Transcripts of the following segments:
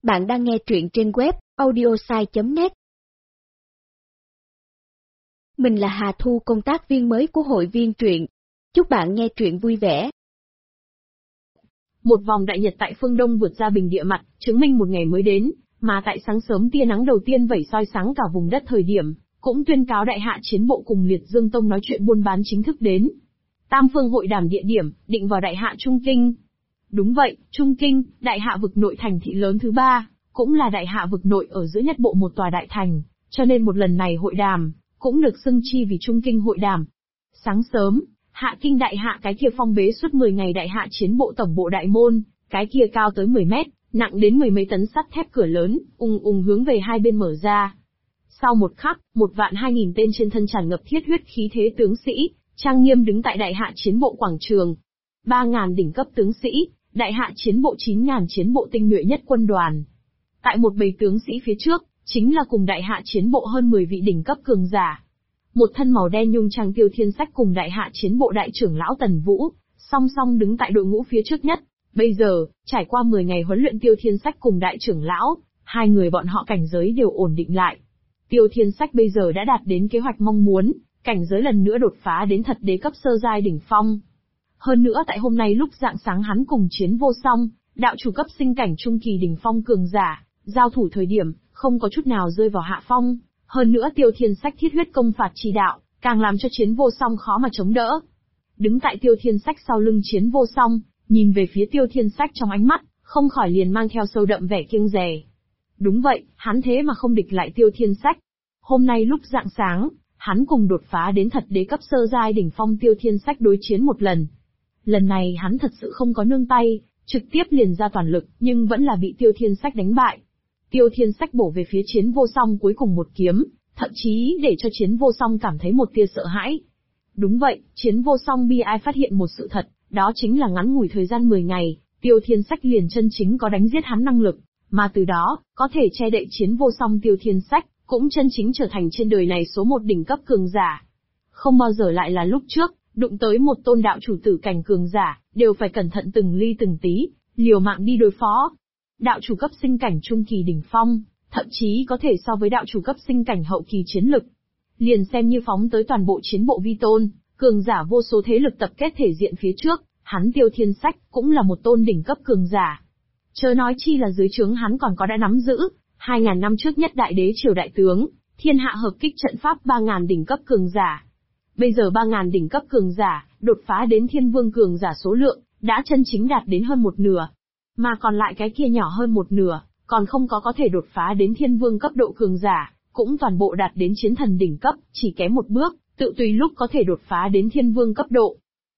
Bạn đang nghe truyện trên web audiosai.net. Mình là Hà Thu, công tác viên mới của hội viên truyện. Chúc bạn nghe truyện vui vẻ. Một vòng đại nhật tại phương Đông vượt ra bình địa mặt, chứng minh một ngày mới đến, mà tại sáng sớm tia nắng đầu tiên vẩy soi sáng cả vùng đất thời điểm, cũng tuyên cáo đại hạ chiến bộ cùng Liệt Dương Tông nói chuyện buôn bán chính thức đến. Tam phương hội đàm địa điểm, định vào đại hạ Trung Kinh. Đúng vậy, Trung Kinh, đại hạ vực nội thành thị lớn thứ ba, cũng là đại hạ vực nội ở giữa nhất bộ một tòa đại thành, cho nên một lần này hội đàm, cũng được xưng chi vì Trung Kinh hội đàm. Sáng sớm, Hạ Kinh đại hạ cái kia phong bế suốt 10 ngày đại hạ chiến bộ tổng bộ đại môn, cái kia cao tới 10 mét, nặng đến mười mấy tấn sắt thép cửa lớn, ùng hướng về hai bên mở ra. Sau một khắc, 1.200.000 tên trên thân tràn ngập thiết huyết khí thế tướng sĩ, trang nghiêm đứng tại đại hạ chiến bộ quảng trường. 3.000 đỉnh cấp tướng sĩ, đại hạ chiến bộ 9.000 chiến bộ tinh nhuệ nhất quân đoàn. Tại một bầy tướng sĩ phía trước, chính là cùng đại hạ chiến bộ hơn 10 vị đỉnh cấp cường giả. Một thân màu đen nhung trang Tiêu Thiên Sách cùng đại hạ chiến bộ đại trưởng lão Tần Vũ, song song đứng tại đội ngũ phía trước nhất. Bây giờ, trải qua 10 ngày huấn luyện Tiêu Thiên Sách cùng đại trưởng lão, hai người bọn họ cảnh giới đều ổn định lại. Tiêu Thiên Sách bây giờ đã đạt đến kế hoạch mong muốn, cảnh giới lần nữa đột phá đến thật đế cấp sơ giai đỉnh phong. Hơn nữa tại hôm nay lúc rạng sáng hắn cùng Chiến Vô Song, đạo chủ cấp sinh cảnh trung kỳ đỉnh phong cường giả, giao thủ thời điểm, không có chút nào rơi vào hạ phong. Hơn nữa Tiêu Thiên Sách thiết huyết công phạt chỉ đạo, càng làm cho Chiến Vô Song khó mà chống đỡ. Đứng tại Tiêu Thiên Sách sau lưng Chiến Vô Song, nhìn về phía Tiêu Thiên Sách trong ánh mắt, không khỏi liền mang theo sâu đậm vẻ kiêng dè. Đúng vậy, hắn thế mà không địch lại Tiêu Thiên Sách. Hôm nay lúc rạng sáng, hắn cùng đột phá đến thật đế cấp sơ giai đỉnh phong Tiêu Thiên Sách đối chiến một lần. Lần này hắn thật sự không có nương tay, trực tiếp liền ra toàn lực, nhưng vẫn là bị Tiêu Thiên Sách đánh bại. Tiêu Thiên Sách bổ về phía Chiến Vô Song cuối cùng một kiếm, thậm chí để cho Chiến Vô Song cảm thấy một tia sợ hãi. Đúng vậy, Chiến Vô Song bi ai phát hiện một sự thật, đó chính là ngắn ngủi thời gian 10 ngày, Tiêu Thiên Sách liền chân chính có đánh giết hắn năng lực, mà từ đó, có thể che đậy Chiến Vô Song Tiêu Thiên Sách, cũng chân chính trở thành trên đời này số một đỉnh cấp cường giả. Không bao giờ lại là lúc trước, đụng tới một tôn đạo chủ tử cảnh cường giả, đều phải cẩn thận từng ly từng tí, liều mạng đi đối phó. Đạo chủ cấp sinh cảnh trung kỳ đỉnh phong, thậm chí có thể so với đạo chủ cấp sinh cảnh hậu kỳ chiến lực. Liền xem như phóng tới toàn bộ chiến bộ vi tôn, cường giả vô số thế lực tập kết thể diện phía trước, hắn Tiêu Thiên Sách cũng là một tôn đỉnh cấp cường giả. Chớ nói chi là dưới trướng hắn còn có đã nắm giữ 2.000 năm trước nhất đại đế triều đại tướng, thiên hạ hợp kích trận pháp 3.000 đỉnh cấp cường giả. Bây giờ 3.000 đỉnh cấp cường giả, đột phá đến thiên vương cường giả số lượng, đã chân chính đạt đến hơn một nửa. Mà còn lại cái kia nhỏ hơn một nửa, còn không có thể đột phá đến thiên vương cấp độ cường giả, cũng toàn bộ đạt đến chiến thần đỉnh cấp, chỉ kém một bước, tự tùy lúc có thể đột phá đến thiên vương cấp độ.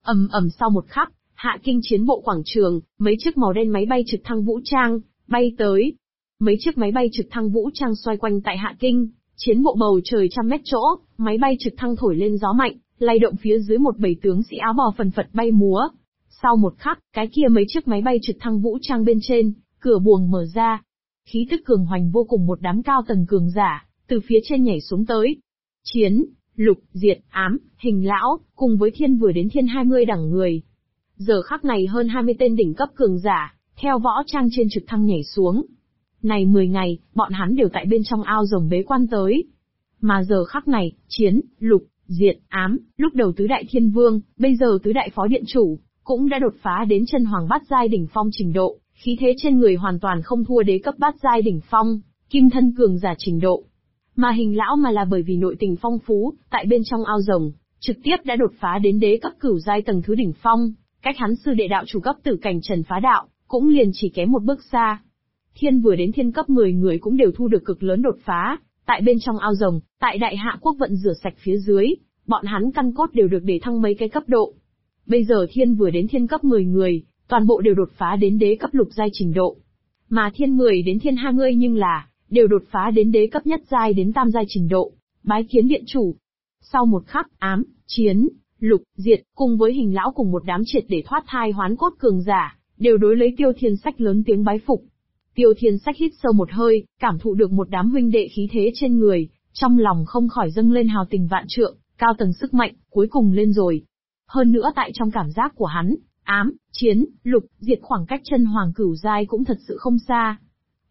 Sau một khắc, Hạ Kinh chiến bộ quảng trường, mấy chiếc màu đen máy bay trực thăng vũ trang, bay tới. Mấy chiếc máy bay trực thăng vũ trang xoay quanh tại Hạ Kinh, chiến bộ bầu trời 100 mét chỗ, máy bay trực thăng thổi lên gió mạnh, lay động phía dưới một bầy tướng sĩ áo bào phần phật bay múa. Sau một khắc, cái kia mấy chiếc máy bay trực thăng vũ trang bên trên, cửa buồng mở ra. Khí tức cường hoành vô cùng một đám cao tầng cường giả, từ phía trên nhảy xuống tới. Chiến, Lục, Diệt, Ám, Hình Lão, cùng với Thiên vừa đến Thiên 20 đẳng người. Giờ khắc này hơn 20 tên đỉnh cấp cường giả, theo võ trang trên trực thăng nhảy xuống. Này 10 ngày, bọn hắn đều tại bên trong ao rồng bế quan tới. Mà giờ khắc này, Chiến, Lục, Diệt, Ám, lúc đầu tứ đại thiên vương, bây giờ tứ đại phó điện chủ, cũng đã đột phá đến chân hoàng bát giai đỉnh phong trình độ, khí thế trên người hoàn toàn không thua đế cấp bát giai đỉnh phong, kim thân cường giả trình độ. Mà Hình Lão mà là bởi vì nội tình phong phú, tại bên trong ao rồng, trực tiếp đã đột phá đến đế cấp cửu giai tầng thứ đỉnh phong, cách hắn sư đệ đạo chủ cấp tử cảnh Trần Phá Đạo, cũng liền chỉ kém một bước xa. Thiên vừa đến thiên cấp 10 người cũng đều thu được cực lớn đột phá, tại bên trong ao rồng, tại đại hạ quốc vận rửa sạch phía dưới, bọn hắn căn cốt đều được để thăng mấy cái cấp độ. Bây giờ Thiên vừa đến thiên cấp 10 người, toàn bộ đều đột phá đến đế cấp lục giai trình độ. Mà Thiên 10 đến Thiên 20 nhưng là, đều đột phá đến đế cấp nhất giai đến tam giai trình độ, bái kiến điện chủ. Sau một khắc, Ám, Chiến, Lục, Diệt, cùng với Hình Lão cùng một đám triệt để thoát thai hoán cốt cường giả, đều đối lấy Tiêu Thiên Sách lớn tiếng bái phục. Tiêu Thiên Sách hít sâu một hơi, cảm thụ được một đám huynh đệ khí thế trên người, trong lòng không khỏi dâng lên hào tình vạn trượng, cao tầng sức mạnh, cuối cùng lên rồi. Hơn nữa tại trong cảm giác của hắn, Ám, Chiến, Lục, Diệt khoảng cách chân hoàng cửu giai cũng thật sự không xa.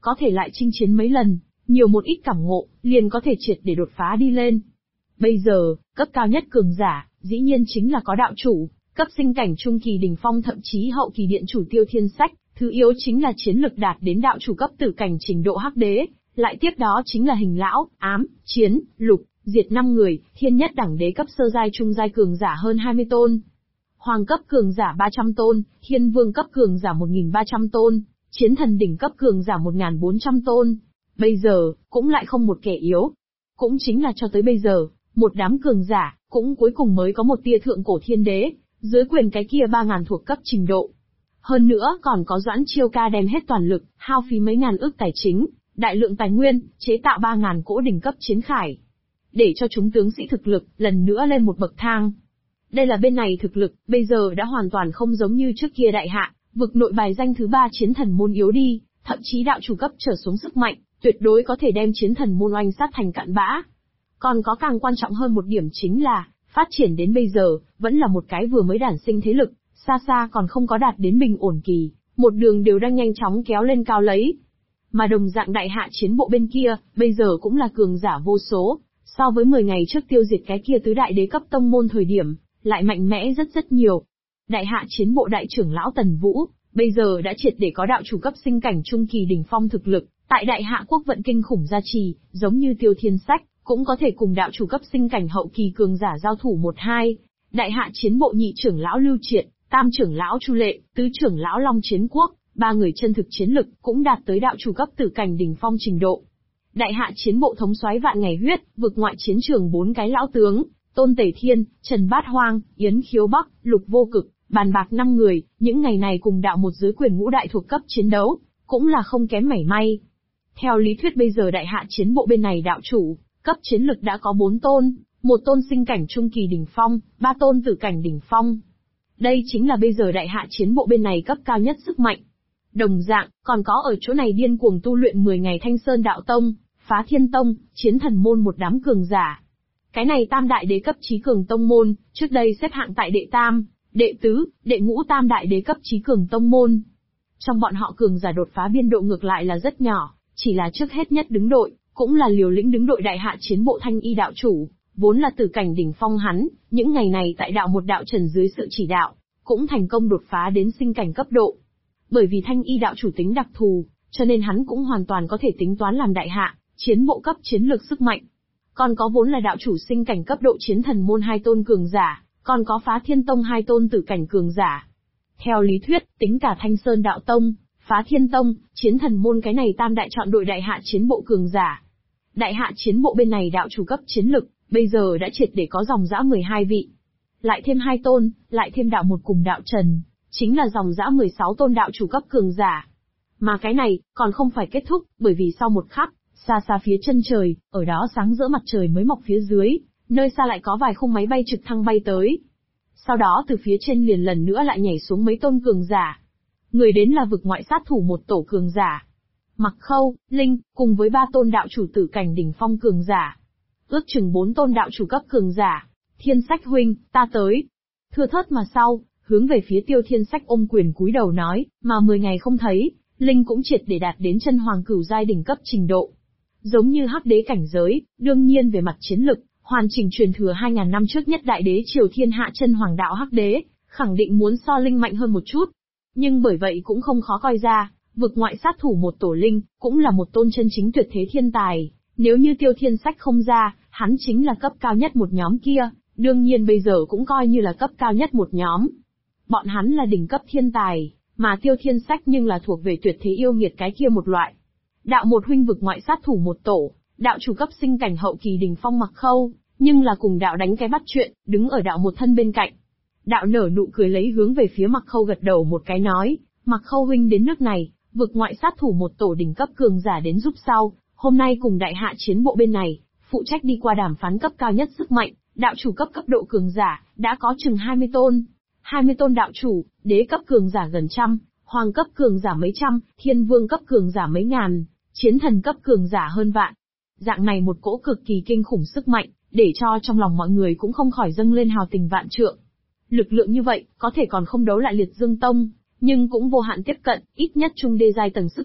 có thể lại chinh chiến mấy lần, nhiều một ít cảm ngộ, liền có thể triệt để đột phá đi lên. Bây giờ, cấp cao nhất cường giả, dĩ nhiên chính là có đạo chủ, cấp sinh cảnh trung kỳ đỉnh phong thậm chí hậu kỳ điện chủ Tiêu Thiên Sách, thứ yếu chính là chiến lực đạt đến đạo chủ cấp tử cảnh trình độ hắc đế, lại tiếp đó chính là hình lão, ám, chiến, lục, diệt 5 người, thiên nhất đẳng đế cấp sơ giai trung giai cường giả hơn 20 tôn. Hoàng cấp cường giả 300 tôn, thiên vương cấp cường giả 1.300 tôn, chiến thần đỉnh cấp cường giả 1.400 tôn. Bây giờ, cũng lại không một kẻ yếu. Cũng chính là cho tới bây giờ, một đám cường giả, cũng cuối cùng mới có một tia thượng cổ thiên đế, dưới quyền cái kia 3.000 thuộc cấp trình độ. Hơn nữa còn có Doãn Chiêu Ca đem hết toàn lực, hao phí mấy ngàn ức tài chính, đại lượng tài nguyên, chế tạo 3.000 cỗ đỉnh cấp chiến khải. Để cho chúng tướng sĩ thực lực, lần nữa lên một bậc thang. Đây là bên này thực lực, bây giờ đã hoàn toàn không giống như trước kia đại hạ, vực nội bài danh thứ 3 chiến thần môn yếu đi, thậm chí đạo chủ cấp trở xuống sức mạnh, tuyệt đối có thể đem chiến thần môn oanh sát thành cặn bã. Còn có càng quan trọng hơn một điểm chính là, phát triển đến bây giờ, vẫn là một cái vừa mới đản sinh thế lực, xa xa còn không có đạt đến bình ổn kỳ, một đường đều đang nhanh chóng kéo lên cao lấy. Mà đồng dạng đại hạ chiến bộ bên kia, bây giờ cũng là cường giả vô số, so với 10 ngày trước tiêu diệt cái kia tứ đại đế cấp tông môn thời điểm, lại mạnh mẽ rất nhiều. Đại hạ chiến bộ đại trưởng lão Tần Vũ, bây giờ đã triệt để có đạo chủ cấp sinh cảnh trung kỳ đỉnh phong thực lực, tại đại hạ quốc vận kinh khủng gia trì, giống như Tiêu Thiên Sách, cũng có thể cùng đạo chủ cấp sinh cảnh hậu kỳ cường giả giao thủ 1-2. Đại hạ chiến bộ nhị trưởng lão Lưu Triệt, tam trưởng lão Chu Lệ, tứ trưởng lão Long Chiến Quốc, 3 người chân thực chiến lực cũng đạt tới đạo chủ cấp tử cảnh đỉnh phong trình độ. Đại hạ chiến bộ thống soái Vạn Ngày Huyết, vực ngoại chiến trường 4 cái lão tướng, Tôn Tể Thiên, Trần Bát Hoang, Yến Khiếu Bắc, Lục Vô Cực, bàn bạc 5 người, những ngày này cùng đạo một dưới quyền ngũ đại thuộc cấp chiến đấu, cũng là không kém mảy may. Theo lý thuyết bây giờ đại hạ chiến bộ bên này đạo chủ, cấp chiến lực đã có 4 tôn, 1 tôn sinh cảnh trung kỳ đỉnh phong, 3 tôn tử cảnh đỉnh phong. Đây chính là bây giờ đại hạ chiến bộ bên này cấp cao nhất sức mạnh. Đồng dạng, còn có ở chỗ này điên cuồng tu luyện 10 ngày Thanh Sơn Đạo Tông, Phá Thiên Tông, Chiến Thần Môn một đám cường giả. Cái này tam đại đế cấp chí cường tông môn, trước đây xếp hạng tại đệ tam, đệ tứ, đệ ngũ tam đại đế cấp chí cường tông môn. Trong bọn họ cường giả đột phá biên độ ngược lại là rất nhỏ, chỉ là trước hết nhất đứng đội, cũng là liều lĩnh đứng đội đại hạ chiến bộ Thanh Y đạo chủ, vốn là tử cảnh đỉnh phong hắn, những ngày này tại đạo một đạo trần dưới sự chỉ đạo, cũng thành công đột phá đến sinh cảnh cấp độ. Bởi vì Thanh Y đạo chủ tính đặc thù, cho nên hắn cũng hoàn toàn có thể tính toán làm đại hạ, chiến bộ cấp chiến lược sức mạnh. Còn có vốn là đạo chủ sinh cảnh cấp độ chiến thần môn 2 tôn cường giả, còn có Phá Thiên Tông 2 tôn tử cảnh cường giả. Theo lý thuyết, tính cả Thanh Sơn Đạo Tông, Phá Thiên Tông, Chiến Thần Môn cái này tam đại chọn đội đại hạ chiến bộ cường giả. Đại hạ chiến bộ bên này đạo chủ cấp chiến lực, bây giờ đã triệt để có dòng dã 12 vị. Lại thêm 2 tôn, lại thêm đạo một cùng đạo trần, chính là dòng dã 16 tôn đạo chủ cấp cường giả. Mà cái này, còn không phải kết thúc, bởi vì sau một khắc, xa xa phía chân trời, ở đó sáng rỡ mặt trời mới mọc phía dưới, nơi xa lại có vài khung máy bay trực thăng bay tới. Sau đó từ phía trên liền lần nữa lại nhảy xuống mấy tôn cường giả. Người đến là vực ngoại sát thủ một tổ cường giả. Mặc Khâu, Linh, cùng với 3 tôn đạo chủ tử cảnh đỉnh phong cường giả. Ước chừng 4 tôn đạo chủ cấp cường giả. Thiên Sách huynh, ta tới. Thưa thớt mà sau, hướng về phía Tiêu Thiên Sách ôm quyền cúi đầu nói, mà 10 ngày không thấy, Linh cũng triệt để đạt đến chân hoàng cửu giai đỉnh cấp trình độ. Giống như hắc đế cảnh giới, đương nhiên về mặt chiến lực, hoàn chỉnh truyền thừa 2.000 năm trước nhất đại đế triều thiên hạ chân hoàng đạo hắc đế, khẳng định muốn so Linh mạnh hơn một chút. Nhưng bởi vậy cũng không khó coi ra, vực ngoại sát thủ một tổ Linh, cũng là một tôn chân chính tuyệt thế thiên tài. Nếu như Tiêu Thiên Sách không ra, hắn chính là cấp cao nhất một nhóm kia, đương nhiên bây giờ cũng coi như là cấp cao nhất một nhóm. Bọn hắn là đỉnh cấp thiên tài, mà Tiêu Thiên Sách nhưng là thuộc về tuyệt thế yêu nghiệt cái kia một loại. Đạo một huynh vực ngoại sát thủ một tổ, đạo chủ cấp sinh cảnh hậu kỳ đỉnh phong Mặc Khâu, nhưng là cùng đạo đánh cái bắt chuyện, đứng ở đạo một thân bên cạnh. Đạo nở nụ cười lấy hướng về phía Mặc Khâu gật đầu một cái nói, Mặc Khâu huynh đến nước này, vực ngoại sát thủ một tổ đỉnh cấp cường giả đến giúp sau, hôm nay cùng đại hạ chiến bộ bên này, phụ trách đi qua đàm phán cấp cao nhất sức mạnh, đạo chủ cấp cấp độ cường giả, đã có chừng 20 tôn. 20 tôn đạo chủ, đế cấp cường giả gần trăm, hoàng cấp cường giả mấy trăm, thiên vương cấp cường giả mấy ngàn, chiến thần cấp cường giả hơn vạn. Dạng này một cỗ cực kỳ kinh khủng sức mạnh, để cho trong lòng mọi người cũng không khỏi dâng lên hào tình vạn trượng. Lực lượng như vậy, có thể còn không đấu lại Liệt Dương Tông, nhưng cũng vô hạn tiếp cận, ít nhất trung đê giai tầng sức mạnh,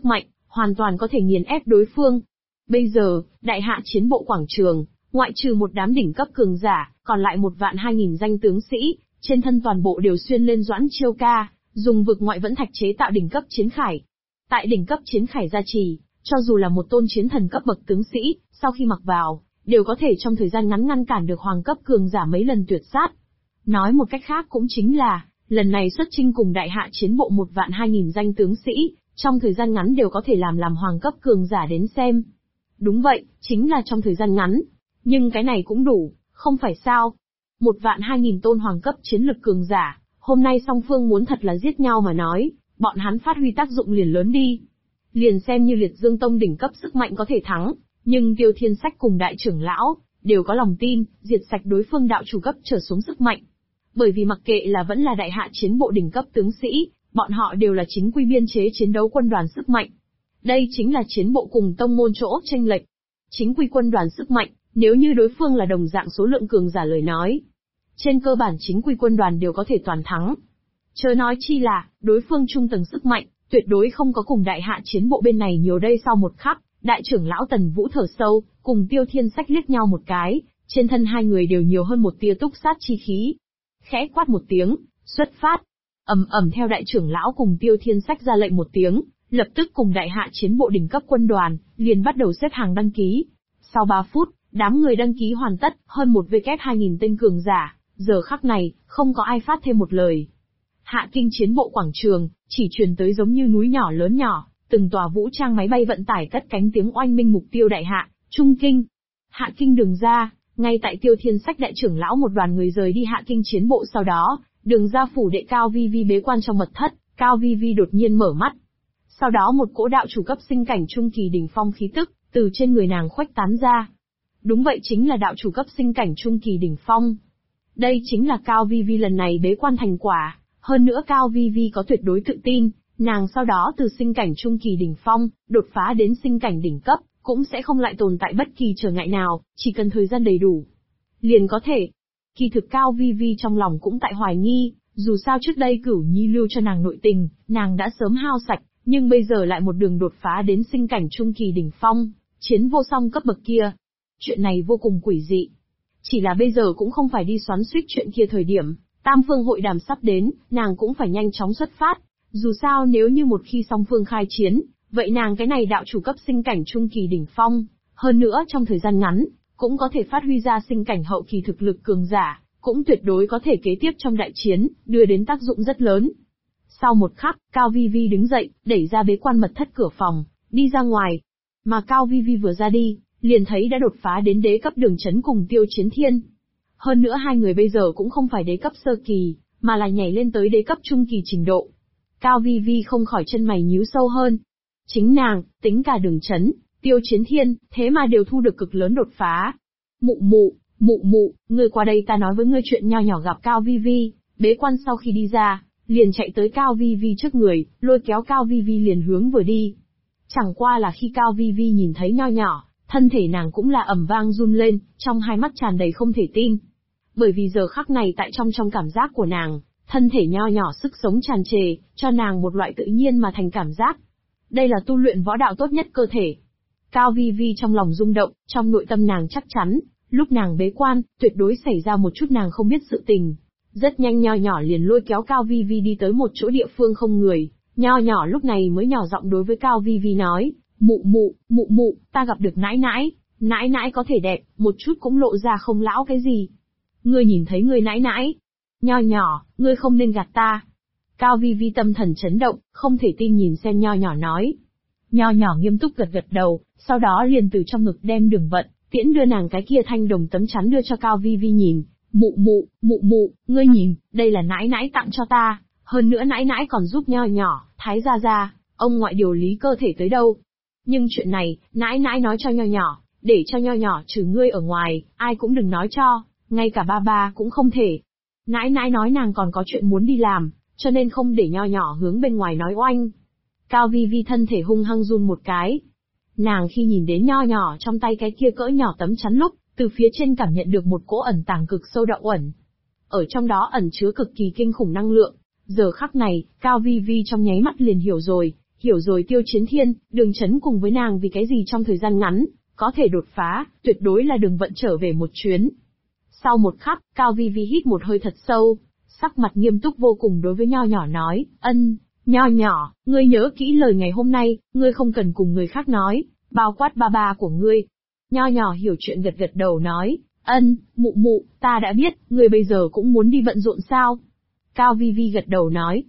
hoàn toàn có thể nghiền ép đối phương. Bây giờ, đại hạ chiến bộ quảng trường, ngoại trừ một đám đỉnh cấp cường giả, còn lại 1.200.000 danh tướng sĩ, trên thân toàn bộ đều xuyên lên Doãn Chiêu Ca, dùng vực ngoại vẫn thạch chế tạo đỉnh cấp chiến khải. Tại đỉnh cấp chiến khải gia trì, cho dù là một tôn chiến thần cấp bậc tướng sĩ, sau khi mặc vào, đều có thể trong thời gian ngắn ngăn cản được hoàng cấp cường giả mấy lần tuyệt sát. Nói một cách khác cũng chính là, lần này xuất chinh cùng đại hạ chiến bộ 1.200.000 danh tướng sĩ, trong thời gian ngắn đều có thể làm hoàng cấp cường giả đến xem. Đúng vậy, chính là trong thời gian ngắn. Nhưng cái này cũng đủ, không phải sao? 1.200.000 tôn hoàng cấp chiến lực cường giả, hôm nay song phương muốn thật là giết nhau mà nói, bọn hắn phát huy tác dụng liền lớn đi. Liền xem như Liệt Dương Tông đỉnh cấp sức mạnh có thể thắng, nhưng Tiêu Thiên Sách cùng đại trưởng lão, đều có lòng tin, diệt sạch đối phương đạo chủ cấp trở xuống sức mạnh. Bởi vì mặc kệ là vẫn là đại hạ chiến bộ đỉnh cấp tướng sĩ, bọn họ đều là chính quy biên chế chiến đấu quân đoàn sức mạnh. Đây chính là chiến bộ cùng tông môn chỗ chênh lệch. Chính quy quân đoàn sức mạnh, nếu như đối phương là đồng dạng số lượng cường giả lời nói, trên cơ bản chính quy quân đoàn đều có thể toàn thắng. Chớ nói chi là, đối phương trung tầng sức mạnh, tuyệt đối không có cùng đại hạ chiến bộ bên này nhiều đây. Sau một khắc, đại trưởng lão Tần Vũ thở sâu, cùng Tiêu Thiên Sách liếc nhau một cái, trên thân hai người đều nhiều hơn một tia túc sát chi khí. Khẽ quát một tiếng, xuất phát. Ầm theo đại trưởng lão cùng Tiêu Thiên Sách ra lệnh một tiếng, lập tức cùng đại hạ chiến bộ đỉnh cấp quân đoàn, liền bắt đầu xếp hàng đăng ký. Sau 3 phút, đám người đăng ký hoàn tất, hơn một VK2.000 tên cường giả, giờ khắc này, không có ai phát thêm một lời. Hạ Kinh chiến bộ quảng trường, chỉ truyền tới giống như núi nhỏ lớn nhỏ, từng tòa vũ trang máy bay vận tải cất cánh tiếng oanh minh mục tiêu đại hạ, Trung Kinh. Hạ Kinh đường ra, ngay tại Tiêu Thiên Sách đại trưởng lão một đoàn người rời đi Hạ Kinh chiến bộ sau đó, đường ra phủ đệ Cao Vi Vi bế quan trong mật thất, Cao Vi Vi đột nhiên mở mắt. Sau đó một cỗ đạo chủ cấp sinh cảnh trung kỳ đỉnh phong khí tức, từ trên người nàng khuếch tán ra. Đúng vậy, chính là đạo chủ cấp sinh cảnh trung kỳ đỉnh phong. Đây chính là Cao Vi Vi lần này bế quan thành quả, hơn nữa Cao Vi Vi có tuyệt đối tự tin, nàng sau đó từ sinh cảnh trung kỳ đỉnh phong, đột phá đến sinh cảnh đỉnh cấp, cũng sẽ không lại tồn tại bất kỳ trở ngại nào, chỉ cần thời gian đầy đủ. Liền có thể. Kỳ thực Cao Vi Vi trong lòng cũng tại hoài nghi, dù sao trước đây Cửu Nhi lưu cho nàng nội tình, nàng đã sớm hao sạch, nhưng bây giờ lại một đường đột phá đến sinh cảnh trung kỳ đỉnh phong, chiến vô song cấp bậc kia. Chuyện này vô cùng quỷ dị. Chỉ là bây giờ cũng không phải đi xoắn xuýt chuyện kia thời điểm, Tam Phương hội đàm sắp đến, nàng cũng phải nhanh chóng xuất phát. Dù sao nếu như một khi song phương khai chiến, vậy nàng cái này đạo chủ cấp sinh cảnh trung kỳ đỉnh phong, hơn nữa trong thời gian ngắn, cũng có thể phát huy ra sinh cảnh hậu kỳ thực lực cường giả, cũng tuyệt đối có thể kế tiếp trong đại chiến, đưa đến tác dụng rất lớn. Sau một khắc, Cao Vi Vi đứng dậy, đẩy ra bế quan mật thất cửa phòng, đi ra ngoài. Mà Cao Vi Vi vừa ra đi, liền thấy đã đột phá đến đế cấp Đường Chấn cùng Tiêu Chiến Thiên. Hơn nữa hai người bây giờ cũng không phải đế cấp sơ kỳ, mà là nhảy lên tới đế cấp trung kỳ trình độ. Cao Vi Vi không khỏi chân mày nhíu sâu hơn. Chính nàng, tính cả Đường Chấn, Tiêu Chiến Thiên, thế mà đều thu được cực lớn đột phá. Mụ mụ, ngươi qua đây ta nói với ngươi chuyện nho nhỏ. Gặp Cao Vi Vi, bế quan sau khi đi ra, liền chạy tới Cao Vi Vi trước người, lôi kéo Cao Vi Vi liền hướng vừa đi. Chẳng qua là khi Cao Vi Vi nhìn thấy nho nhỏ, thân thể nàng cũng là ầm vang run lên, trong hai mắt tràn đầy không thể tin. Bởi vì giờ khắc này tại trong cảm giác của nàng, thân thể nho nhỏ sức sống tràn trề, cho nàng một loại tự nhiên mà thành cảm giác. Đây là tu luyện võ đạo tốt nhất cơ thể. Cao Vi Vi trong lòng rung động, trong nội tâm nàng chắc chắn, lúc nàng bế quan, tuyệt đối xảy ra một chút nàng không biết sự tình. Rất nhanh nho nhỏ liền lôi kéo Cao Vi Vi đi tới một chỗ địa phương không người, nho nhỏ lúc này mới nhỏ giọng đối với Cao Vi Vi nói, mụ, ta gặp được nãi nãi có thể đẹp, một chút cũng lộ ra không lão cái gì. Ngươi nhìn thấy ngươi nãi nãi. Nho nhỏ, ngươi không nên gạt ta. Cao Vi Vi tâm thần chấn động, không thể tin nhìn xem nho nhỏ nói. Nho nhỏ nghiêm túc gật đầu, sau đó liền từ trong ngực đem Đường Vận, tiễn đưa nàng cái kia thanh đồng tấm chắn đưa cho Cao Vi Vi nhìn. Mụ, ngươi nhìn, đây là nãi nãi tặng cho ta, hơn nữa nãi nãi còn giúp nho nhỏ, Thái gia, ông ngoại điều lý cơ thể tới đâu. Nhưng chuyện này, nãi nãi nói cho nho nhỏ, để cho nho nhỏ trừ ngươi ở ngoài, ai cũng đừng nói cho, ngay cả ba cũng không thể. Nãi nãi nói nàng còn có chuyện muốn đi làm, cho nên không để nho nhỏ hướng bên ngoài nói oanh. Cao Vi Vi thân thể hung hăng run một cái. Nàng khi nhìn đến nho nhỏ trong tay cái kia cỡ nhỏ tấm chắn lúc, từ phía trên cảm nhận được một cỗ ẩn tàng cực sâu đạo ẩn. Ở trong đó ẩn chứa cực kỳ kinh khủng năng lượng. Giờ khắc này, Cao Vi Vi trong nháy mắt liền hiểu rồi, Hiểu rồi Tiêu Chiến Thiên, Đường Chấn cùng với nàng vì cái gì trong thời gian ngắn, có thể đột phá, tuyệt đối là đường vận trở về một chuyến. Sau một khắc, Cao Vi Vi hít một hơi thật sâu, sắc mặt nghiêm túc vô cùng đối với Nho Nhỏ nói, Nho Nhỏ, ngươi nhớ kỹ lời ngày hôm nay, ngươi không cần cùng người khác nói, bao quát ba ba của ngươi. Nho Nhỏ hiểu chuyện gật gật đầu nói, mụ mụ, ta đã biết, ngươi bây giờ cũng muốn đi bận rộn sao? Cao Vi Vi gật đầu nói,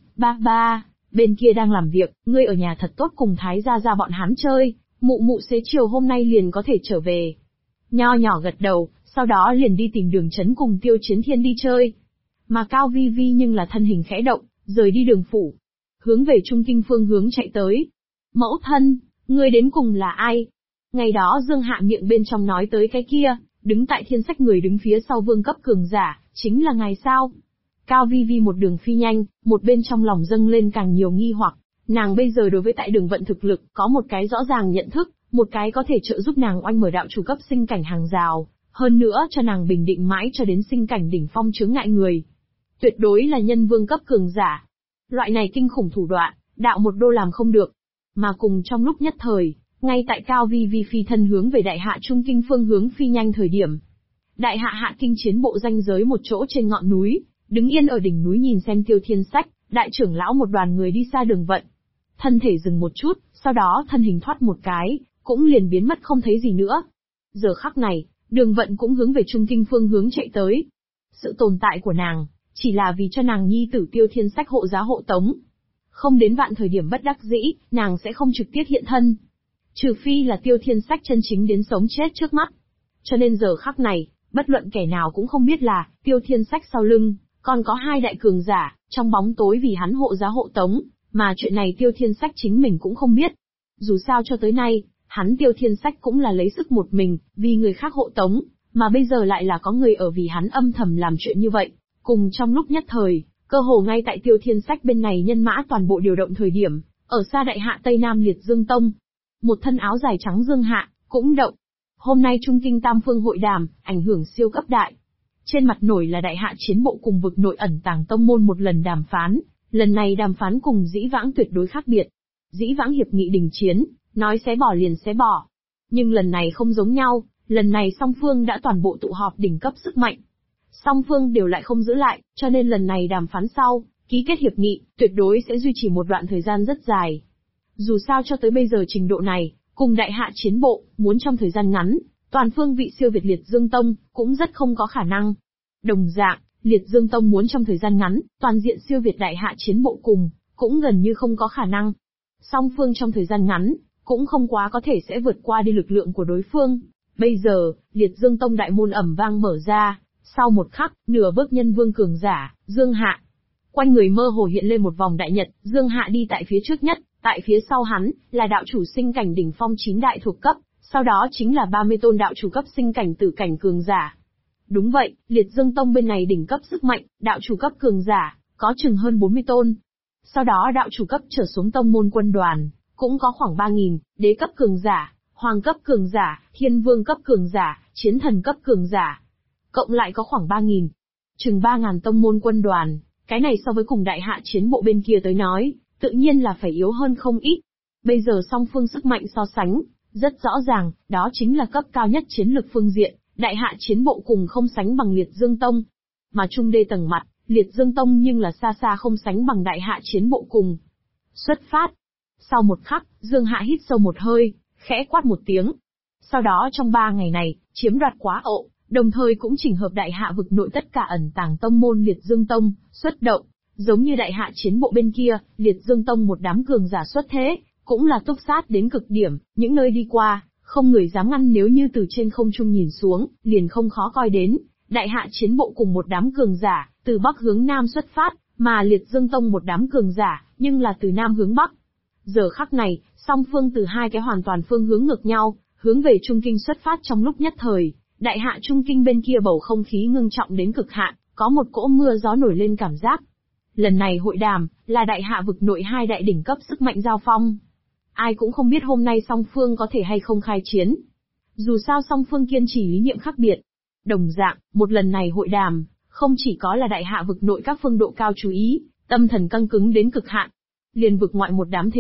ba, bên kia đang làm việc, ngươi ở nhà thật tốt cùng Thái gia bọn hắn chơi, mụ mụ xế chiều hôm nay liền có thể trở về. Nho Nhỏ gật đầu, sau đó liền đi tìm Đường Chấn cùng Tiêu Chiến Thiên đi chơi. Mà Cao Vi Vi nhưng là thân hình khẽ động, rời đi đường phủ, hướng về Trung Kinh phương hướng chạy tới. Mẫu thân, ngươi đến cùng là ai? Ngày đó Dương Hạ miệng bên trong nói tới cái kia, đứng tại thiên sách người đứng phía sau vương cấp cường giả, chính là ngài sao? Cao Vi Vi một đường phi nhanh, một bên trong lòng dâng lên càng nhiều nghi hoặc, nàng bây giờ đối với tại đường vận thực lực, có một cái rõ ràng nhận thức, một cái có thể trợ giúp nàng oanh mở đạo chủ cấp sinh cảnh hàng rào, hơn nữa cho nàng bình định mãi cho đến sinh cảnh đỉnh phong chướng ngại người. Tuyệt đối là nhân vương cấp cường giả. Loại này kinh khủng thủ đoạn, đạo một đô làm không được. Mà cùng trong lúc nhất thời, ngay tại Cao Vi Vi phi thân hướng về đại hạ Trung Kinh phương hướng phi nhanh thời điểm. Đại hạ Hạ Kinh chiến bộ ranh giới một chỗ trên ngọn núi, đứng yên ở đỉnh núi nhìn xem Tiêu Thiên Sách, đại trưởng lão một đoàn người đi xa đường vận. Thân thể dừng một chút, sau đó thân hình thoát một cái, cũng liền biến mất không thấy gì nữa. Giờ khắc này, đường vận cũng hướng về Trung Kinh phương hướng chạy tới. Sự tồn tại của nàng, chỉ là vì cho nàng nhi tử Tiêu Thiên Sách hộ giá hộ tống. Không đến vạn thời điểm bất đắc dĩ, nàng sẽ không trực tiếp hiện thân. Trừ phi là Tiêu Thiên Sách chân chính đến sống chết trước mắt. Cho nên giờ khắc này, bất luận kẻ nào cũng không biết là, Tiêu Thiên Sách sau lưng, còn có hai đại cường giả, trong bóng tối vì hắn hộ giá hộ tống, mà chuyện này Tiêu Thiên Sách chính mình cũng không biết. Dù sao cho tới nay, hắn Tiêu Thiên Sách cũng là lấy sức một mình, vì người khác hộ tống, mà bây giờ lại là có người ở vì hắn âm thầm làm chuyện như vậy. Cùng trong lúc nhất thời, cơ hồ ngay tại Tiêu Thiên Sách bên này nhân mã toàn bộ điều động thời điểm, ở xa đại hạ Tây Nam Liệt Dương Tông, một thân áo dài trắng Dương Hạ, cũng động. Hôm nay Trung Kinh Tam Phương hội đàm, ảnh hưởng siêu cấp đại. Trên mặt nổi là đại hạ chiến bộ cùng vực nội ẩn tàng tông môn một lần đàm phán, lần này đàm phán cùng dĩ vãng tuyệt đối khác biệt. Dĩ vãng hiệp nghị đình chiến, nói xé bỏ liền xé bỏ. Nhưng lần này không giống nhau, lần này song phương đã toàn bộ tụ họp đỉnh cấp sức mạnh. Song phương đều lại không giữ lại, cho nên lần này đàm phán sau, ký kết hiệp nghị, tuyệt đối sẽ duy trì một đoạn thời gian rất dài. Dù sao cho tới bây giờ trình độ này, cùng đại hạ chiến bộ, muốn trong thời gian ngắn, toàn phương vị siêu việt Liệt Dương Tông, cũng rất không có khả năng. Đồng dạng, Liệt Dương Tông muốn trong thời gian ngắn, toàn diện siêu việt đại hạ chiến bộ cùng, cũng gần như không có khả năng. Song phương trong thời gian ngắn, cũng không quá có thể sẽ vượt qua đi lực lượng của đối phương. Bây giờ, Liệt Dương Tông đại môn ầm vang mở ra, sau một khắc, nửa bước nhân vương cường giả, Dương Hạ. Quanh người mơ hồ hiện lên một vòng đại nhật, Dương Hạ đi tại phía trước nhất, tại phía sau hắn, là đạo chủ sinh cảnh đỉnh phong 9 đại thuộc cấp, sau đó chính là 30 tôn đạo chủ cấp sinh cảnh tử cảnh cường giả. Đúng vậy, Liệt Dương Tông bên này đỉnh cấp sức mạnh, đạo chủ cấp cường giả, có chừng hơn 40 tôn. Sau đó đạo chủ cấp trở xuống tông môn quân đoàn, cũng có khoảng 3.000, đế cấp cường giả, hoàng cấp cường giả, thiên vương cấp cường giả, chiến thần cấp cường giả. Cộng lại có khoảng 3.000, chừng 3.000 tông môn quân đoàn, cái này so với cùng đại hạ chiến bộ bên kia tới nói, tự nhiên là phải yếu hơn không ít. Bây giờ song phương sức mạnh so sánh, rất rõ ràng, đó chính là cấp cao nhất chiến lực phương diện, đại hạ chiến bộ cùng không sánh bằng Liệt Dương Tông. Mà trung đê tầng mặt, Liệt Dương Tông nhưng là xa xa không sánh bằng đại hạ chiến bộ cùng. Xuất phát. Sau một khắc, Dương Hạ hít sâu một hơi, khẽ quát một tiếng. Sau đó trong 3 ngày này, chiếm đoạt Quá Ộ, đồng thời cũng chỉnh hợp đại hạ vực nội tất cả ẩn tàng tông môn Liệt Dương Tông, xuất động. Giống như đại hạ chiến bộ bên kia, Liệt Dương Tông một đám cường giả xuất thế, cũng là túc sát đến cực điểm, những nơi đi qua, không người dám ngăn, nếu như từ trên không trung nhìn xuống, liền không khó coi đến. Đại hạ chiến bộ cùng một đám cường giả, từ bắc hướng nam xuất phát, mà Liệt Dương Tông một đám cường giả, nhưng là từ nam hướng bắc. Giờ khắc này, song phương từ hai cái hoàn toàn phương hướng ngược nhau, hướng về Trung Kinh xuất phát trong lúc nhất thời. Đại hạ Trung Kinh bên kia bầu không khí ngưng trọng đến cực hạn, có một cỗ mưa gió nổi lên cảm giác. Lần này hội đàm, là đại hạ vực nội hai đại đỉnh cấp sức mạnh giao phong. Ai cũng không biết hôm nay song phương có thể hay không khai chiến. Dù sao song phương kiên trì lý niệm khác biệt. Đồng dạng, một lần này hội đàm, không chỉ có là đại hạ vực nội các phương độ cao chú ý, tâm thần căng cứng đến cực hạn. Liền vực ngoại một đám thế lực,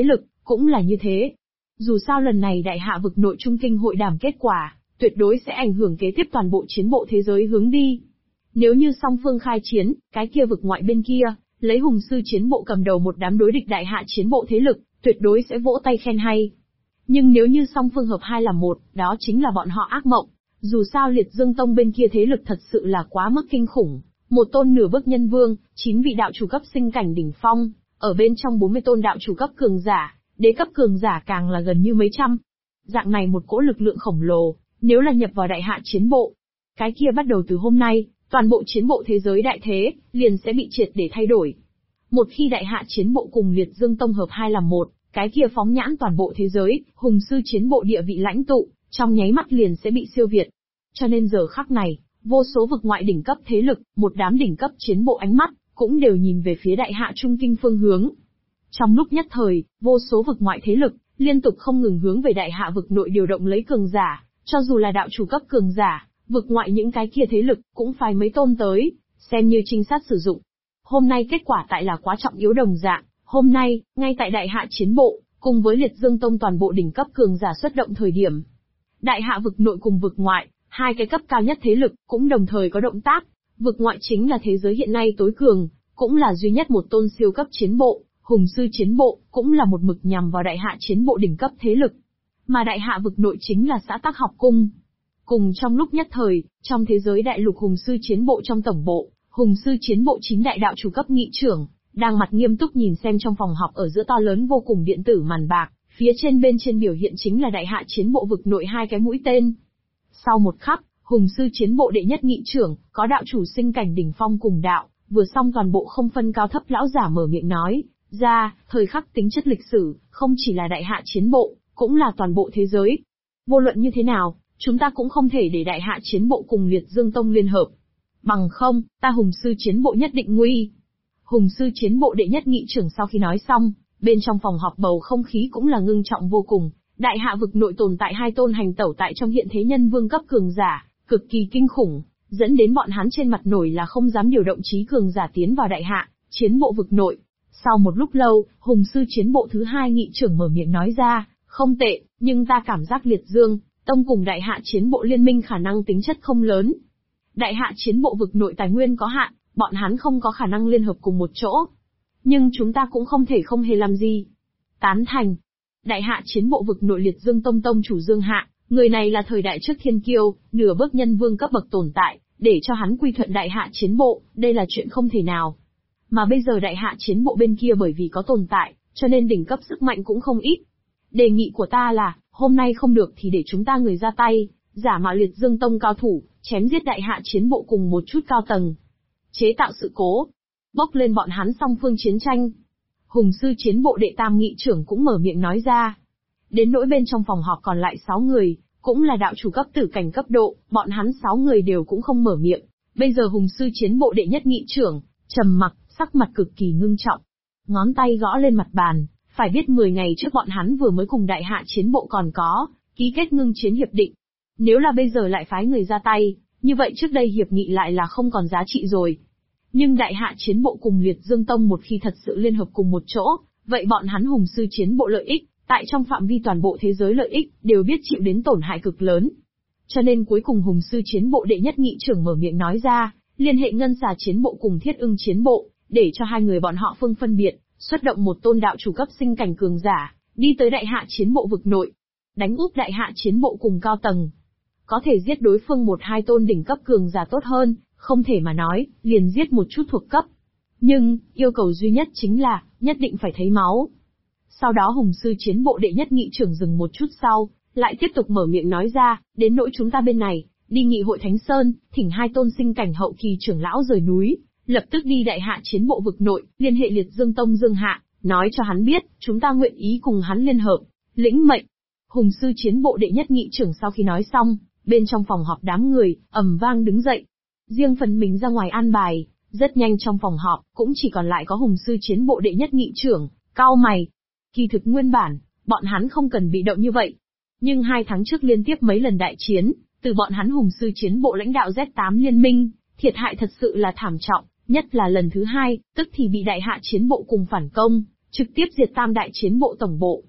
cũng là như thế. Dù sao lần này đại hạ vực nội trung kinh hội đàm kết quả, tuyệt đối sẽ ảnh hưởng kế tiếp toàn bộ chiến bộ thế giới hướng đi. Nếu như song phương khai chiến, cái kia vực ngoại bên kia, lấy hùng sư chiến bộ cầm đầu một đám đối địch đại hạ chiến bộ thế lực, tuyệt đối sẽ vỗ tay khen hay. Nhưng nếu như song phương hợp hai làm một, đó chính là bọn họ ác mộng. Dù sao Liệt Dương Tông bên kia thế lực thật sự là quá mức kinh khủng. Một tôn nửa bước nhân vương, 9 vị đạo chủ cấp sinh cảnh đỉnh phong, ở bên trong 40 tôn đạo chủ cấp cường giả, đế cấp cường giả càng là gần như mấy trăm. Dạng này một cỗ lực lượng khổng lồ, nếu là nhập vào đại hạ chiến bộ, cái kia bắt đầu từ hôm nay, toàn bộ chiến bộ thế giới đại thế, liền sẽ bị triệt để thay đổi. Một khi đại hạ chiến bộ cùng Liệt Dương Tông hợp hai làm một, cái kia phóng nhãn toàn bộ thế giới, hùng sư chiến bộ địa vị lãnh tụ, trong nháy mắt liền sẽ bị siêu việt. Cho nên giờ khắc này, vô số vực ngoại đỉnh cấp thế lực, một đám đỉnh cấp chiến bộ ánh mắt, cũng đều nhìn về phía đại hạ trung kinh phương hướng. Trong lúc nhất thời, vô số vực ngoại thế lực, liên tục không ngừng hướng về đại hạ vực nội điều động lấy cường giả, cho dù là đạo chủ cấp cường giả, vực ngoại những cái kia thế lực, cũng phải mấy tôn tới, xem như trinh sát sử dụng. Hôm nay kết quả tại là quá trọng yếu đồng dạng, hôm nay, ngay tại đại hạ chiến bộ, cùng với Liệt Dương Tông toàn bộ đỉnh cấp cường giả xuất động thời điểm. Đại hạ vực nội cùng vực ngoại, hai cái cấp cao nhất thế lực, cũng đồng thời có động tác. Vực ngoại chính là thế giới hiện nay tối cường, cũng là duy nhất một tôn siêu cấp chiến bộ, hùng sư chiến bộ, cũng là một mực nhằm vào đại hạ chiến bộ đỉnh cấp thế lực. Mà đại hạ vực nội chính là xã Tắc Học Cung. Cùng trong lúc nhất thời, trong thế giới đại lục hùng sư chiến bộ trong tổng bộ, hùng sư chiến bộ chính đại đạo chủ cấp nghị trưởng, đang mặt nghiêm túc nhìn xem trong phòng họp ở giữa to lớn vô cùng điện tử màn bạc, phía trên bên trên biểu hiện chính là đại hạ chiến bộ vực nội hai cái mũi tên. Sau một khắc, hùng sư chiến bộ đệ nhất nghị trưởng, có đạo chủ sinh cảnh đỉnh phong cùng đạo, vừa xong toàn bộ không phân cao thấp lão giả mở miệng nói ra, thời khắc tính chất lịch sử, không chỉ là đại hạ chiến bộ, cũng là toàn bộ thế giới. Vô luận như thế nào, chúng ta cũng không thể để đại hạ chiến bộ cùng Liệt Dương Tông liên hợp. Bằng không, ta hùng sư chiến bộ nhất định nguy. Hùng sư chiến bộ đệ nhất nghị trưởng sau khi nói xong, bên trong phòng họp bầu không khí cũng là ngưng trọng vô cùng. Đại hạ vực nội tồn tại hai tôn hành tẩu tại trong hiện thế nhân vương cấp cường giả, cực kỳ kinh khủng, dẫn đến bọn hắn trên mặt nổi là không dám điều động trí cường giả tiến vào đại hạ chiến bộ vực nội. Sau một lúc lâu, hùng sư chiến bộ thứ hai nghị trưởng mở miệng nói ra, không tệ, nhưng ta cảm giác Liệt Dương Tông cùng đại hạ chiến bộ liên minh khả năng tính chất không lớn. Đại hạ chiến bộ vực nội tài nguyên có hạn, bọn hắn không có khả năng liên hợp cùng một chỗ. Nhưng chúng ta cũng không thể không hề làm gì. Tán thành. Đại hạ chiến bộ vực nội Liệt Dương Tông tông chủ Dương Hạ, người này là thời đại trước thiên kiêu, nửa bước nhân vương cấp bậc tồn tại, để cho hắn quy thuận đại hạ chiến bộ, đây là chuyện không thể nào. Mà bây giờ đại hạ chiến bộ bên kia bởi vì có tồn tại, cho nên đỉnh cấp sức mạnh cũng không ít. Đề nghị của ta là, hôm nay không được thì để chúng ta người ra tay, giả mạo Liệt Dương Tông cao thủ, chém giết đại hạ chiến bộ cùng một chút cao tầng. Chế tạo sự cố, bốc lên bọn hắn song phương chiến tranh. Hùng sư chiến bộ đệ tam nghị trưởng cũng mở miệng nói ra. Đến nỗi bên trong phòng họp còn lại 6 người, cũng là đạo chủ cấp tử cảnh cấp độ, bọn hắn 6 người đều cũng không mở miệng. Bây giờ hùng sư chiến bộ đệ nhất nghị trưởng, trầm mặc, sắc mặt cực kỳ ngưng trọng. Ngón tay gõ lên mặt bàn, phải biết 10 ngày trước bọn hắn vừa mới cùng đại hạ chiến bộ còn có ký kết ngưng chiến hiệp định. Nếu là bây giờ lại phái người ra tay, như vậy trước đây hiệp nghị lại là không còn giá trị rồi. Nhưng đại hạ chiến bộ cùng Liệt Dương Tông một khi thật sự liên hợp cùng một chỗ, vậy bọn hắn hùng sư chiến bộ lợi ích, tại trong phạm vi toàn bộ thế giới lợi ích, đều biết chịu đến tổn hại cực lớn. Cho nên cuối cùng hùng sư chiến bộ đệ nhất nghị trưởng mở miệng nói ra, liên hệ ngân xà chiến bộ cùng Thiết Ưng chiến bộ, để cho hai người bọn họ phương phân biệt, xuất động một tôn đạo chủ cấp sinh cảnh cường giả, đi tới đại hạ chiến bộ vực nội, đánh úp đại hạ chiến bộ cùng cao tầng. Có thể giết đối phương 1-2 tôn đỉnh cấp cường giả tốt hơn, không thể mà nói, liền giết một chút thuộc cấp. Nhưng, yêu cầu duy nhất chính là, nhất định phải thấy máu. Sau đó hùng sư chiến bộ đệ nhất nghị trưởng dừng một chút sau, lại tiếp tục mở miệng nói ra, đến nỗi chúng ta bên này, đi nghị hội Thánh Sơn, thỉnh 2 tôn sinh cảnh hậu kỳ trưởng lão rời núi, lập tức đi đại hạ chiến bộ vực nội, liên hệ Liệt Dương Tông Dương Hạ, nói cho hắn biết, chúng ta nguyện ý cùng hắn liên hợp, lĩnh mệnh. Hùng sư chiến bộ đệ nhất nghị trưởng sau khi nói xong, bên trong phòng họp đám người, ầm vang đứng dậy. Riêng phần mình ra ngoài an bài, rất nhanh trong phòng họp, cũng chỉ còn lại có hùng sư chiến bộ đệ nhất nghị trưởng, cau mày. Kỳ thực nguyên bản, bọn hắn không cần bị động như vậy. Nhưng 2 tháng trước liên tiếp mấy lần đại chiến, từ bọn hắn hùng sư chiến bộ lãnh đạo Z8 liên minh, thiệt hại thật sự là thảm trọng, nhất là lần thứ 2, tức thì bị đại hạ chiến bộ cùng phản công, trực tiếp diệt tam đại chiến bộ tổng bộ.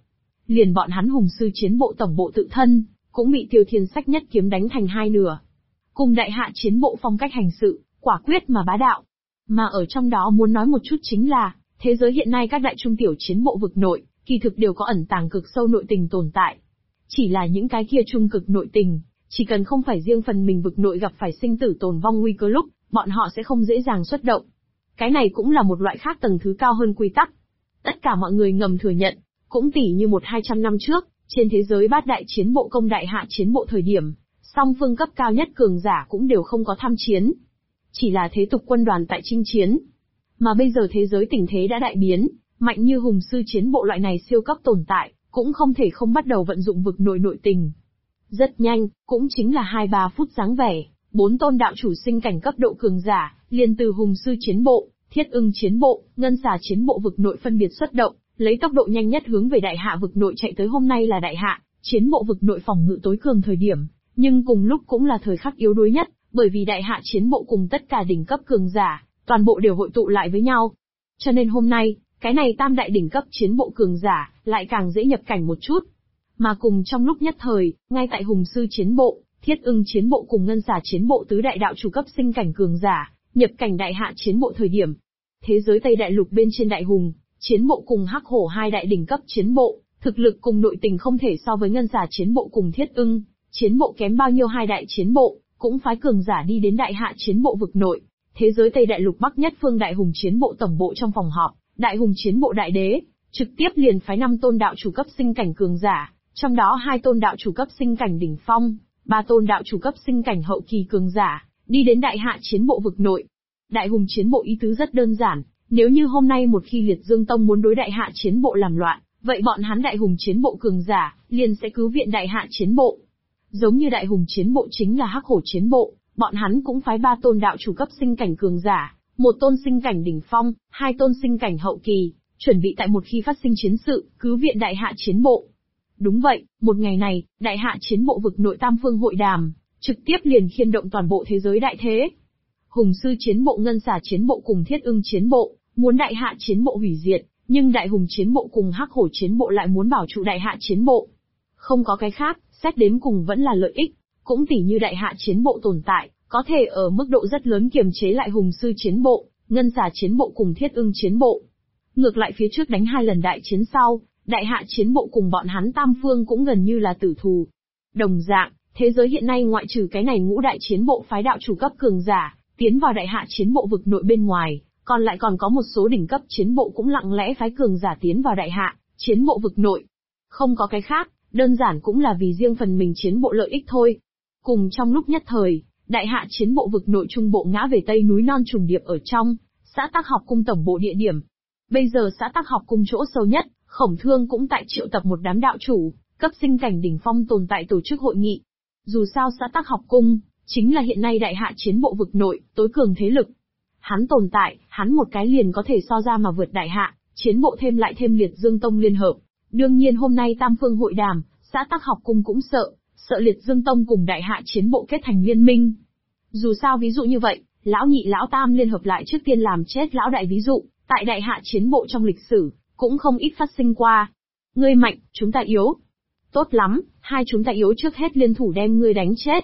liền bọn hắn Hùng sư chiến bộ tổng bộ tự thân, cũng bị Tiêu Thiên Sách nhất kiếm đánh thành hai nửa. Cùng đại hạ chiến bộ phong cách hành sự, quả quyết mà bá đạo. Mà ở trong đó muốn nói một chút chính là, thế giới hiện nay các đại trung tiểu chiến bộ vực nội, kỳ thực đều có ẩn tàng cực sâu nội tình tồn tại. Chỉ là những cái kia trung cực nội tình, chỉ cần không phải riêng phần mình vực nội gặp phải sinh tử tồn vong nguy cơ lúc, bọn họ sẽ không dễ dàng xuất động. Cái này cũng là một loại khác tầng thứ cao hơn quy tắc. Tất cả mọi người ngầm thừa nhận, cũng tỉ như 100-200 năm trước, trên thế giới bát đại chiến bộ công đại hạ chiến bộ thời điểm, song phương cấp cao nhất cường giả cũng đều không có tham chiến. Chỉ là thế tục quân đoàn tại chinh chiến. Mà bây giờ thế giới tình thế đã đại biến, mạnh như Hùng sư chiến bộ loại này siêu cấp tồn tại, cũng không thể không bắt đầu vận dụng vực nội nội tình. Rất nhanh, cũng chính là 2-3 phút dáng vẻ, 4 tôn đạo chủ sinh cảnh cấp độ cường giả, liền từ Hùng sư chiến bộ, Thiết Ưng chiến bộ, Ngân Xà chiến bộ vực nội phân biệt xuất động, lấy tốc độ nhanh nhất hướng về đại hạ vực nội chạy tới. Hôm nay là đại hạ chiến bộ vực nội phòng ngự tối cường thời điểm, nhưng cùng lúc cũng là thời khắc yếu đuối nhất, bởi vì đại hạ chiến bộ cùng tất cả đỉnh cấp cường giả, toàn bộ đều hội tụ lại với nhau. Cho nên hôm nay, cái này tam đại đỉnh cấp chiến bộ cường giả, lại càng dễ nhập cảnh một chút. Mà cùng trong lúc nhất thời, ngay tại Hùng sư chiến bộ, Thiết Ưng chiến bộ cùng Ngân Xà chiến bộ tứ đại đạo chủ cấp sinh cảnh cường giả, nhập cảnh đại hạ chiến bộ thời điểm. Thế giới Tây Đại Lục bên trên đại hùng, chiến bộ cùng Hắc Hổ hai đại đỉnh cấp chiến bộ, thực lực cùng nội tình không thể so với Ngân Xà chiến bộ cùng Thiết Ưng chiến bộ kém bao nhiêu. Hai đại chiến bộ, cũng phái cường giả đi đến đại hạ chiến bộ vực nội. Thế giới Tây Đại Lục Bắc Nhất Phương đại hùng chiến bộ tổng bộ trong phòng họp, đại hùng chiến bộ đại đế, trực tiếp liền phái 5 tôn đạo chủ cấp sinh cảnh cường giả, trong đó 2 tôn đạo chủ cấp sinh cảnh đỉnh phong, 3 tôn đạo chủ cấp sinh cảnh hậu kỳ cường giả, đi đến đại hạ chiến bộ vực nội. Đại hùng chiến bộ ý tứ rất đơn giản, nếu như hôm nay một khi Liệt Dương Tông muốn đối đại hạ chiến bộ làm loạn, vậy bọn hắn đại hùng chiến bộ cường giả, liền sẽ cứu viện đại hạ chiến bộ. Giống như đại hùng chiến bộ chính là Hắc Hổ chiến bộ, bọn hắn cũng phái 3 tôn đạo chủ cấp sinh cảnh cường giả, 1 tôn sinh cảnh đỉnh phong, 2 tôn sinh cảnh hậu kỳ, chuẩn bị tại một khi phát sinh chiến sự, cứu viện đại hạ chiến bộ. Đúng vậy, một ngày này, đại hạ chiến bộ vực nội tam phương hội đàm, trực tiếp liền khiên động toàn bộ thế giới đại thế. Hùng sư chiến bộ Ngân Xà chiến bộ cùng Thiết Ưng chiến bộ, muốn đại hạ chiến bộ hủy diệt, nhưng đại hùng chiến bộ cùng Hắc Hổ chiến bộ lại muốn bảo trụ đại hạ chiến bộ. Không có cái khác, xét đến cùng vẫn là lợi ích, cũng tỉ như đại hạ chiến bộ tồn tại, có thể ở mức độ rất lớn kiềm chế lại Hùng sư chiến bộ, Ngân Xà chiến bộ cùng Thiết Ưng chiến bộ. Ngược lại phía trước đánh 2 lần đại chiến sau, đại hạ chiến bộ cùng bọn hắn tam phương cũng gần như là tử thù. Đồng dạng, thế giới hiện nay ngoại trừ cái này ngũ đại chiến bộ phái đạo chủ cấp cường giả, tiến vào đại hạ chiến bộ vực nội bên ngoài, còn lại còn có một số đỉnh cấp chiến bộ cũng lặng lẽ phái cường giả tiến vào đại hạ chiến bộ vực nội. Không có cái khác, đơn giản cũng là vì riêng phần mình chiến bộ lợi ích thôi. Cùng trong lúc nhất thời, đại hạ chiến bộ vực nội trung bộ ngã về tây núi non trùng điệp ở trong xã Tắc Học Cung tổng bộ địa điểm. Bây giờ xã Tắc Học Cung chỗ sâu nhất, Khổng Thương cũng tại triệu tập một đám đạo chủ cấp sinh cảnh đỉnh phong tồn tại tổ chức hội nghị. Dù sao xã Tắc Học Cung chính là hiện nay đại hạ chiến bộ vực nội tối cường thế lực. Hắn tồn tại, hắn một cái liền có thể so ra mà vượt đại hạ chiến bộ thêm lại thêm Liệt Dương Tông liên hợp. Đương nhiên hôm nay tam phương hội đàm, xã Tắc Học Cung cũng sợ Liệt Dương Tông cùng đại hạ chiến bộ kết thành liên minh. Dù sao ví dụ như vậy, lão nhị lão tam liên hợp lại trước tiên làm chết lão đại, ví dụ, tại đại hạ chiến bộ trong lịch sử, cũng không ít phát sinh qua. Ngươi mạnh, chúng ta yếu. Tốt lắm, hai chúng ta yếu trước hết liên thủ đem ngươi đánh chết.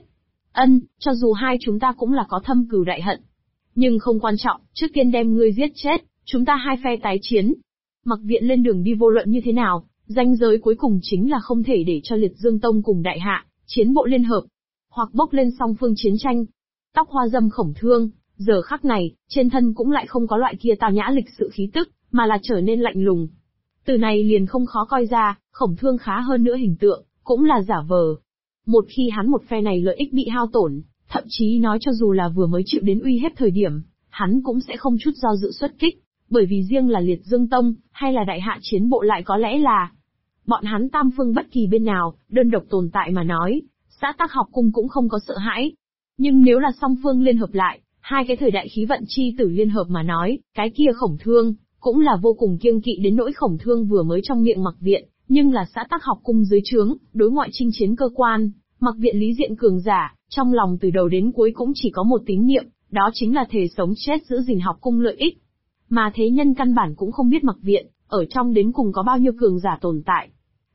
Cho dù hai chúng ta cũng là có thâm cừu đại hận. Nhưng không quan trọng, trước tiên đem ngươi giết chết, chúng ta hai phe tái chiến. Mặc viện lên đường đi vô luận như thế nào, ranh giới cuối cùng chính là không thể để cho Liệt Dương Tông cùng đại hạ chiến bộ liên hợp, hoặc bốc lên song phương chiến tranh. Tóc hoa dâm Khổng Thương, giờ khắc này, trên thân cũng lại không có loại kia tao nhã lịch sự khí tức, mà là trở nên lạnh lùng. Từ này liền không khó coi ra, Khổng Thương khá hơn nữa hình tượng, cũng là giả vờ. Một khi hắn một phe này lợi ích bị hao tổn, thậm chí nói cho dù là vừa mới chịu đến uy hiếp thời điểm, hắn cũng sẽ không chút do dự xuất kích, bởi vì riêng là Liệt Dương Tông, hay là đại hạ chiến bộ lại có lẽ là bọn hắn tam phương bất kỳ bên nào, đơn độc tồn tại mà nói, xã Tắc Học Cung cũng không có sợ hãi. Nhưng nếu là song phương liên hợp lại, hai cái thời đại khí vận chi tử liên hợp mà nói, cái kia Khổng Thương cũng là vô cùng kiêng kỵ, đến nỗi Khổng Thương vừa mới trong miệng Mặc Viện, nhưng là xã Tắc Học Cung dưới trướng, đối ngoại chinh chiến cơ quan, Mặc Viện lý diện cường giả, trong lòng từ đầu đến cuối cũng chỉ có một tín niệm, đó chính là thề sống chết giữ gìn học cung lợi ích. Mà thế nhân căn bản cũng không biết Mặc Viện ở trong đến cùng có bao nhiêu cường giả tồn tại.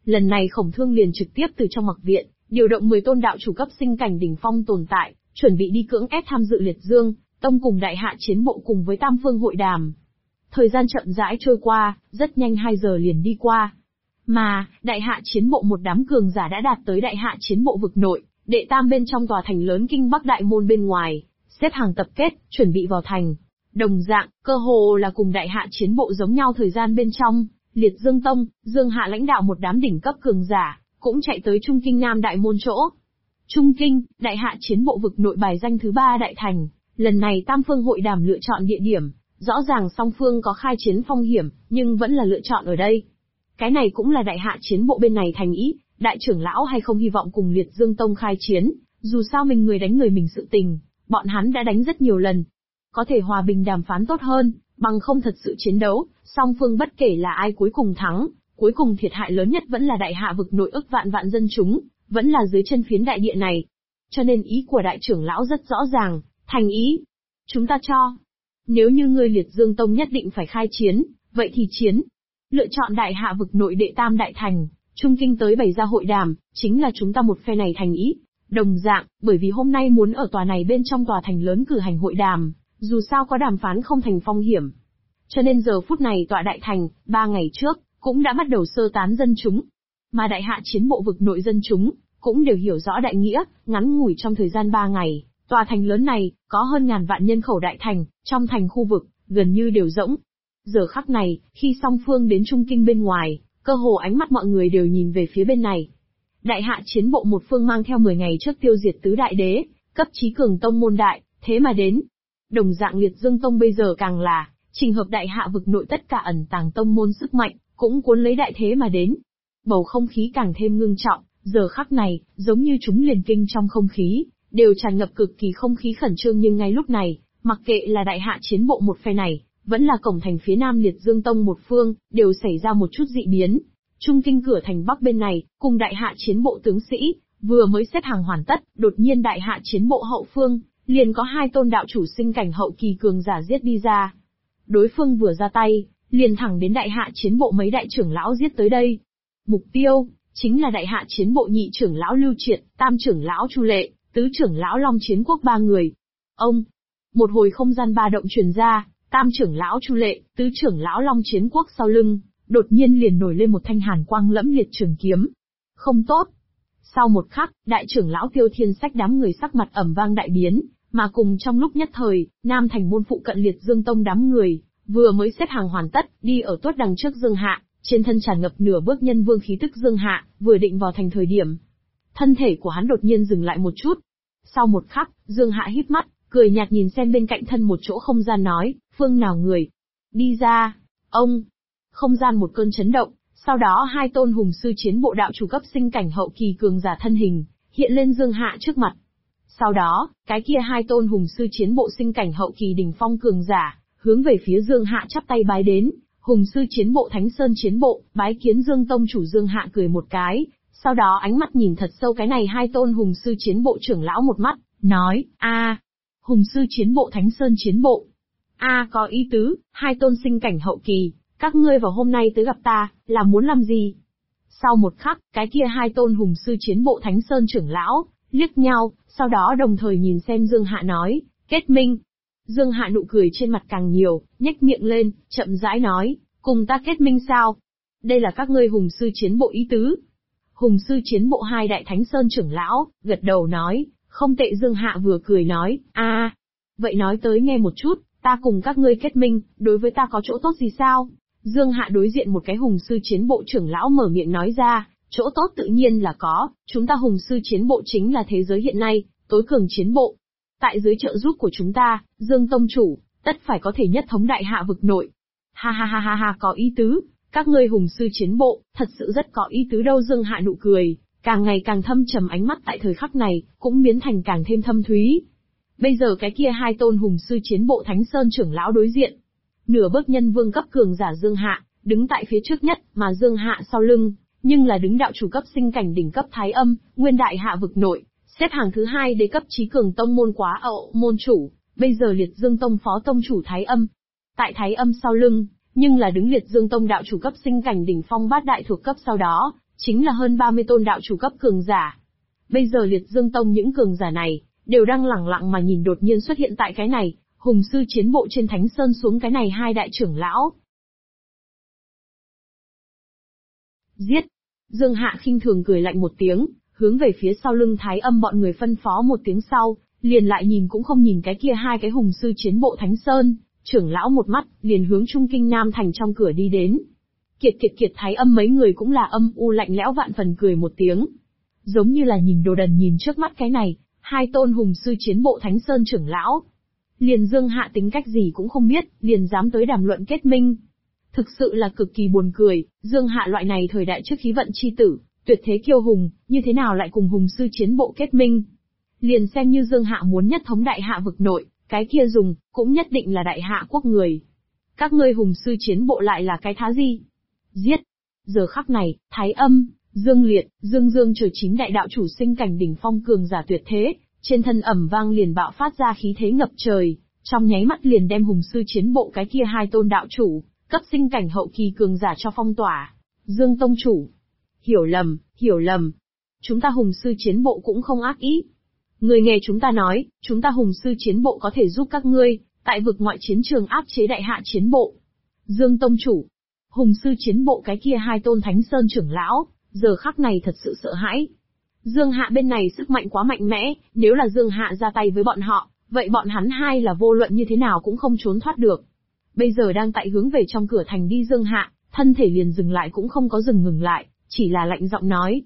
Lần này Khổng Thương liền trực tiếp từ trong mặc viện, điều động 10 tôn đạo chủ cấp sinh cảnh đỉnh phong tồn tại, chuẩn bị đi cưỡng ép tham dự Liệt Dương Tông cùng Đại Hạ Chiến Bộ cùng với Tam Phương hội đàm. Thời gian chậm rãi trôi qua, rất nhanh 2 giờ liền đi qua. Mà, Đại Hạ Chiến Bộ một đám cường giả đã đạt tới Đại Hạ Chiến Bộ vực nội, đệ tam bên trong tòa thành lớn Kinh Bắc Đại Môn bên ngoài, xếp hàng tập kết, chuẩn bị vào thành. Đồng dạng, cơ hồ là cùng Đại Hạ Chiến Bộ giống nhau thời gian bên trong, Liệt Dương Tông, Dương Hạ lãnh đạo một đám đỉnh cấp cường giả, cũng chạy tới Trung Kinh Nam Đại Môn chỗ. Trung Kinh, Đại Hạ Chiến Bộ vực nội bài danh thứ 3 đại thành, lần này Tam Phương hội đàm lựa chọn địa điểm, rõ ràng song phương có khai chiến phong hiểm, nhưng vẫn là lựa chọn ở đây. Cái này cũng là Đại Hạ Chiến Bộ bên này thành ý, đại trưởng lão hay không hy vọng cùng Liệt Dương Tông khai chiến, dù sao mình người đánh người mình sự tình, bọn hắn đã đánh rất nhiều lần. Có thể hòa bình đàm phán tốt hơn, bằng không thật sự chiến đấu, song phương bất kể là ai cuối cùng thắng, cuối cùng thiệt hại lớn nhất vẫn là Đại Hạ vực nội ức vạn vạn dân chúng, vẫn là dưới chân phiến đại địa này. Cho nên ý của đại trưởng lão rất rõ ràng, thành ý. Chúng ta cho. Nếu như ngươi Liệt Dương Tông nhất định phải khai chiến, vậy thì chiến. Lựa chọn Đại Hạ vực nội đệ tam đại thành, Trung Kinh tới bày ra hội đàm, chính là chúng ta một phe này thành ý. Đồng dạng, bởi vì hôm nay muốn ở tòa này bên trong tòa thành lớn cử hành hội đàm, dù sao có đàm phán không thành phong hiểm. Cho nên giờ phút này tòa đại thành, 3 ngày trước, cũng đã bắt đầu sơ tán dân chúng. Mà Đại Hạ Chiến Bộ vực nội dân chúng, cũng đều hiểu rõ đại nghĩa, ngắn ngủi trong thời gian 3 ngày, tòa thành lớn này, có hơn ngàn vạn nhân khẩu đại thành, trong thành khu vực, gần như đều rỗng. Giờ khắc này, khi song phương đến Trung Kinh bên ngoài, cơ hồ ánh mắt mọi người đều nhìn về phía bên này. Đại Hạ Chiến Bộ một phương mang theo 10 ngày trước tiêu diệt tứ đại đế, cấp chí cường tông môn đại, thế mà đến. Đồng dạng Liệt Dương Tông bây giờ càng là, trình hợp Đại Hạ vực nội tất cả ẩn tàng tông môn sức mạnh, cũng cuốn lấy đại thế mà đến. Bầu không khí càng thêm ngưng trọng, giờ khắc này, giống như chúng liền kinh trong không khí, đều tràn ngập cực kỳ không khí khẩn trương nhưng ngay lúc này, mặc kệ là Đại Hạ Chiến Bộ một phe này, vẫn là cổng thành phía nam Liệt Dương Tông một phương, đều xảy ra một chút dị biến. Trung Kinh cửa thành bắc bên này, cùng Đại Hạ Chiến Bộ tướng sĩ, vừa mới xếp hàng hoàn tất, đột nhiên Đại Hạ Chiến Bộ hậu phương, liền có 2 tôn đạo chủ sinh cảnh hậu kỳ cường giả giết đi ra. Đối phương vừa ra tay, liền thẳng đến Đại Hạ Chiến Bộ mấy đại trưởng lão giết tới đây. Mục tiêu, chính là Đại Hạ Chiến Bộ nhị trưởng lão Lưu Triệt, tam trưởng lão Chu Lệ, tứ trưởng lão Long Chiến Quốc 3 người. Ông, một hồi không gian ba động truyền ra, tam trưởng lão Chu Lệ, tứ trưởng lão Long Chiến Quốc sau lưng, đột nhiên liền nổi lên một thanh hàn quang lẫm liệt trường kiếm. Không tốt. Sau một khắc, đại trưởng lão Tiêu Thiên Sách đám người sắc mặt ầm vang đại biến, mà cùng trong lúc nhất thời, Nam thành môn phụ cận Liệt Dương Tông đám người, vừa mới xếp hàng hoàn tất, đi ở tuốt đằng trước Dương Hạ, trên thân tràn ngập nửa bước nhân vương khí tức Dương Hạ, vừa định vào thành thời điểm. Thân thể của hắn đột nhiên dừng lại một chút. Sau một khắc, Dương Hạ híp mắt, cười nhạt nhìn xem bên cạnh thân một chỗ không gian nói, phương nào người? Đi ra, ông. Không gian một cơn chấn động, sau đó 2 tôn hùng sư chiến bộ đạo chủ cấp sinh cảnh hậu kỳ cường giả thân hình, hiện lên Dương Hạ trước mặt. Sau đó, cái kia 2 tôn hùng sư chiến bộ sinh cảnh hậu kỳ đỉnh phong cường giả, hướng về phía Dương Hạ chắp tay bái đến, hùng sư chiến bộ Thánh Sơn chiến bộ, bái kiến Dương Tông chủ. Dương Hạ cười một cái, sau đó ánh mắt nhìn thật sâu cái này 2 tôn hùng sư chiến bộ trưởng lão một mắt, nói, hùng sư chiến bộ Thánh Sơn chiến bộ. Có ý tứ, 2 tôn sinh cảnh hậu kỳ, các ngươi vào hôm nay tới gặp ta, là muốn làm gì? Sau một khắc, cái kia 2 tôn hùng sư chiến bộ Thánh Sơn trưởng lão, liếc nhau, sau đó đồng thời nhìn xem Dương Hạ nói, kết minh. Dương Hạ nụ cười trên mặt càng nhiều, nhếch miệng lên, chậm rãi nói, cùng ta kết minh sao? Đây là các ngươi hùng sư chiến bộ ý tứ. Hùng sư chiến bộ 2 đại Thánh Sơn trưởng lão, gật đầu nói, không tệ. Dương Hạ vừa cười nói, vậy nói tới nghe một chút, ta cùng các ngươi kết minh, đối với ta có chỗ tốt gì sao? Dương Hạ đối diện một cái hùng sư chiến bộ trưởng lão mở miệng nói ra, chỗ tốt tự nhiên là có, chúng ta hùng sư chiến bộ chính là thế giới hiện nay, tối cường chiến bộ. Tại dưới trợ giúp của chúng ta, Dương Tông chủ, tất phải có thể nhất thống Đại Hạ vực nội. Ha ha ha ha ha, có ý tứ, các ngươi hùng sư chiến bộ, thật sự rất có ý tứ đâu. Dương Hạ nụ cười, càng ngày càng thâm trầm, ánh mắt tại thời khắc này, cũng biến thành càng thêm thâm thúy. Bây giờ cái kia 2 tôn hùng sư chiến bộ Thánh Sơn trưởng lão đối diện. Nửa bước nhân vương cấp cường giả Dương Hạ, đứng tại phía trước nhất, mà Dương Hạ sau lưng, nhưng là đứng đạo chủ cấp sinh cảnh đỉnh cấp Thái Âm, nguyên Đại Hạ vực nội, xếp hàng thứ 2 đế cấp chí cường tông môn Quá Ậu môn chủ, bây giờ Liệt Dương Tông phó tông chủ Thái Âm. Tại Thái Âm sau lưng, nhưng là đứng Liệt Dương Tông đạo chủ cấp sinh cảnh đỉnh phong bát đại thuộc cấp, sau đó, chính là hơn 30 tôn đạo chủ cấp cường giả. Bây giờ Liệt Dương Tông những cường giả này, đều đang lẳng lặng mà nhìn đột nhiên xuất hiện tại cái này, hùng sư chiến bộ trên Thánh Sơn xuống cái này hai đại trưởng lão. Giết! Dương Hạ khinh thường cười lạnh một tiếng, hướng về phía sau lưng Thái Âm bọn người phân phó một tiếng sau, liền lại nhìn cũng không nhìn cái kia hai cái hùng sư chiến bộ Thánh Sơn, trưởng lão một mắt, liền hướng Trung Kinh Nam Thành trong cửa đi đến. Kiệt Thái Âm mấy người cũng là âm u lạnh lẽo vạn phần cười một tiếng. Giống như là nhìn đồ đần nhìn trước mắt cái này, hai tôn hùng sư chiến bộ Thánh Sơn trưởng lão. Liền Dương Hạ tính cách gì cũng không biết, liền dám tới đàm luận kết minh. Thực sự là cực kỳ buồn cười, Dương Hạ loại này thời đại trước khí vận chi tử, tuyệt thế kiêu hùng, như thế nào lại cùng hùng sư chiến bộ kết minh. Liền xem như Dương Hạ muốn nhất thống đại hạ vực nội, cái kia dùng, cũng nhất định là đại hạ quốc người. Các ngươi hùng sư chiến bộ lại là cái thá gì? Giết! Giờ khắc này, Thái Âm, Dương Liệt, Dương chờ 9 đại đạo chủ sinh cảnh đỉnh phong cường giả tuyệt thế, trên thân ầm vang liền bạo phát ra khí thế ngập trời, trong nháy mắt liền đem hùng sư chiến bộ cái kia hai tôn đạo chủ, cấp sinh cảnh hậu kỳ cường giả cho phong tỏa. Dương Tông chủ. Hiểu lầm. Chúng ta hùng sư chiến bộ cũng không ác ý. Người nghe chúng ta nói, chúng ta hùng sư chiến bộ có thể giúp các ngươi, tại vực ngoại chiến trường áp chế đại hạ chiến bộ. Dương Tông chủ. Hùng sư chiến bộ cái kia hai tôn Thánh Sơn trưởng lão, giờ khắc này thật sự sợ hãi. Dương Hạ bên này sức mạnh quá mạnh mẽ, nếu là Dương Hạ ra tay với bọn họ, vậy bọn hắn hai là vô luận như thế nào cũng không trốn thoát được. Bây giờ đang tại hướng về trong cửa thành đi Dương Hạ, thân thể liền dừng lại cũng không có ngừng lại, chỉ là lạnh giọng nói,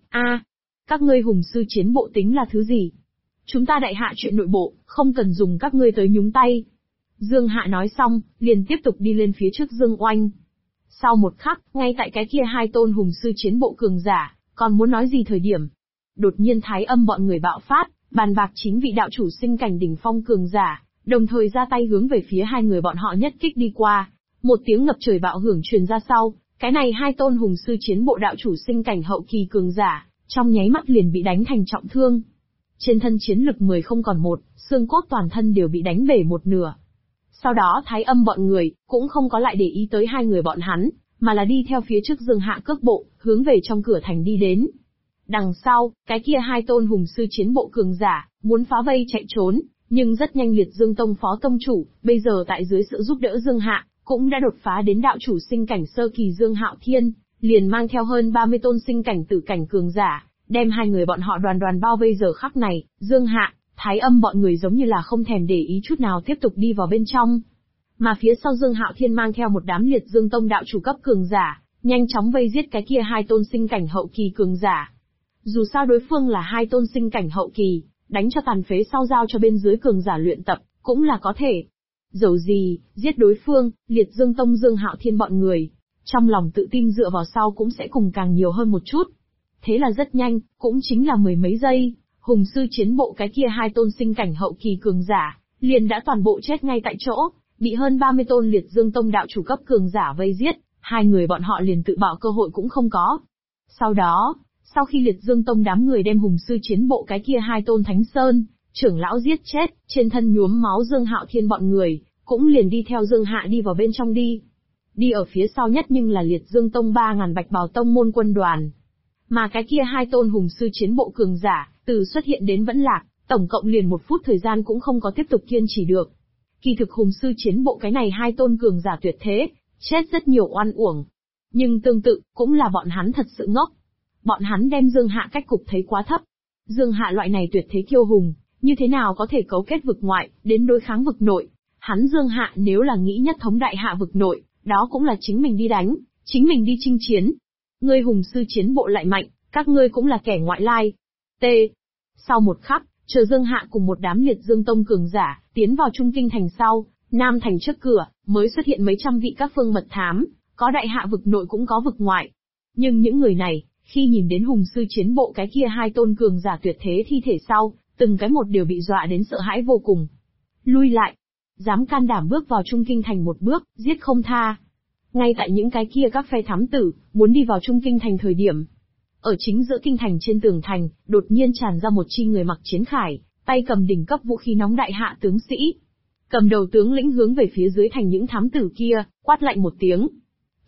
các ngươi hùng sư chiến bộ tính là thứ gì? Chúng ta đại hạ chuyện nội bộ, không cần dùng các ngươi tới nhúng tay. Dương Hạ nói xong, liền tiếp tục đi lên phía trước Dương Oanh. Sau một khắc, ngay tại cái kia hai tôn hùng sư chiến bộ cường giả, còn muốn nói gì thời điểm. Đột nhiên Thái Âm bọn người bạo phát, bàn bạc 9 vị đạo chủ sinh cảnh đỉnh phong cường giả, đồng thời ra tay hướng về phía hai người bọn họ nhất kích đi qua. Một tiếng ngập trời bạo hưởng truyền ra sau, cái này hai tôn hùng sư chiến bộ đạo chủ sinh cảnh hậu kỳ cường giả, trong nháy mắt liền bị đánh thành trọng thương. Trên thân chiến lực 10 không còn một, xương cốt toàn thân đều bị đánh bể một nửa. Sau đó Thái Âm bọn người, cũng không có lại để ý tới hai người bọn hắn, mà là đi theo phía trước Dương Hạ cước bộ, hướng về trong cửa thành đi đến. Đằng sau, cái kia hai tôn hùng sư chiến bộ cường giả, muốn phá vây chạy trốn, nhưng rất nhanh Liệt Dương Tông phó tông chủ, bây giờ tại dưới sự giúp đỡ Dương Hạ, cũng đã đột phá đến đạo chủ sinh cảnh sơ kỳ Dương Hạo Thiên, liền mang theo hơn 30 tôn sinh cảnh tử cảnh cường giả, đem hai người bọn họ đoàn bao vây. Giờ khắc này, Dương Hạ, Thái Âm bọn người giống như là không thèm để ý chút nào tiếp tục đi vào bên trong. Mà phía sau Dương Hạo Thiên mang theo một đám Liệt Dương Tông đạo chủ cấp cường giả, nhanh chóng vây giết cái kia hai tôn sinh cảnh hậu kỳ cường giả. Dù sao đối phương là hai tôn sinh cảnh hậu kỳ, đánh cho tàn phế sau giao cho bên dưới cường giả luyện tập, cũng là có thể. Dẫu gì, giết đối phương, Liệt Dương Tông Dương Hạo Thiên bọn người, trong lòng tự tin dựa vào sau cũng sẽ cùng càng nhiều hơn một chút. Thế là rất nhanh, cũng chính là mười mấy giây, hùng sư chiến bộ cái kia hai tôn sinh cảnh hậu kỳ cường giả, liền đã toàn bộ chết ngay tại chỗ, bị hơn 30 tôn Liệt Dương Tông đạo chủ cấp cường giả vây giết, hai người bọn họ liền tự bảo cơ hội cũng không có. Sau đó, sau khi Liệt Dương Tông đám người đem hùng sư chiến bộ cái kia hai tôn Thánh Sơn trưởng lão giết chết, trên thân nhuốm máu Dương Hạo Thiên bọn người, cũng liền đi theo Dương Hạ đi vào bên trong đi. Đi ở phía sau nhất nhưng là Liệt Dương Tông 3000 Bạch Bào Tông môn quân đoàn. Mà cái kia hai tôn hùng sư chiến bộ cường giả, từ xuất hiện đến vẫn lạc, tổng cộng liền 1 phút thời gian cũng không có tiếp tục kiên trì được. Kỳ thực hùng sư chiến bộ cái này hai tôn cường giả tuyệt thế, chết rất nhiều oan uổng. Nhưng tương tự, cũng là bọn hắn thật sự ngốc. Bọn hắn đem Dương Hạ cách cục thấy quá thấp. Dương Hạ loại này tuyệt thế kiêu hùng, như thế nào có thể cấu kết vực ngoại, đến đối kháng vực nội. Hắn Dương Hạ nếu là nghĩ nhất thống đại hạ vực nội, đó cũng là chính mình đi đánh, chính mình đi chinh chiến. Ngươi hùng sư chiến bộ lại mạnh, các ngươi cũng là kẻ ngoại lai. T. Sau một khắc, chờ Dương Hạ cùng một đám Liệt Dương Tông cường giả, tiến vào Trung Kinh thành sau, Nam thành trước cửa, mới xuất hiện mấy trăm vị các phương mật thám, có đại hạ vực nội cũng có vực ngoại. Nhưng những người này, khi nhìn đến hùng sư chiến bộ cái kia hai tôn cường giả tuyệt thế thi thể sau, từng cái một đều bị dọa đến sợ hãi vô cùng. Lui lại, dám can đảm bước vào Trung Kinh thành một bước, giết không tha. Ngay tại những cái kia các phe thám tử, muốn đi vào Trung Kinh thành thời điểm. Ở chính giữa kinh thành trên tường thành, đột nhiên tràn ra một chi người mặc chiến khải, tay cầm đỉnh cấp vũ khí nóng đại hạ tướng sĩ. Cầm đầu tướng lĩnh hướng về phía dưới thành những thám tử kia, quát lạnh một tiếng.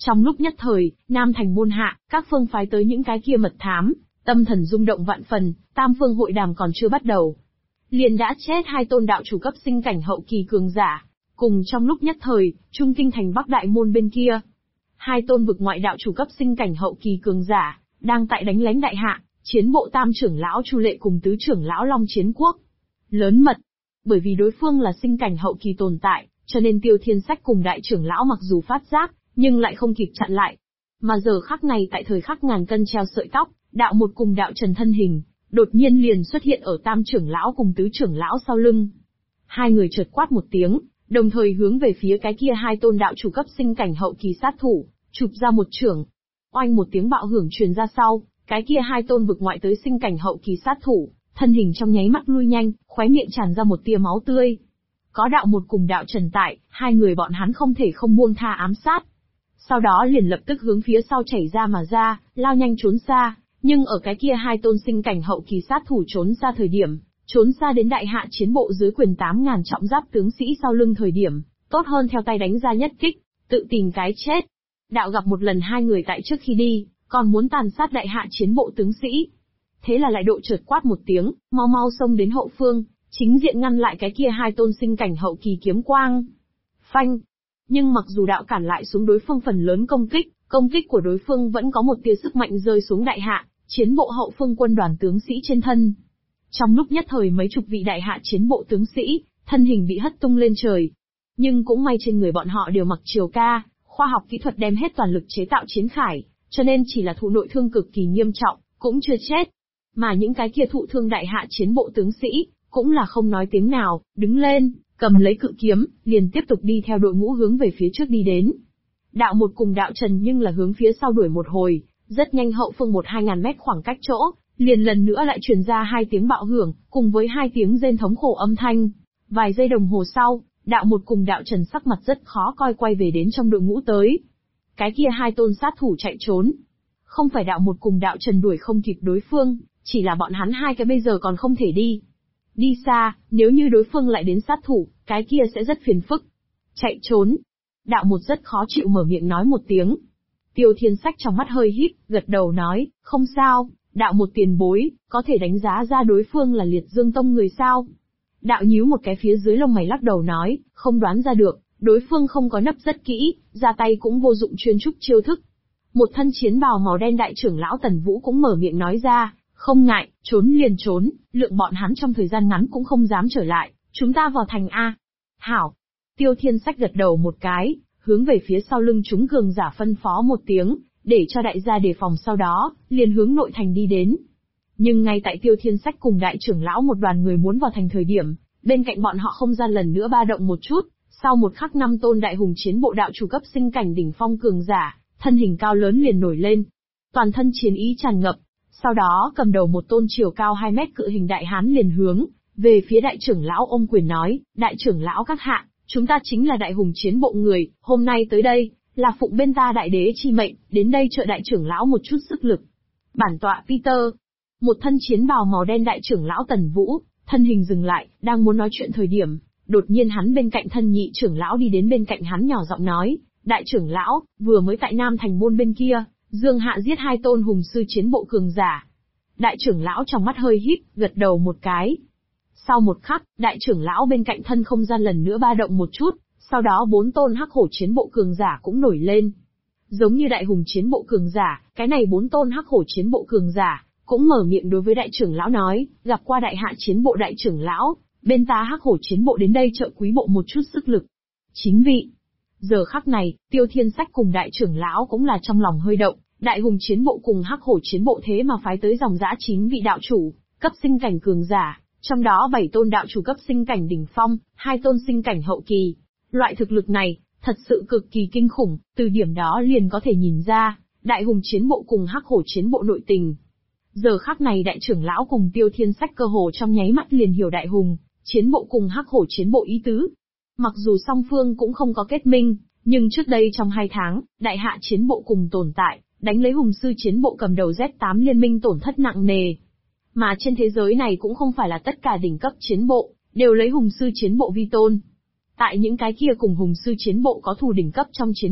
Trong lúc nhất thời, Nam Thành môn hạ, các phương phái tới những cái kia mật thám, tâm thần rung động vạn phần, tam phương hội đàm còn chưa bắt đầu. Liền đã chết 2 tôn đạo chủ cấp sinh cảnh hậu kỳ cường giả. Cùng trong lúc nhất thời, Trung Kinh thành Bắc Đại Môn bên kia, 2 tôn vực ngoại đạo chủ cấp sinh cảnh hậu kỳ cường giả, đang tại đánh lén đại hạ, chiến bộ tam trưởng lão Chu Lệ cùng tứ trưởng lão Long Chiến Quốc. Lớn mật, bởi vì đối phương là sinh cảnh hậu kỳ tồn tại, cho nên Tiêu Thiên Sách cùng đại trưởng lão mặc dù phát giác, nhưng lại không kịp chặn lại. Mà giờ khắc này tại thời khắc ngàn cân treo sợi tóc, đạo một cùng đạo Trần thân hình, đột nhiên liền xuất hiện ở tam trưởng lão cùng tứ trưởng lão sau lưng. 2 người chợt quát một tiếng, đồng thời hướng về phía cái kia 2 tôn đạo chủ cấp sinh cảnh hậu kỳ sát thủ, chụp ra một chưởng. Oanh một tiếng bạo hưởng truyền ra sau, cái kia 2 tôn vực ngoại tới sinh cảnh hậu kỳ sát thủ, thân hình trong nháy mắt lui nhanh, khóe miệng tràn ra một tia máu tươi. Có đạo một cùng đạo Trần tại, 2 người bọn hắn không thể không buông tha ám sát. Sau đó liền lập tức hướng phía sau chảy ra mà ra, lao nhanh trốn xa, nhưng ở cái kia 2 tôn sinh cảnh hậu kỳ sát thủ trốn xa thời điểm, trốn xa đến đại hạ chiến bộ dưới quyền 8.000 trọng giáp tướng sĩ sau lưng thời điểm, tốt hơn theo tay đánh ra nhất kích, tự tìm cái chết. Đạo gặp một lần 2 người tại trước khi đi, còn muốn tàn sát đại hạ chiến bộ tướng sĩ. Thế là lại độ chợt quát một tiếng, mau mau xông đến hậu phương, chính diện ngăn lại cái kia 2 tôn sinh cảnh hậu kỳ kiếm quang. Phanh! Nhưng mặc dù đạo cản lại xuống đối phương phần lớn công kích của đối phương vẫn có một tia sức mạnh rơi xuống đại hạ, chiến bộ hậu phương quân đoàn tướng sĩ trên thân. Trong lúc nhất thời mấy chục vị đại hạ chiến bộ tướng sĩ, thân hình bị hất tung lên trời. Nhưng cũng may trên người bọn họ đều mặc triều ca, khoa học kỹ thuật đem hết toàn lực chế tạo chiến khải, cho nên chỉ là thụ nội thương cực kỳ nghiêm trọng, cũng chưa chết. Mà những cái kia thụ thương đại hạ chiến bộ tướng sĩ, cũng là không nói tiếng nào, đứng lên, cầm lấy cự kiếm, liền tiếp tục đi theo đội ngũ hướng về phía trước đi đến. Đạo một cùng đạo Trần nhưng là hướng phía sau đuổi một hồi, rất nhanh hậu phương 1-2 ngàn mét khoảng cách chỗ, liền lần nữa lại truyền ra 2 tiếng bạo hưởng, cùng với 2 tiếng rên thống khổ âm thanh. Vài giây đồng hồ sau, đạo một cùng đạo Trần sắc mặt rất khó coi quay về đến trong đội ngũ tới. Cái kia 2 tôn sát thủ chạy trốn. Không phải đạo một cùng đạo Trần đuổi không kịp đối phương, chỉ là bọn hắn 2 cái bây giờ còn không thể đi. Đi xa, nếu như đối phương lại đến sát thủ, cái kia sẽ rất phiền phức. Chạy trốn. Đạo một rất khó chịu mở miệng nói một tiếng. Tiêu Thiên Sách trong mắt hơi híp, gật đầu nói, không sao, đạo một tiền bối, có thể đánh giá ra đối phương là Liệt Dương Tông người sao. Đạo nhíu một cái phía dưới lông mày lắc đầu nói, không đoán ra được, đối phương không có nấp rất kỹ, ra tay cũng vô dụng chuyên trúc chiêu thức. Một thân chiến bào màu đen đại trưởng lão Tần Vũ cũng mở miệng nói ra, không ngại, trốn liền trốn, lượng bọn hắn trong thời gian ngắn cũng không dám trở lại, chúng ta vào thành A. Hảo. Tiêu Thiên Sách gật đầu một cái, hướng về phía sau lưng chúng cường giả phân phó một tiếng, để cho đại gia đề phòng sau đó, liền hướng nội thành đi đến. Nhưng ngay tại Tiêu Thiên Sách cùng đại trưởng lão một đoàn người muốn vào thành thời điểm, bên cạnh bọn họ không gian lần nữa ba động một chút, sau một khắc 5 tôn đại hùng chiến bộ đạo chủ cấp sinh cảnh đỉnh phong cường giả, thân hình cao lớn liền nổi lên. Toàn thân chiến ý tràn ngập, sau đó cầm đầu một tôn chiều cao 2 mét cự hình đại hán liền hướng về phía đại trưởng lão ôm quyền nói, đại trưởng lão các hạ, chúng ta chính là đại hùng chiến bộ người, hôm nay tới đây, là phụng bên ta đại đế chi mệnh, đến đây trợ đại trưởng lão một chút sức lực. Bản tọa Peter, một thân chiến bào màu đen đại trưởng lão Tần Vũ, thân hình dừng lại, đang muốn nói chuyện thời điểm, đột nhiên hắn bên cạnh thân nhị trưởng lão đi đến bên cạnh hắn nhỏ giọng nói, đại trưởng lão, vừa mới tại Nam Thành môn bên kia, Dương Hạ giết 2 tôn hùng sư chiến bộ cường giả. Đại trưởng lão trong mắt hơi híp, gật đầu một cái. Sau một khắc, đại trưởng lão bên cạnh thân không gian lần nữa ba động một chút, sau đó 4 tôn hắc hổ chiến bộ cường giả cũng nổi lên. Giống như đại hùng chiến bộ cường giả, cái này 4 tôn hắc hổ chiến bộ cường giả, cũng mở miệng đối với đại trưởng lão nói, gặp qua đại hạ chiến bộ đại trưởng lão, bên ta hắc hổ chiến bộ đến đây trợ quý bộ một chút sức lực. Chính vị. Giờ khắc này, Tiêu Thiên Sách cùng đại trưởng lão cũng là trong lòng hơi động, đại hùng chiến bộ cùng hắc hổ chiến bộ thế mà phái tới dòng dã 9 vị đạo chủ, cấp sinh cảnh cường giả, trong đó 7 tôn đạo chủ cấp sinh cảnh đỉnh phong, 2 tôn sinh cảnh hậu kỳ. Loại thực lực này, thật sự cực kỳ kinh khủng, từ điểm đó liền có thể nhìn ra, đại hùng chiến bộ cùng hắc hổ chiến bộ nội tình. Giờ khắc này đại trưởng lão cùng Tiêu Thiên Sách cơ hồ trong nháy mắt liền hiểu đại hùng chiến bộ cùng hắc hổ chiến bộ ý tứ. Mặc dù song phương cũng không có kết minh, nhưng trước đây trong 2 tháng, đại hạ chiến bộ cùng tồn tại, đánh lấy hùng sư chiến bộ cầm đầu Z8 liên minh tổn thất nặng nề. Mà trên thế giới này cũng không phải là tất cả đỉnh cấp chiến bộ, đều lấy hùng sư chiến bộ vi tôn. Tại những cái kia cùng hùng sư chiến bộ có thù đỉnh cấp trong chiến bộ,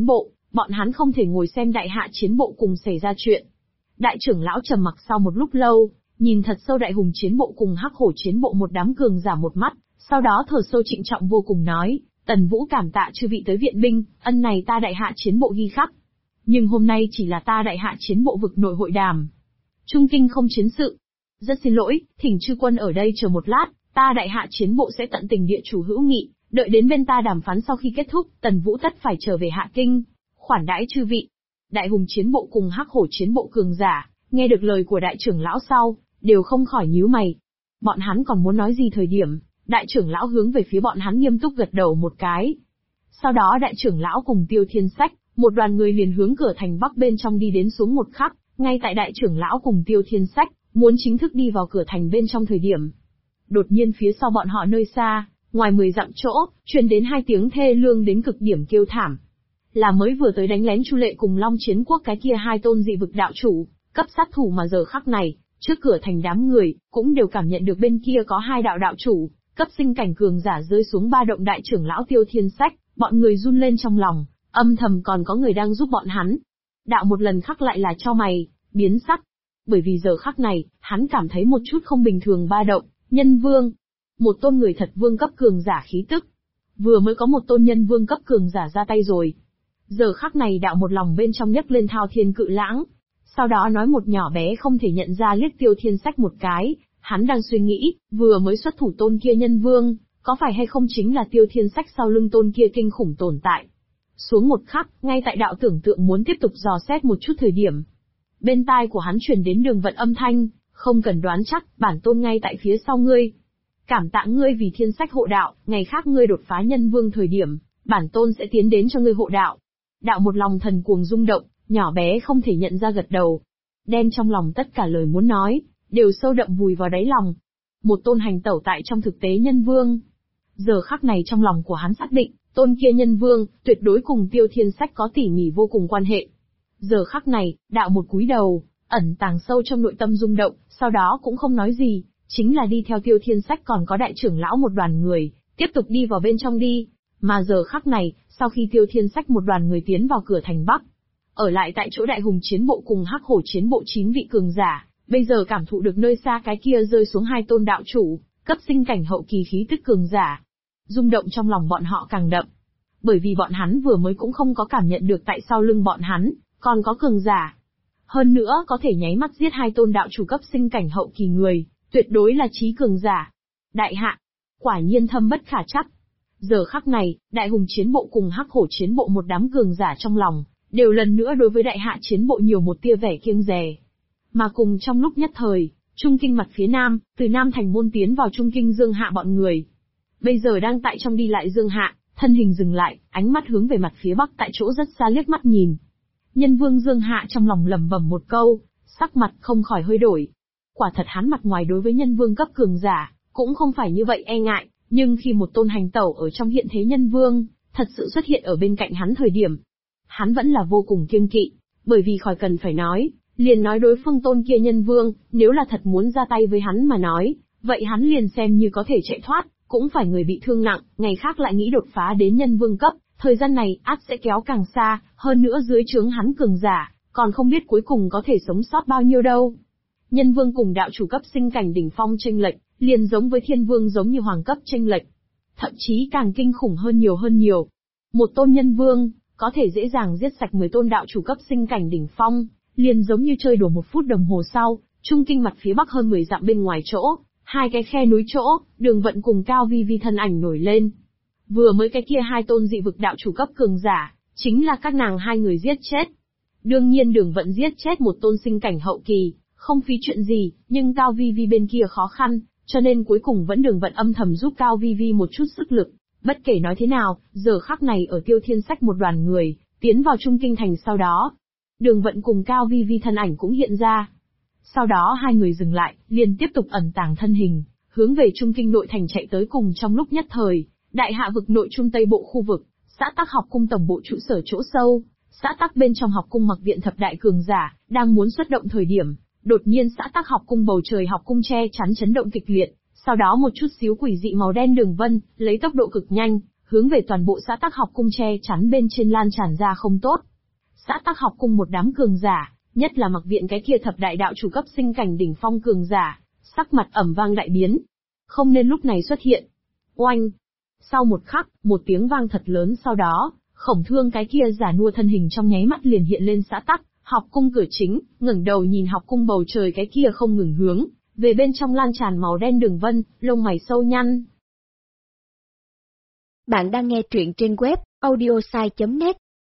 Bọn hắn không thể ngồi xem đại hạ chiến bộ cùng xảy ra chuyện. Đại trưởng lão trầm mặc sau một lúc lâu, nhìn thật sâu đại hùng chiến bộ cùng hắc hổ chiến bộ một đám cường giả một mắt, sau đó thở sâu trịnh trọng vô cùng nói, Tần Vũ cảm tạ chư vị tới viện binh, ân này ta đại hạ chiến bộ ghi khắc. Nhưng hôm nay chỉ là ta đại hạ chiến bộ vực nội hội đàm. Trung kinh không chiến sự. Rất xin lỗi, thỉnh chư quân ở đây chờ một lát, ta đại hạ chiến bộ sẽ tận tình địa chủ hữu nghị, đợi đến bên ta đàm phán sau khi kết thúc, Tần Vũ tất phải trở về hạ kinh, khoản đãi chư vị. Đại hùng chiến bộ cùng hắc hổ chiến bộ cường giả, nghe được lời của đại trưởng lão sau, đều không khỏi nhíu mày. Bọn hắn còn muốn nói gì thời điểm, đại trưởng lão hướng về phía bọn hắn nghiêm túc gật đầu một cái. Sau đó đại trưởng lão cùng Tiêu Thiên Sách, một đoàn người liền hướng cửa thành Bắc bên trong đi đến xuống một khắc, ngay tại đại trưởng lão cùng Tiêu Thiên Sách, muốn chính thức đi vào cửa thành bên trong thời điểm. Đột nhiên phía sau bọn họ nơi xa, ngoài 10 dặm chỗ, truyền đến hai tiếng thê lương đến cực điểm kêu thảm. Là mới vừa tới đánh lén Chu Lệ cùng Long Chiến Quốc cái kia hai tôn dị vực đạo chủ, cấp sát thủ mà giờ khắc này, trước cửa thành đám người, cũng đều cảm nhận được bên kia có hai đạo đạo chủ, cấp sinh cảnh cường giả rơi xuống ba động đại trưởng lão Tiêu Thiên Sách, bọn người run lên trong lòng, âm thầm còn có người đang giúp bọn hắn. Đạo một lần khắc lại là cho mày, biến sắc. Bởi vì giờ khắc này, hắn cảm thấy một chút không bình thường ba động, nhân vương. Một tôn người thật vương cấp cường giả khí tức. Vừa mới có một tôn nhân vương cấp cường giả ra tay rồi. Giờ khắc này đạo một lòng bên trong nhấc lên thao thiên cự lãng. Sau đó nói một nhỏ bé không thể nhận ra liếc Tiêu Thiên Sách một cái, hắn đang suy nghĩ, vừa mới xuất thủ tôn kia nhân vương, có phải hay không chính là Tiêu Thiên Sách sau lưng tôn kia kinh khủng tồn tại. Xuống một khắc, ngay tại đạo tưởng tượng muốn tiếp tục dò xét một chút thời điểm. Bên tai của hắn truyền đến Đường Vận âm thanh, không cần đoán chắc, bản tôn ngay tại phía sau ngươi. Cảm tạ ngươi vì Thiên Sách hộ đạo, ngày khác ngươi đột phá nhân vương thời điểm, bản tôn sẽ tiến đến cho ngươi hộ đạo. Đạo một lòng thần cuồng rung động, nhỏ bé không thể nhận ra gật đầu. Đem trong lòng tất cả lời muốn nói, đều sâu đậm vùi vào đáy lòng. Một tôn hành tẩu tại trong thực tế nhân vương. Giờ khắc này trong lòng của hắn xác định, tôn kia nhân vương, tuyệt đối cùng Tiêu Thiên Sách có tỉ mỉ vô cùng quan hệ. Giờ khắc này, đạo một cúi đầu, ẩn tàng sâu trong nội tâm rung động, sau đó cũng không nói gì, chính là đi theo Tiêu Thiên Sách còn có đại trưởng lão một đoàn người, tiếp tục đi vào bên trong đi. Mà giờ khắc này, sau khi Tiêu Thiên Sách một đoàn người tiến vào cửa thành Bắc, ở lại tại chỗ đại hùng chiến bộ cùng hắc hổ chiến bộ 9 vị cường giả, bây giờ cảm thụ được nơi xa cái kia rơi xuống hai tôn đạo chủ, cấp sinh cảnh hậu kỳ khí tức cường giả. Rung động trong lòng bọn họ càng đậm. Bởi vì bọn hắn vừa mới cũng không có cảm nhận được tại sau lưng bọn hắn, còn có cường giả. Hơn nữa có thể nháy mắt giết hai tôn đạo chủ cấp sinh cảnh hậu kỳ người, tuyệt đối là trí cường giả. Đại hạ, quả nhiên thâm bất khả trắc. Giờ khắc này, đại hùng chiến bộ cùng hắc hổ chiến bộ một đám cường giả trong lòng, đều lần nữa đối với đại hạ chiến bộ nhiều một tia vẻ kiêng dè. Mà cùng trong lúc nhất thời, Trung Kinh mặt phía nam, từ Nam Thành môn tiến vào Trung Kinh Dương Hạ bọn người. Bây giờ đang tại trong đi lại Dương Hạ, thân hình dừng lại, ánh mắt hướng về mặt phía bắc tại chỗ rất xa liếc mắt nhìn. Nhân vương Dương Hạ trong lòng lẩm bẩm một câu, sắc mặt không khỏi hơi đổi. Quả thật hắn mặt ngoài đối với nhân vương cấp cường giả, cũng không phải như vậy e ngại, nhưng khi một tôn hành tẩu ở trong hiện thế nhân vương, thật sự xuất hiện ở bên cạnh hắn thời điểm, hắn vẫn là vô cùng kiêng kỵ, bởi vì khỏi cần phải nói, liền nói đối phương tôn kia nhân vương, nếu là thật muốn ra tay với hắn mà nói, vậy hắn liền xem như có thể chạy thoát, cũng phải người bị thương nặng, ngày khác lại nghĩ đột phá đến nhân vương cấp, thời gian này ắt sẽ kéo càng xa, hơn nữa dưới trướng hắn cường giả, còn không biết cuối cùng có thể sống sót bao nhiêu đâu. Nhân vương cùng đạo chủ cấp sinh cảnh đỉnh phong chênh lệch, liền giống với thiên vương giống như hoàng cấp chênh lệch, thậm chí càng kinh khủng hơn nhiều. Một tôn nhân vương, có thể dễ dàng giết sạch 10 tôn đạo chủ cấp sinh cảnh đỉnh phong, liền giống như chơi đùa 1 phút đồng hồ sau, Trung Kinh mặt phía bắc hơn 10 dặm bên ngoài chỗ, hai cái khe núi chỗ, Đường Vận cùng Cao Vi Vi thân ảnh nổi lên. Vừa mới cái kia hai tôn dị vực đạo chủ cấp cường giả, chính là các nàng hai người giết chết. Đương nhiên Đường Vận giết chết một tôn sinh cảnh hậu kỳ, không phí chuyện gì, nhưng Cao Vi Vi bên kia khó khăn, cho nên cuối cùng vẫn Đường Vận âm thầm giúp Cao Vi Vi một chút sức lực. Bất kể nói thế nào, giờ khắc này ở Tiêu Thiên Sách một đoàn người, tiến vào Trung Kinh thành sau đó. Đường Vận cùng Cao Vi Vi thân ảnh cũng hiện ra. Sau đó hai người dừng lại, liền tiếp tục ẩn tàng thân hình, hướng về Trung Kinh nội thành chạy tới cùng trong lúc nhất thời, đại hạ vực nội trung tây bộ khu vực, xã Tắc học cung tổng bộ trụ sở chỗ sâu, xã Tắc bên trong học cung mặc viện thập đại cường giả, đang muốn xuất động thời điểm, đột nhiên xã Tắc học cung bầu trời học cung che chắn chấn động kịch liệt, sau đó một chút xíu quỷ dị màu đen đường vân, lấy tốc độ cực nhanh, hướng về toàn bộ xã Tắc học cung che chắn bên trên lan tràn ra không tốt. Xã Tắc Học Cung một đám cường giả, nhất là Mặc Viện cái kia thập đại đạo chủ cấp sinh cảnh đỉnh phong cường giả, sắc mặt ầm vang đại biến. Không nên lúc này xuất hiện. Oanh! Sau một khắc, một tiếng vang thật lớn sau đó, Khổng Thương cái kia giả nua thân hình trong nháy mắt liền hiện lên Xã Tắc Học Cung cửa chính, ngẩng đầu nhìn học cung bầu trời cái kia không ngừng hướng về bên trong lan tràn màu đen đường vân, lông mày sâu nhăn. Bạn đang nghe truyện trên web audiosai.net.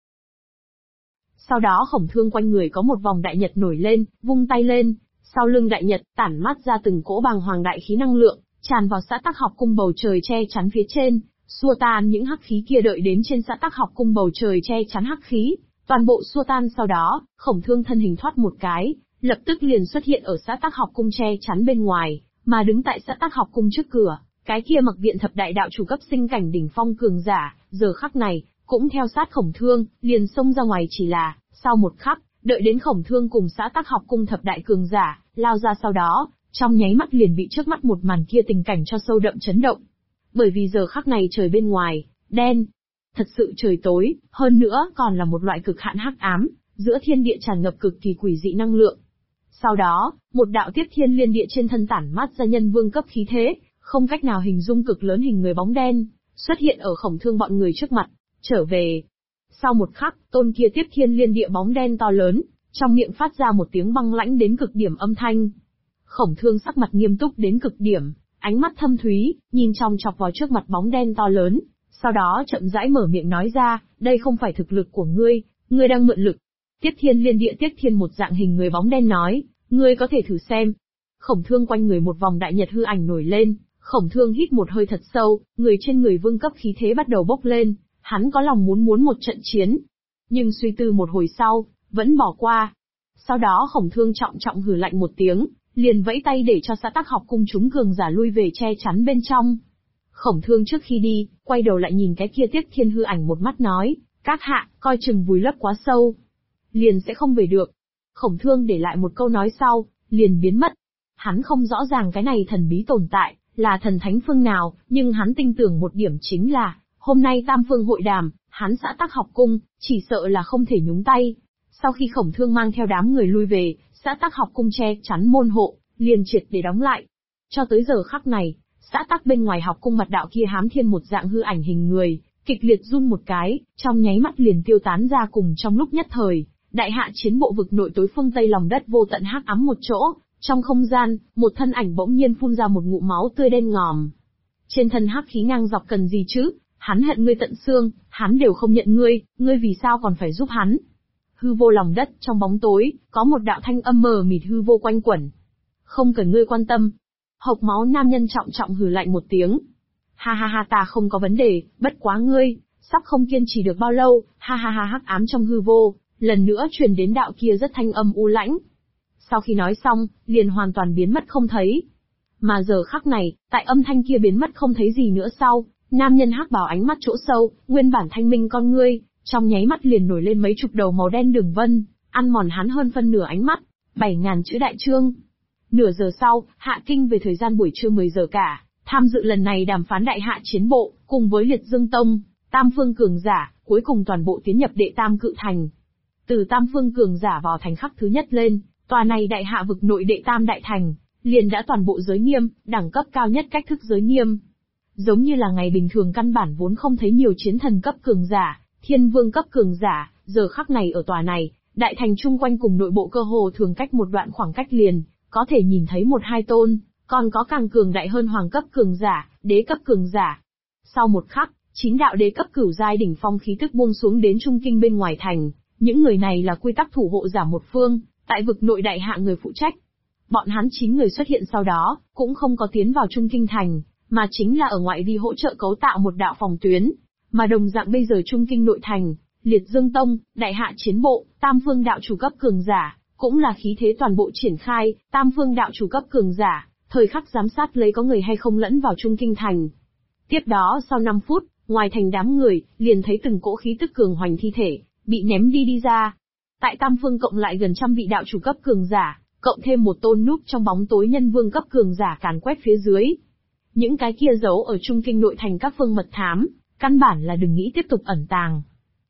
Sau đó Khổng Thương quanh người có một vòng đại nhật nổi lên, vung tay lên, sau lưng đại nhật tản mát ra từng cỗ bàng hoàng đại khí năng lượng, tràn vào Xã Tắc Học Cung bầu trời che chắn phía trên, xua tan những hắc khí kia. Đợi đến trên Xã Tắc Học Cung bầu trời che chắn hắc khí, toàn bộ xua tan sau đó, Khổng Thương thân hình thoát một cái, lập tức liền xuất hiện ở Xã Tắc Học Cung che chắn bên ngoài, mà đứng tại Xã Tắc Học Cung trước cửa, cái kia Mặc Viện thập đại đạo chủ cấp sinh cảnh đỉnh phong cường giả, giờ khắc này cũng theo sát Khổng Thương, liền xông ra ngoài. Chỉ là, sau một khắc, đợi đến Khổng Thương cùng Xã Tắc Học Cung thập đại cường giả lao ra sau đó, trong nháy mắt liền bị trước mắt một màn kia tình cảnh cho sâu đậm chấn động. Bởi vì giờ khắc này trời bên ngoài đen, thật sự trời tối, hơn nữa còn là một loại cực hạn hắc ám, giữa thiên địa tràn ngập cực kỳ quỷ dị năng lượng. Sau đó, một đạo tiếp thiên liên địa trên thân tản mát ra nhân vương cấp khí thế, không cách nào hình dung cực lớn hình người bóng đen, xuất hiện ở Khổng Thương bọn người trước mặt, trở về. Sau một khắc, tôn kia tiếp thiên liên địa bóng đen to lớn, trong miệng phát ra một tiếng băng lãnh đến cực điểm âm thanh. Khổng Thương sắc mặt nghiêm túc đến cực điểm, ánh mắt thâm thúy, nhìn chòng chọc vào trước mặt bóng đen to lớn, sau đó chậm rãi mở miệng nói ra, đây không phải thực lực của ngươi, ngươi đang mượn lực. Tiếp thiên liên địa tiếp thiên một dạng hình người bóng đen nói, ngươi có thể thử xem. Khổng Thương quanh người một vòng đại nhật hư ảnh nổi lên, Khổng Thương hít một hơi thật sâu, người trên người vương cấp khí thế bắt đầu bốc lên, hắn có lòng muốn một trận chiến. Nhưng suy tư một hồi sau, vẫn bỏ qua. Sau đó Khổng Thương trọng hừ lạnh một tiếng, liền vẫy tay để cho Xã Tắc Học Cung chúng cường giả lui về che chắn bên trong. Khổng Thương trước khi đi, quay đầu lại nhìn cái kia Tiếp thiên hư ảnh một mắt nói, các hạ, coi chừng vùi lấp quá sâu, liền sẽ không về được. Khổng Thương để lại một câu nói sau, liền biến mất. Hắn không rõ ràng cái này thần bí tồn tại, là thần thánh phương nào, nhưng hắn tin tưởng một điểm chính là, hôm nay Tam Phương hội đàm, hắn Xã Tắc Học Cung, chỉ sợ là không thể nhúng tay. Sau khi Khổng Thương mang theo đám người lui về, Xã Tắc Học Cung che chắn môn hộ, liền triệt để đóng lại. Cho tới giờ khắc này, Xã Tắc bên ngoài học cung mật đạo kia hám thiên một dạng hư ảnh hình người, kịch liệt run một cái, trong nháy mắt liền tiêu tán ra. Cùng trong lúc nhất thời, đại hạ chiến bộ vực nội tối phương tây lòng đất vô tận hắc ám một chỗ, trong không gian, một thân ảnh bỗng nhiên phun ra một ngụm máu tươi đen ngòm. Trên thân hắc khí ngang dọc cần gì chứ, hắn hận ngươi tận xương, hắn đều không nhận ngươi vì sao còn phải giúp hắn? Hư vô lòng đất, trong bóng tối, có một đạo thanh âm mờ mịt hư vô quanh quẩn. Không cần ngươi quan tâm. Hộc máu nam nhân trọng hừ lạnh một tiếng. Ha ha ha, ta không có vấn đề, bất quá ngươi, sắp không kiên trì được bao lâu, ha ha ha. Hắc ám trong hư vô, lần nữa truyền đến đạo kia rất thanh âm u lãnh. Sau khi nói xong, liền hoàn toàn biến mất không thấy. Mà giờ khắc này, tại âm thanh kia biến mất không thấy gì nữa sau, nam nhân hắc bào ánh mắt chỗ sâu, nguyên bản thanh minh con ngươi, trong nháy mắt liền nổi lên mấy chục đầu màu đen đường vân, ăn mòn hắn hơn phân nửa ánh mắt. 7.000 chữ đại chương. Nửa giờ sau, hạ kinh về thời gian buổi trưa 10 giờ cả, tham dự lần này đàm phán đại hạ chiến bộ, cùng với Liệt Dương Tông, Tam Phương cường giả, cuối cùng toàn bộ tiến nhập đệ tam cự thành. Từ Tam Phương cường giả vào thành khắc thứ nhất lên, tòa này đại hạ vực nội đệ tam đại thành, liền đã toàn bộ giới nghiêm, đẳng cấp cao nhất cách thức giới nghiêm. Giống như là ngày bình thường căn bản vốn không thấy nhiều chiến thần cấp cường giả, thiên vương cấp cường giả, giờ khắc này ở tòa này, đại thành chung quanh cùng nội bộ cơ hồ thường cách một đoạn khoảng cách liền, có thể nhìn thấy một hai tôn, còn có càng cường đại hơn hoàng cấp cường giả, đế cấp cường giả. Sau một khắc, 9 đạo đế cấp cửu giai đỉnh phong khí tức buông xuống đến trung kinh bên ngoài thành, những người này là quy tắc thủ hộ giả một phương, tại vực nội đại hạ người phụ trách. Bọn hắn 9 người xuất hiện sau đó, cũng không có tiến vào trung kinh thành, mà chính là ở ngoại vi hỗ trợ cấu tạo một đạo phòng tuyến. Mà đồng dạng bây giờ trung kinh nội thành, Liệt Dương Tông, đại hạ chiến bộ, Tam Phương đạo chủ cấp cường giả, cũng là khí thế toàn bộ triển khai, Tam Phương đạo chủ cấp cường giả, thời khắc giám sát lấy có người hay không lẫn vào trung kinh thành. Tiếp đó sau 5 phút, ngoài thành đám người, liền thấy từng cỗ khí tức cường hoành thi thể, bị ném đi ra. Tại Tam Phương cộng lại gần trăm vị đạo chủ cấp cường giả, cộng thêm một tôn núp trong bóng tối nhân vương cấp cường giả càn quét phía dưới. Những cái kia giấu ở trung kinh nội thành các phương mật thám, căn bản là đừng nghĩ tiếp tục ẩn tàng.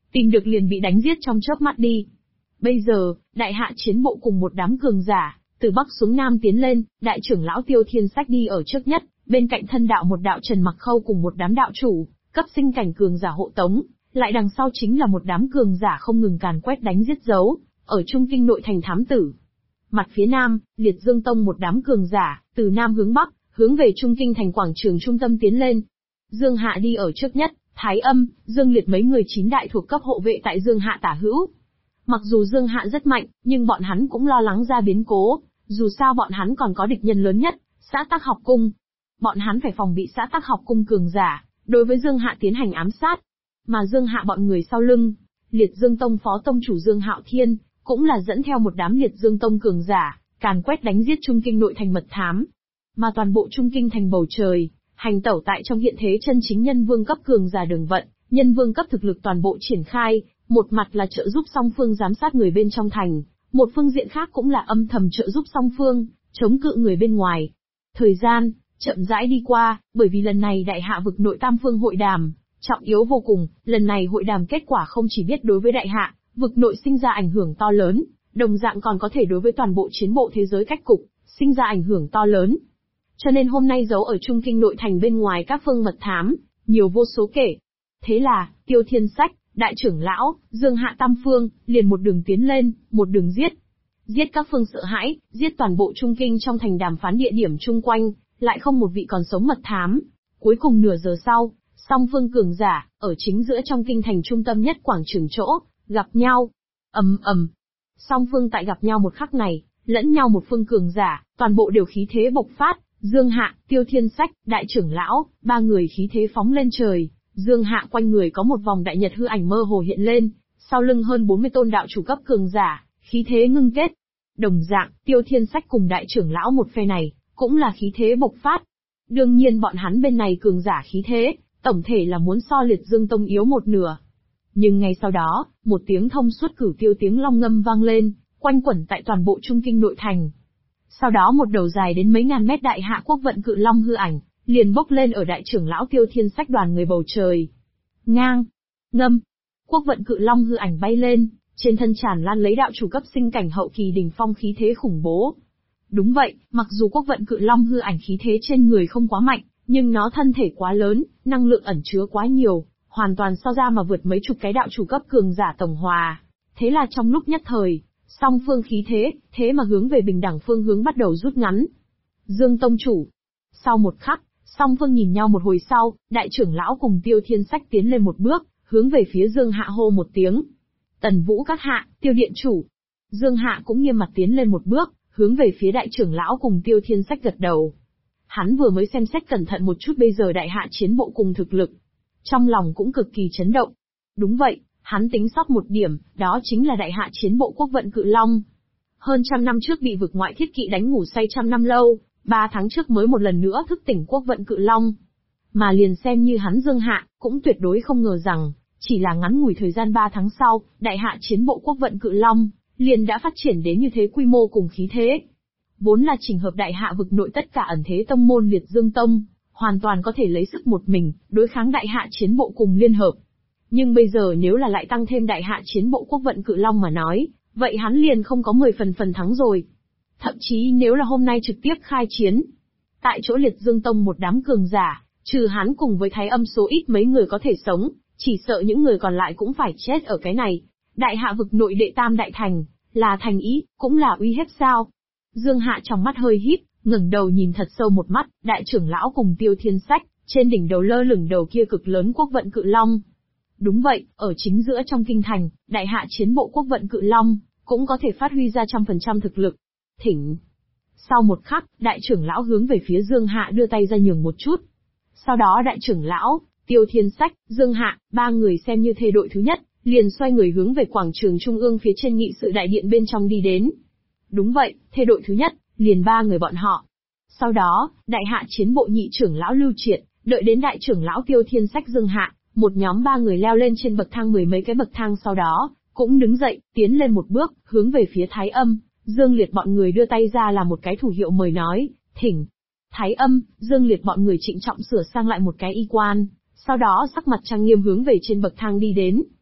tìm được liền bị đánh giết trong chớp mắt đi. Bây giờ, đại hạ chiến bộ cùng một đám cường giả, từ Bắc xuống Nam tiến lên, đại trưởng lão Tiêu Thiên Sách đi ở trước nhất, bên cạnh thân đạo một đạo Trần Mặc Khâu cùng một đám đạo chủ, cấp sinh cảnh cường giả hộ tống, lại đằng sau chính là một đám cường giả không ngừng càn quét đánh giết giấu, ở Trung Kinh nội thành thám tử. Mặt phía Nam, Liệt Dương Tông một đám cường giả, từ Nam hướng Bắc, hướng về Trung Kinh thành quảng trường trung tâm tiến lên. Dương Hạ đi ở trước nhất, Thái Âm, Dương Liệt mấy người 9 đại thuộc cấp hộ vệ tại Dương Hạ tả hữu. Mặc dù Dương Hạ rất mạnh, nhưng bọn hắn cũng lo lắng ra biến cố, dù sao bọn hắn còn có địch nhân lớn nhất, Xã Tắc Học Cung. Bọn hắn phải phòng bị Xã Tắc Học Cung cường giả, đối với Dương Hạ tiến hành ám sát. Mà Dương Hạ bọn người sau lưng, Liệt Dương Tông phó tông chủ Dương Hạo Thiên, cũng là dẫn theo một đám Liệt Dương Tông cường giả, càn quét đánh giết Trung Kinh nội thành mật thám. Mà toàn bộ Trung Kinh thành bầu trời, hành tẩu tại trong hiện thế chân chính nhân vương cấp cường giả đường vận, nhân vương cấp thực lực toàn bộ triển khai, một mặt là trợ giúp song phương giám sát người bên trong thành, một phương diện khác cũng là âm thầm trợ giúp song phương, chống cự người bên ngoài. Thời gian, chậm rãi đi qua, bởi vì lần này đại hạ vực nội tam phương hội đàm, trọng yếu vô cùng, lần này hội đàm kết quả không chỉ biết đối với đại hạ, vực nội sinh ra ảnh hưởng to lớn, đồng dạng còn có thể đối với toàn bộ chiến bộ thế giới cách cục, sinh ra ảnh hưởng to lớn. Cho nên hôm nay giấu ở Trung Kinh nội thành bên ngoài các phương mật thám, nhiều vô số kể. Thế là, Tiêu Thiên Sách, đại trưởng lão, Dương Hạ tam phương, liền một đường tiến lên, một đường giết. Giết các phương sợ hãi, giết toàn bộ Trung Kinh trong thành đàm phán địa điểm chung quanh, lại không một vị còn sống mật thám. Cuối cùng nửa giờ sau, song phương cường giả, ở chính giữa trong kinh thành trung tâm nhất quảng trường chỗ, gặp nhau. Ầm ầm. Song phương tại gặp nhau một khắc này, lẫn nhau một phương cường giả, toàn bộ đều khí thế bộc phát, Dương Hạ, Tiêu Thiên Sách, đại trưởng lão, ba người khí thế phóng lên trời. Dương Hạ quanh người có một vòng đại nhật hư ảnh mơ hồ hiện lên, sau lưng hơn 40 tôn đạo chủ cấp cường giả, khí thế ngưng kết. Đồng dạng, Tiêu Thiên Sách cùng đại trưởng lão một phe này, cũng là khí thế bộc phát. Đương nhiên bọn hắn bên này cường giả khí thế, tổng thể là muốn so Liệt Dương Tông yếu một nửa. Nhưng ngay sau đó, một tiếng thông suốt cửu tiêu tiếng long ngâm vang lên, quanh quẩn tại toàn bộ Trung Kinh nội thành. Sau đó một đầu dài đến mấy ngàn mét đại hạ quốc vận cự long hư ảnh, liền bốc lên ở đại trưởng lão Tiêu Thiên Sách đoàn người bầu trời. Ngang, ngâm, quốc vận cự long hư ảnh bay lên, trên thân tràn lan lấy đạo chủ cấp sinh cảnh hậu kỳ đỉnh phong khí thế khủng bố. Đúng vậy, mặc dù quốc vận cự long hư ảnh khí thế trên người không quá mạnh, nhưng nó thân thể quá lớn, năng lượng ẩn chứa quá nhiều, hoàn toàn so ra mà vượt mấy chục cái đạo chủ cấp cường giả tổng hòa. Thế là trong lúc nhất thời, song phương khí thế mà hướng về bình đẳng phương hướng bắt đầu rút ngắn. Dương Tông chủ. Sau một khắc, song phương nhìn nhau một hồi sau, đại trưởng lão cùng Tiêu Thiên Sách tiến lên một bước, hướng về phía Dương Hạ hô một tiếng. Tần Vũ các hạ, Tiêu điện chủ. Dương Hạ cũng nghiêm mặt tiến lên một bước, hướng về phía đại trưởng lão cùng Tiêu Thiên Sách gật đầu. Hắn vừa mới xem xét cẩn thận một chút bây giờ đại hạ chiến bộ cùng thực lực. Trong lòng cũng cực kỳ chấn động. Đúng vậy, hắn tính sót một điểm, đó chính là đại hạ chiến bộ quốc vận cự long. Hơn trăm năm trước bị vực ngoại thiết kỵ đánh ngủ say trăm năm lâu, 3 tháng trước mới một lần nữa thức tỉnh quốc vận cự long. Mà liền xem như hắn Dương Hạ, cũng tuyệt đối không ngờ rằng, chỉ là ngắn ngủi thời gian 3 tháng sau, đại hạ chiến bộ quốc vận cự long, liền đã phát triển đến như thế quy mô cùng khí thế. Vốn là chỉnh hợp đại hạ vực nội tất cả ẩn thế tông môn Liệt Dương Tông, hoàn toàn có thể lấy sức một mình, đối kháng đại hạ chiến bộ cùng liên hợp. Nhưng bây giờ nếu là lại tăng thêm đại hạ chiến bộ quốc vận cự long mà nói, vậy hắn liền không có 10 phần thắng rồi. Thậm chí nếu là hôm nay trực tiếp khai chiến, tại chỗ Liệt Dương Tông một đám cường giả, trừ hắn cùng với Thái Âm số ít mấy người có thể sống, chỉ sợ những người còn lại cũng phải chết ở cái này. Đại hạ vực nội đệ tam đại thành, là thành ý, cũng là uy hiếp sao? Dương Hạ trong mắt hơi híp, ngẩng đầu nhìn thật sâu một mắt, đại trưởng lão cùng Tiêu Thiên Sách, trên đỉnh đầu lơ lửng đầu kia cực lớn quốc vận cự long. Đúng vậy, ở chính giữa trong kinh thành, đại hạ chiến bộ quốc vận cự long, cũng có thể phát huy ra 100% thực lực. Thỉnh. Sau một khắc, đại trưởng lão hướng về phía Dương Hạ đưa tay ra nhường một chút. Sau đó đại trưởng lão, Tiêu Thiên Sách, Dương Hạ, ba người xem như thê đội thứ nhất, liền xoay người hướng về quảng trường trung ương phía trên nghị sự đại điện bên trong đi đến. Đúng vậy, thê đội thứ nhất, liền ba người bọn họ. Sau đó, đại hạ chiến bộ nhị trưởng lão Lưu Triệt, đợi đến đại trưởng lão Tiêu Thiên Sách Dương Hạ, một nhóm ba người leo lên trên bậc thang 10 mấy cái bậc thang sau đó, cũng đứng dậy, tiến lên một bước, hướng về phía Thái Âm, Dương Liệt bọn người đưa tay ra là một cái thủ hiệu mời nói, thỉnh. Thái Âm, Dương Liệt bọn người trịnh trọng sửa sang lại một cái y quan, sau đó sắc mặt trang nghiêm hướng về trên bậc thang đi đến.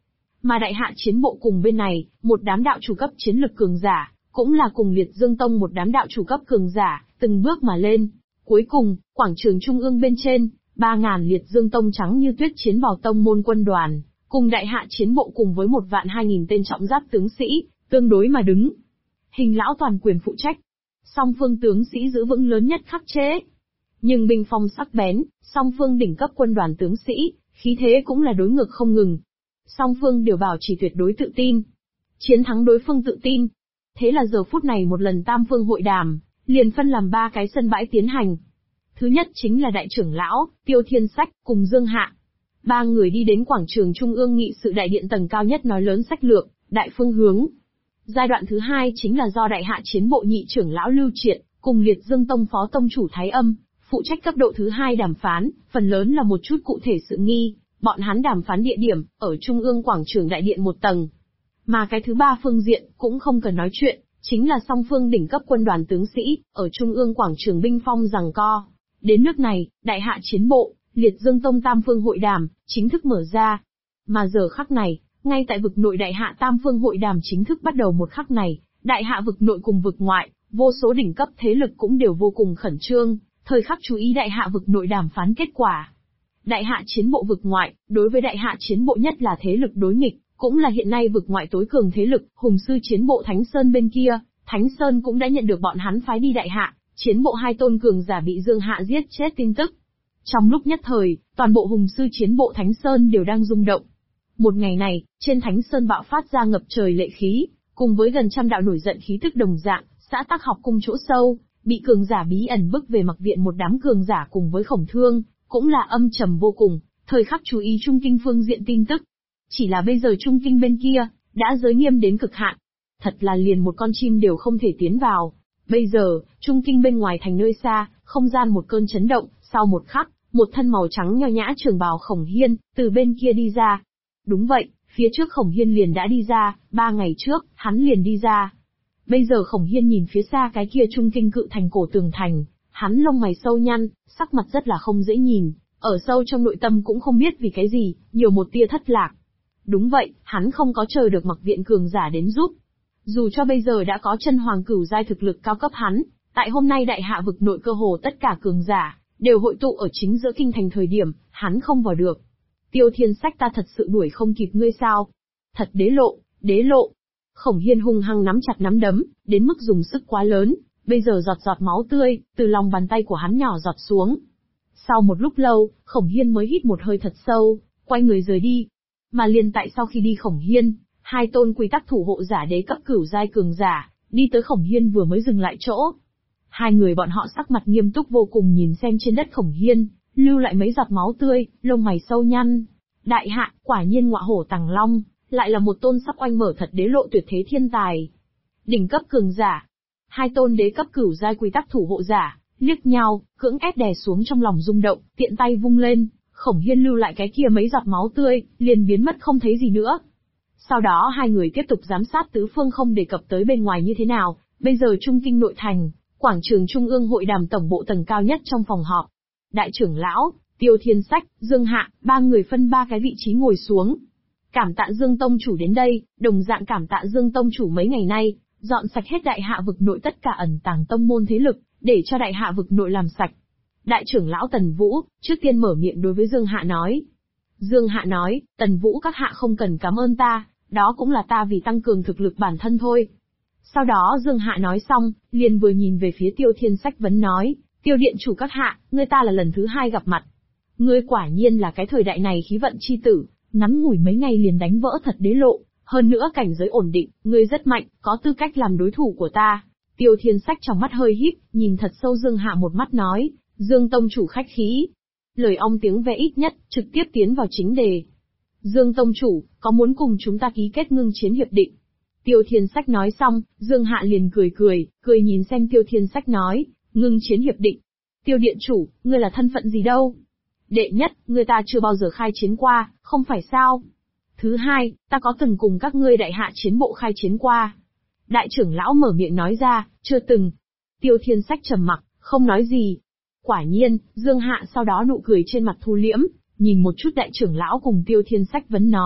Mà đại hạ chiến bộ cùng bên này, một đám đạo chủ cấp chiến lực cường giả, cũng là cùng Liệt Dương Tông một đám đạo chủ cấp cường giả, từng bước mà lên. Cuối cùng, quảng trường trung ương bên trên, 3.000 Liệt Dương Tông trắng như tuyết chiến bào tông môn quân đoàn, cùng đại hạ chiến bộ cùng với 1.200.000 tên trọng giáp tướng sĩ, tương đối mà đứng. Hình lão toàn quyền phụ trách. Song phương tướng sĩ giữ vững lớn nhất khắc chế. Nhưng binh phong sắc bén, song phương đỉnh cấp quân đoàn tướng sĩ, khí thế cũng là đối ngược không ngừng. Song phương đều bảo trì tuyệt đối tự tin. Chiến thắng đối phương tự tin. Thế là giờ phút này một lần tam phương hội đàm, liền phân làm 3 cái sân bãi tiến hành. Thứ nhất chính là đại trưởng lão, Tiêu Thiên Sách, cùng Dương Hạ. 3 người đi đến quảng trường trung ương nghị sự đại điện tầng cao nhất nói lớn sách lược, đại phương hướng. Giai đoạn thứ 2 chính là do đại hạ chiến bộ nhị trưởng lão Lưu Triện, cùng Liệt Dương Tông phó tông chủ Thái Âm, phụ trách cấp độ thứ 2 đàm phán, phần lớn là một chút cụ thể sự nghi, bọn hắn đàm phán địa điểm, ở trung ương quảng trường đại điện một tầng. Mà cái thứ 3 phương diện, cũng không cần nói chuyện, chính là song phương đỉnh cấp quân đoàn tướng sĩ, ở trung ương quảng trường binh phong giằng co. Đến nước này, đại hạ chiến bộ, Liệt Dương Tông tam phương hội đàm, chính thức mở ra. Mà giờ khắc này, ngay tại vực nội đại hạ tam phương hội đàm chính thức bắt đầu một khắc này, đại hạ vực nội cùng vực ngoại, vô số đỉnh cấp thế lực cũng đều vô cùng khẩn trương, thời khắc chú ý đại hạ vực nội đàm phán kết quả. Đại hạ chiến bộ vực ngoại, đối với đại hạ chiến bộ nhất là thế lực đối nghịch, cũng là hiện nay vực ngoại tối cường thế lực, hùng sư chiến bộ Thánh Sơn bên kia, Thánh Sơn cũng đã nhận được bọn hắn phái đi đại hạ, chiến bộ 2 tôn cường giả bị Dương Hạ giết chết tin tức. Trong lúc nhất thời, toàn bộ hùng sư chiến bộ Thánh Sơn đều đang rung động. Một ngày này, trên Thánh Sơn bạo phát ra ngập trời lệ khí, cùng với gần trăm đạo nổi giận khí tức đồng dạng, xã Tắc Học cung chỗ sâu, bị cường giả bí ẩn bức về mặc viện một đám cường giả cùng với Khổng Thương, cũng là âm trầm vô cùng, thời khắc chú ý Trung Kinh phương diện tin tức. Chỉ là bây giờ Trung Kinh bên kia, đã giới nghiêm đến cực hạn. Thật là liền một con chim đều không thể tiến vào. Bây giờ, Trung Kinh bên ngoài thành nơi xa, không gian một cơn chấn động, sau một khắc, một thân màu trắng nho nhã trường bào Khổng Hiên, từ bên kia đi ra. Đúng vậy, phía trước Khổng Hiên liền đã đi ra, 3 ngày trước, hắn liền đi ra. Bây giờ Khổng Hiên nhìn phía xa cái kia Trung Kinh cự thành cổ tường thành, hắn lông mày sâu nhăn, sắc mặt rất là không dễ nhìn, ở sâu trong nội tâm cũng không biết vì cái gì, nhiều một tia thất lạc. Đúng vậy, hắn không có chờ được mặc viện cường giả đến giúp. Dù cho bây giờ đã có chân hoàng cửu giai thực lực cao cấp hắn, tại hôm nay đại hạ vực nội cơ hồ tất cả cường giả, đều hội tụ ở chính giữa kinh thành thời điểm, hắn không vào được. Tiêu Thiên Sách ta thật sự đuổi không kịp ngươi sao? Thật đế lộ, đế lộ. Khổng Hiên hung hăng nắm chặt nắm đấm, đến mức dùng sức quá lớn, bây giờ giọt giọt máu tươi, từ lòng bàn tay của hắn nhỏ giọt xuống. Sau một lúc lâu, Khổng Hiên mới hít một hơi thật sâu, quay người rời đi. Mà liền tại sau khi đi Khổng Hiên, 2 tôn quy tắc thủ hộ giả đế cấp cửu giai cường giả, đi tới Khổng Hiên vừa mới dừng lại chỗ. 2 người bọn họ sắc mặt nghiêm túc vô cùng nhìn xem trên đất Khổng Hiên, lưu lại mấy giọt máu tươi, lông mày sâu nhăn. Đại hạ, quả nhiên ngọa hổ tàng long, lại là một tôn sắp oanh mở thật đế lộ tuyệt thế thiên tài. Đỉnh cấp cường giả. 2 tôn đế cấp cửu giai quy tắc thủ hộ giả, liếc nhau, cưỡng ép đè xuống trong lòng rung động, tiện tay vung lên, Khổng Hiên lưu lại cái kia mấy giọt máu tươi, liền biến mất không thấy gì nữa. Sau đó 2 người tiếp tục giám sát tứ phương không đề cập tới bên ngoài như thế nào, bây giờ Trung Kinh nội thành, quảng trường trung ương hội đàm tổng bộ tầng cao nhất trong phòng họp. Đại trưởng lão, Tiêu Thiên Sách, Dương Hạ, 3 người phân 3 cái vị trí ngồi xuống. Cảm tạ Dương Tông chủ đến đây, đồng dạng cảm tạ Dương Tông chủ mấy ngày nay, dọn sạch hết đại hạ vực nội tất cả ẩn tàng tông môn thế lực, để cho đại hạ vực nội làm sạch. Đại trưởng lão Tần Vũ, trước tiên mở miệng đối với Dương Hạ nói. Dương Hạ nói, Tần Vũ các hạ không cần cảm ơn ta, đó cũng là ta vì tăng cường thực lực bản thân thôi. Sau đó Dương Hạ nói xong, liền vừa nhìn về phía Tiêu Thiên Sách vấn nói, Tiêu điện chủ các hạ, ngươi ta là lần thứ 2 gặp mặt. Ngươi quả nhiên là cái thời đại này khí vận chi tử, ngắn ngủi mấy ngày liền đánh vỡ thật đế lộ, hơn nữa cảnh giới ổn định, ngươi rất mạnh, có tư cách làm đối thủ của ta. Tiêu Thiên Sách trong mắt hơi híp, nhìn thật sâu Dương Hạ một mắt nói, Dương Tông chủ khách khí. Lời ong tiếng ve ít nhất, trực tiếp tiến vào chính đề. Dương Tông chủ, có muốn cùng chúng ta ký kết ngưng chiến hiệp định? Tiêu Thiên Sách nói xong, Dương Hạ liền cười nhìn xem Tiêu Thiên Sách nói, ngưng chiến hiệp định. Tiêu điện chủ, ngươi là thân phận gì đâu? Đệ nhất, ngươi ta chưa bao giờ khai chiến qua, không phải sao? Thứ hai, ta có từng cùng các ngươi đại hạ chiến bộ khai chiến qua. Đại trưởng lão mở miệng nói ra, chưa từng. Tiêu Thiên Sách trầm mặc, không nói gì. Quả nhiên, Dương Hạ sau đó nụ cười trên mặt thu liễm, nhìn một chút đại trưởng lão cùng Tiêu Thiên Sách vấn nói,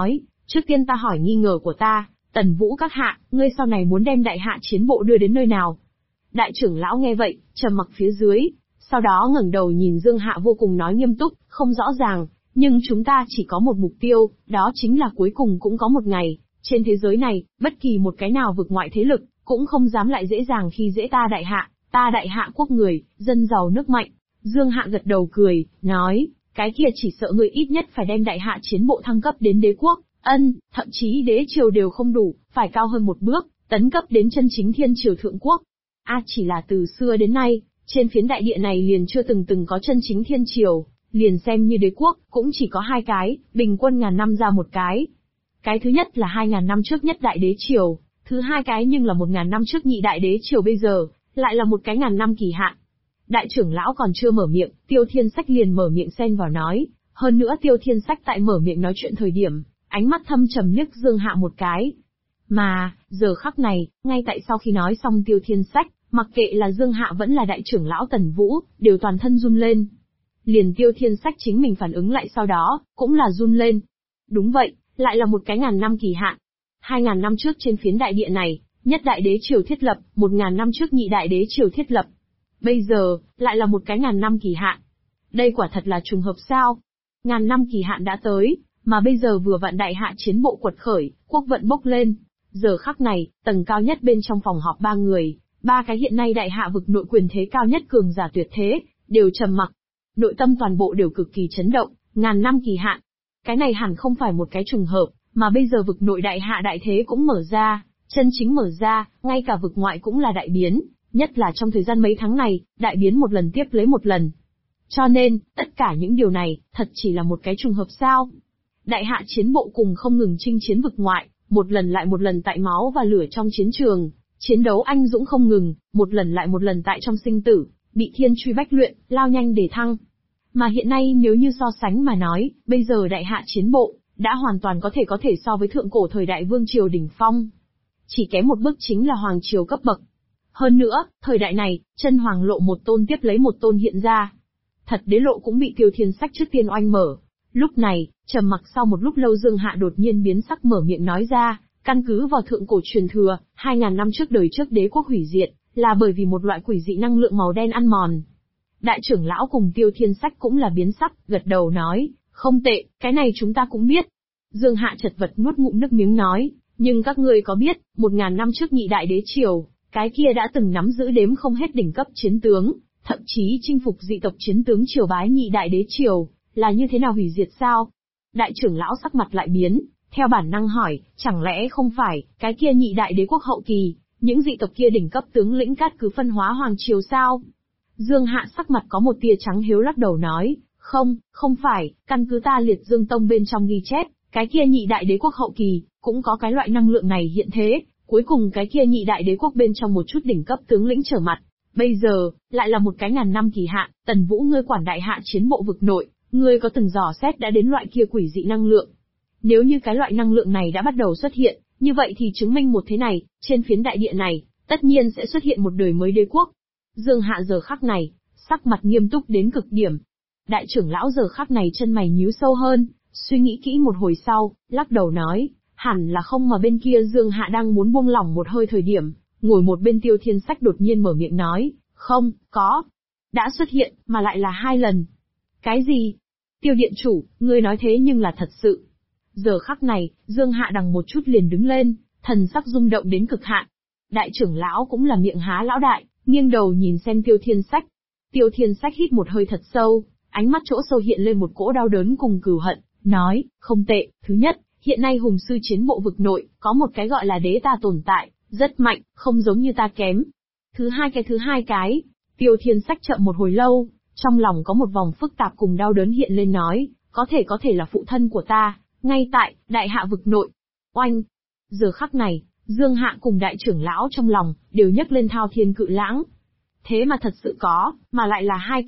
Trước tiên ta hỏi nghi ngờ của ta, Tần Vũ các hạ, ngươi sau này muốn đem đại hạ chiến bộ đưa đến nơi nào? Đại trưởng lão nghe vậy, trầm mặc phía dưới, sau đó ngẩng đầu nhìn Dương Hạ vô cùng nói nghiêm túc, không rõ ràng, nhưng chúng ta chỉ có một mục tiêu, đó chính là cuối cùng cũng có một ngày, trên thế giới này, bất kỳ một cái nào vực ngoại thế lực, cũng không dám lại dễ dàng khi dễ ta đại hạ quốc người, dân giàu nước mạnh. Dương Hạ gật đầu cười, nói, cái kia chỉ sợ ngươi ít nhất phải đem đại hạ chiến bộ thăng cấp đến đế quốc, thậm chí đế triều đều không đủ, phải cao hơn một bước, tấn cấp đến chân chính thiên triều thượng quốc. Chỉ là từ xưa đến nay, trên phiến đại địa này liền chưa từng có chân chính thiên triều, liền xem như đế quốc, cũng chỉ có 2 cái, bình quân ngàn năm ra một cái. Cái thứ nhất là 2.000 năm trước nhất đại đế triều, thứ hai cái nhưng là 1.000 năm trước nhị đại đế triều, bây giờ, lại là một cái ngàn năm kỳ hạn. Đại trưởng lão còn chưa mở miệng, Tiêu Thiên Sách liền mở miệng xen vào nói, hơn nữa Tiêu Thiên Sách tại mở miệng nói chuyện thời điểm, ánh mắt thâm trầm liếc Dương Hạ một cái. Mà, giờ khắc này, ngay tại sau khi nói xong Tiêu Thiên Sách, mặc kệ là Dương Hạ vẫn là đại trưởng lão Tần Vũ, đều toàn thân run lên. Liền Tiêu Thiên Sách chính mình phản ứng lại sau đó, cũng là run lên. Đúng vậy, lại là một cái ngàn năm kỳ hạn. 2.000 năm trước trên phiến đại địa này, nhất đại đế triều thiết lập, 1.000 năm trước nhị đại đế triều thiết lập. Bây giờ, lại là một cái ngàn năm kỳ hạn. Đây quả thật là trùng hợp sao? Ngàn năm kỳ hạn đã tới, mà bây giờ vừa vặn đại hạ chiến bộ quật khởi, quốc vận bốc lên. Giờ khắc này, tầng cao nhất bên trong phòng họp 3 người, 3 cái hiện nay đại hạ vực nội quyền thế cao nhất cường giả tuyệt thế, đều trầm mặc. Nội tâm toàn bộ đều cực kỳ chấn động, ngàn năm kỳ hạn. Cái này hẳn không phải một cái trùng hợp, mà bây giờ vực nội đại hạ đại thế cũng mở ra, chân chính mở ra, ngay cả vực ngoại cũng là đại biến, nhất là trong thời gian mấy tháng này, đại biến một lần tiếp lấy một lần. Cho nên, tất cả những điều này, thật chỉ là một cái trùng hợp sao? Đại hạ chiến bộ cùng không ngừng chinh chiến vực ngoại, một lần lại một lần tại máu và lửa trong chiến trường, chiến đấu anh dũng không ngừng, một lần lại một lần tại trong sinh tử, bị thiên truy bách luyện, lao nhanh để thăng. Mà hiện nay nếu như so sánh mà nói, bây giờ đại hạ chiến bộ, đã hoàn toàn có thể so với thượng cổ thời đại vương triều đỉnh phong. Chỉ kém một bước chính là hoàng triều cấp bậc. Hơn nữa, thời đại này, chân hoàng lộ một tôn tiếp lấy một tôn hiện ra. Thật đế lộ cũng bị Tiêu Thiên Sách trước tiên oanh mở. Lúc này, trầm mặc sau một lúc lâu Dương Hạ đột nhiên biến sắc mở miệng nói ra, căn cứ vào thượng cổ truyền thừa, 2.000 năm trước đời trước đế quốc hủy diệt, là bởi vì một loại quỷ dị năng lượng màu đen ăn mòn. Đại trưởng lão cùng Tiêu Thiên Sách cũng là biến sắc, gật đầu nói, không tệ, cái này chúng ta cũng biết. Dương Hạ chật vật nuốt ngụm nước miếng nói, nhưng các ngươi có biết, 1.000 năm trước nhị đại đế triều, cái kia đã từng nắm giữ đếm không hết đỉnh cấp chiến tướng, thậm chí chinh phục dị tộc chiến tướng triều bái nhị đại đế triều, là như thế nào hủy diệt sao? Đại trưởng lão sắc mặt lại biến, theo bản năng hỏi, chẳng lẽ không phải, cái kia nhị đại đế quốc hậu kỳ, những dị tộc kia đỉnh cấp tướng lĩnh cát cứ phân hóa hoàng triều sao? Dương Hạ sắc mặt có một tia trắng hiếu lắc đầu nói, không phải, căn cứ ta Liệt Dương Tông bên trong ghi chép, cái kia nhị đại đế quốc hậu kỳ, cũng có cái loại năng lượng này hiện thế, cuối cùng cái kia nhị đại đế quốc bên trong một chút đỉnh cấp tướng lĩnh trở mặt. Bây giờ, lại là một cái ngàn năm kỳ hạn, Tần Vũ ngươi quản đại hạ chiến bộ vực nội, ngươi có từng dò xét đã đến loại kia quỷ dị năng lượng. Nếu như cái loại năng lượng này đã bắt đầu xuất hiện, như vậy thì chứng minh một thế này, trên phiến đại địa này, tất nhiên sẽ xuất hiện một đời mới đế quốc. Dương Hạ giờ khắc này, sắc mặt nghiêm túc đến cực điểm. Đại trưởng lão giờ khắc này chân mày nhíu sâu hơn, suy nghĩ kỹ một hồi sau, lắc đầu nói, hẳn là không, mà bên kia Dương Hạ đang muốn buông lỏng một hơi thời điểm, ngồi một bên Tiêu Thiên Sách đột nhiên mở miệng nói, không, có. Đã xuất hiện, mà lại là 2 lần. Cái gì? Tiêu điện chủ, ngươi nói thế nhưng là thật sự. Giờ khắc này, Dương Hạ đằng một chút liền đứng lên, thần sắc rung động đến cực hạn. Đại trưởng lão cũng là miệng há lão đại, nghiêng đầu nhìn xem Tiêu Thiên Sách. Tiêu Thiên Sách hít một hơi thật sâu, ánh mắt chỗ sâu hiện lên một cỗ đau đớn cùng cừu hận, nói, không tệ, thứ nhất, hiện nay hùng sư chiến bộ vực nội, có một cái gọi là đế ta tồn tại, rất mạnh, không giống như ta kém. Thứ hai cái, Tiêu Thiên Sách chậm một hồi lâu, trong lòng có một vòng phức tạp cùng đau đớn hiện lên nói, có thể là phụ thân của ta, ngay tại, đại hạ vực nội. Oanh! Giờ khắc này, Dương Hạ cùng đại trưởng lão trong lòng, đều nhấc lên thao thiên cự lãng. Thế mà thật sự có, mà lại là 2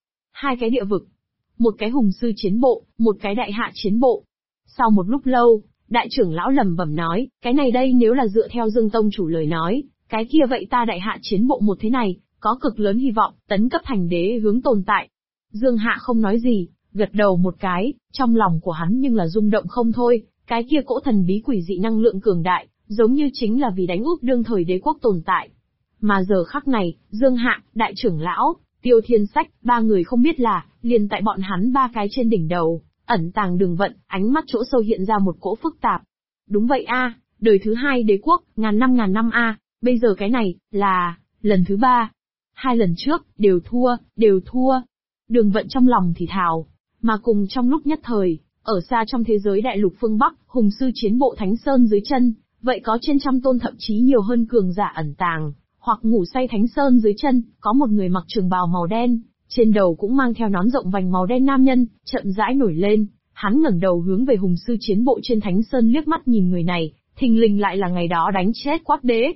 cái địa vực. Một cái hùng sư chiến bộ, một cái đại hạ chiến bộ. Sau một lúc lâu, đại trưởng lão lẩm bẩm nói, cái này đây nếu là dựa theo Dương Tông chủ lời nói, cái kia vậy ta đại hạ chiến bộ một thế này, có cực lớn hy vọng, tấn cấp thành đế hướng tồn tại. Dương Hạ không nói gì, gật đầu một cái, trong lòng của hắn nhưng là rung động không thôi, Cái kia cỗ thần bí quỷ dị năng lượng cường đại, giống như chính là vì đánh úp đương thời đế quốc tồn tại. Mà giờ khắc này, Dương Hạ, đại trưởng lão, Tiêu Thiên Sách, ba người không biết là, liền tại bọn hắn ba cái trên đỉnh đầu, ẩn tàng đường vận, ánh mắt chỗ sâu hiện ra một cỗ phức tạp. Đúng vậy a, đời thứ hai đế quốc, ngàn năm a, bây giờ cái này, là, lần thứ ba. 2 lần trước, đều thua. Đường vận trong lòng thì thào, mà cùng trong lúc nhất thời, ở xa trong thế giới đại lục phương Bắc, hùng sư chiến bộ Thánh Sơn dưới chân, vậy có trên trăm tôn thậm chí nhiều hơn cường giả ẩn tàng, hoặc ngủ say Thánh Sơn dưới chân, có một người mặc trường bào màu đen, trên đầu cũng mang theo nón rộng vành màu đen nam nhân, chậm rãi nổi lên, hắn ngẩng đầu hướng về hùng sư chiến bộ trên Thánh Sơn liếc mắt nhìn người này, thình lình lại là ngày đó đánh chết Quát Đế.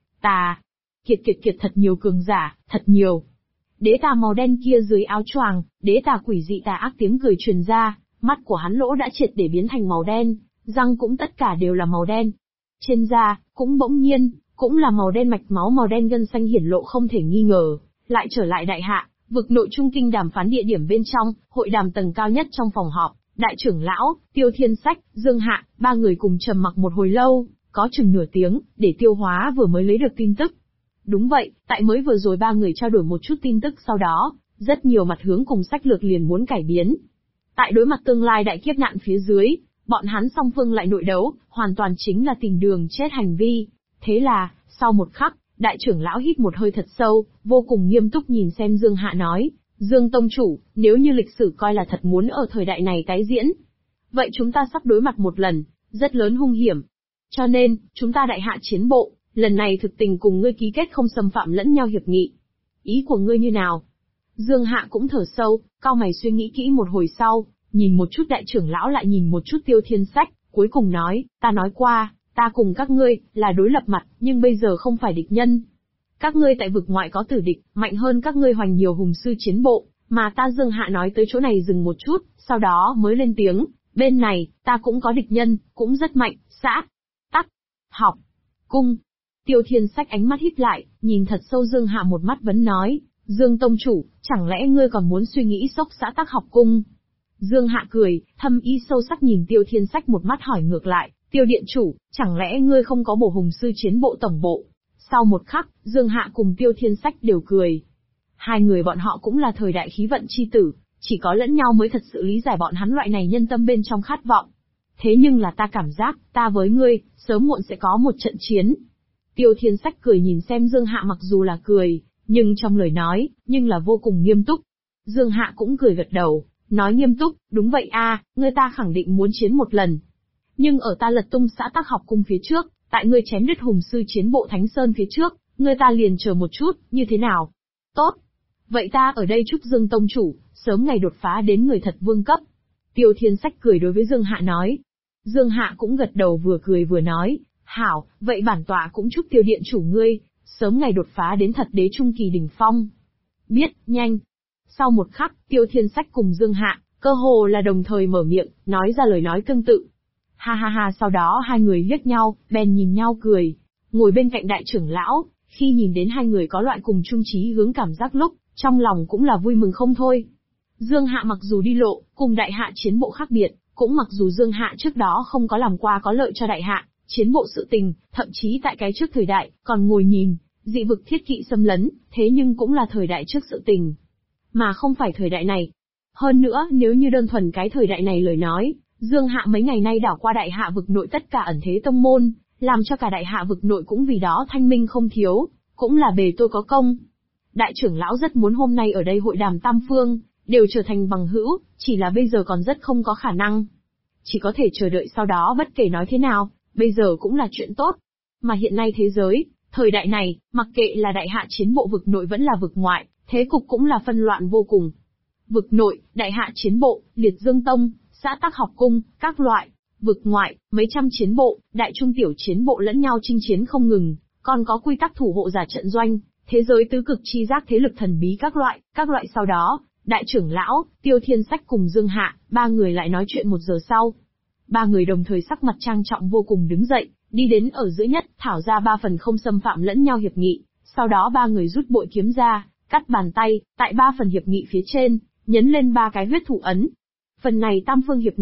Kiệt thật nhiều cường giả, thật nhiều. Đế tà màu đen kia dưới áo choàng, đế tà quỷ dị tà ác tiếng cười truyền ra, mắt của hắn lỗ đã triệt để biến thành màu đen, răng cũng tất cả đều là màu đen. Trên da, cũng bỗng nhiên, cũng là màu đen mạch máu màu đen gân xanh hiển lộ không thể nghi ngờ, lại trở lại đại hạ, vực nội trung kinh đàm phán địa điểm bên trong, hội đàm tầng cao nhất trong phòng họp, đại trưởng lão, Tiêu Thiên Sách, Dương Hạ, ba người cùng trầm mặc một hồi lâu, có chừng nửa tiếng, để tiêu hóa vừa mới lấy được tin tức. Đúng vậy, tại mới vừa rồi ba người trao đổi một chút tin tức sau đó, rất nhiều mặt hướng cùng sách lược liền muốn cải biến. Tại đối mặt tương lai đại kiếp nạn phía dưới, bọn hắn song phương lại nội đấu, hoàn toàn chính là tìm đường chết hành vi. Thế là, sau một khắc, đại trưởng lão hít một hơi thật sâu, vô cùng nghiêm túc nhìn xem Dương Hạ nói, Dương Tông Chủ, nếu như lịch sử coi là thật muốn ở thời đại này tái diễn, vậy chúng ta sắp đối mặt một lần, rất lớn hung hiểm. Cho nên, chúng ta đại hạ chiến bộ, lần này thực tình cùng ngươi ký kết không xâm phạm lẫn nhau hiệp nghị. Ý của ngươi như nào? Dương Hạ cũng thở sâu, cau mày suy nghĩ kỹ một hồi sau, nhìn một chút đại trưởng lão lại nhìn một chút Tiêu Thiên Sách, cuối cùng nói, ta nói qua, ta cùng các ngươi, là đối lập mặt, nhưng bây giờ không phải địch nhân. Các ngươi tại vực ngoại có tử địch, mạnh hơn các ngươi hoành nhiều hùng sư chiến bộ, mà ta Dương Hạ nói tới chỗ này dừng một chút, sau đó mới lên tiếng, bên này, ta cũng có địch nhân, cũng rất mạnh, xã, tắc, học, cung. Tiêu Thiên Sách ánh mắt híp lại, nhìn thật sâu Dương Hạ một mắt vấn nói, Dương Tông Chủ, chẳng lẽ ngươi còn muốn suy nghĩ sốc xã tắc học cung? Dương Hạ cười, thâm ý sâu sắc nhìn Tiêu Thiên Sách một mắt hỏi ngược lại, Tiêu Điện Chủ, chẳng lẽ ngươi không có bổ hùng sư chiến bộ tổng bộ? Sau một khắc, Dương Hạ cùng Tiêu Thiên Sách đều cười. Hai người bọn họ cũng là thời đại khí vận chi tử, chỉ có lẫn nhau mới thật sự lý giải bọn hắn loại này nhân tâm bên trong khát vọng. Thế nhưng là ta cảm giác, ta với ngươi, sớm muộn sẽ có một trận chiến. Tiêu Thiên Sách cười nhìn xem Dương Hạ mặc dù là cười, nhưng trong lời nói, nhưng là vô cùng nghiêm túc. Dương Hạ cũng cười gật đầu, nói nghiêm túc, đúng vậy a, ngươi ta khẳng định muốn chiến một lần. Nhưng ở ta lật tung xã Tắc học cung phía trước, tại ngươi chém đứt hùng sư chiến bộ Thánh Sơn phía trước, ngươi ta liền chờ một chút, như thế nào? Tốt. Vậy ta ở đây chúc Dương Tông Chủ, sớm ngày đột phá đến người thật vương cấp. Tiêu Thiên Sách cười đối với Dương Hạ nói. Dương Hạ cũng gật đầu vừa cười vừa nói, hảo, vậy bản tọa cũng chúc Tiêu Điện Chủ ngươi, sớm ngày đột phá đến thật đế trung kỳ đỉnh phong. Biết, nhanh. Sau một khắc, Tiêu Thiên Sách cùng Dương Hạ, cơ hồ là đồng thời mở miệng, nói ra lời nói tương tự. Ha ha ha, sau đó hai người liếc nhau, bèn nhìn nhau cười. Ngồi bên cạnh đại trưởng lão, khi nhìn đến hai người có loại cùng chung chí hướng cảm giác lúc, trong lòng cũng là vui mừng không thôi. Dương Hạ mặc dù đi lộ, cùng đại hạ chiến bộ khác biệt, cũng mặc dù Dương Hạ trước đó không có làm qua có lợi cho đại hạ, chiến bộ sự tình, thậm chí tại cái trước thời đại, còn ngồi nhìn, dị vực thiết kỵ xâm lấn, thế nhưng cũng là thời đại trước sự tình. Mà không phải thời đại này. Hơn nữa, nếu như đơn thuần cái thời đại này lời nói, Dương Hạ mấy ngày nay đảo qua đại hạ vực nội tất cả ẩn thế tông môn, làm cho cả đại hạ vực nội cũng vì đó thanh minh không thiếu, cũng là bề tôi có công. Đại trưởng lão rất muốn hôm nay ở đây hội đàm tam phương, đều trở thành bằng hữu, chỉ là bây giờ còn rất không có khả năng. Chỉ có thể chờ đợi sau đó bất kể nói thế nào, bây giờ cũng là chuyện tốt. Mà hiện nay thế giới, thời đại này, mặc kệ là đại hạ chiến bộ vực nội vẫn là vực ngoại, thế cục cũng là phân loạn vô cùng. Vực nội, đại hạ chiến bộ, liệt dương tông, xã Tắc học cung, các loại. Vực ngoại, mấy trăm chiến bộ, đại trung tiểu chiến bộ lẫn nhau chinh chiến không ngừng, còn có quy tắc thủ hộ giả trận doanh, thế giới tứ cực chi giác thế lực thần bí các loại sau đó, đại trưởng lão, Tiêu Thiên Sách cùng Dương Hạ, ba người lại nói chuyện 1 giờ sau. Ba người đồng thời sắc mặt trang trọng vô cùng đứng dậy, đi đến ở giữa nhất, thảo ra 3 phần không xâm phạm lẫn nhau hiệp nghị, sau đó ba người rút bội kiếm ra, cắt bàn tay, tại 3 phần hiệp nghị phía trên, nhấn lên 3 cái huyết thủ ấn. Phần này tam phương hiệp nghị,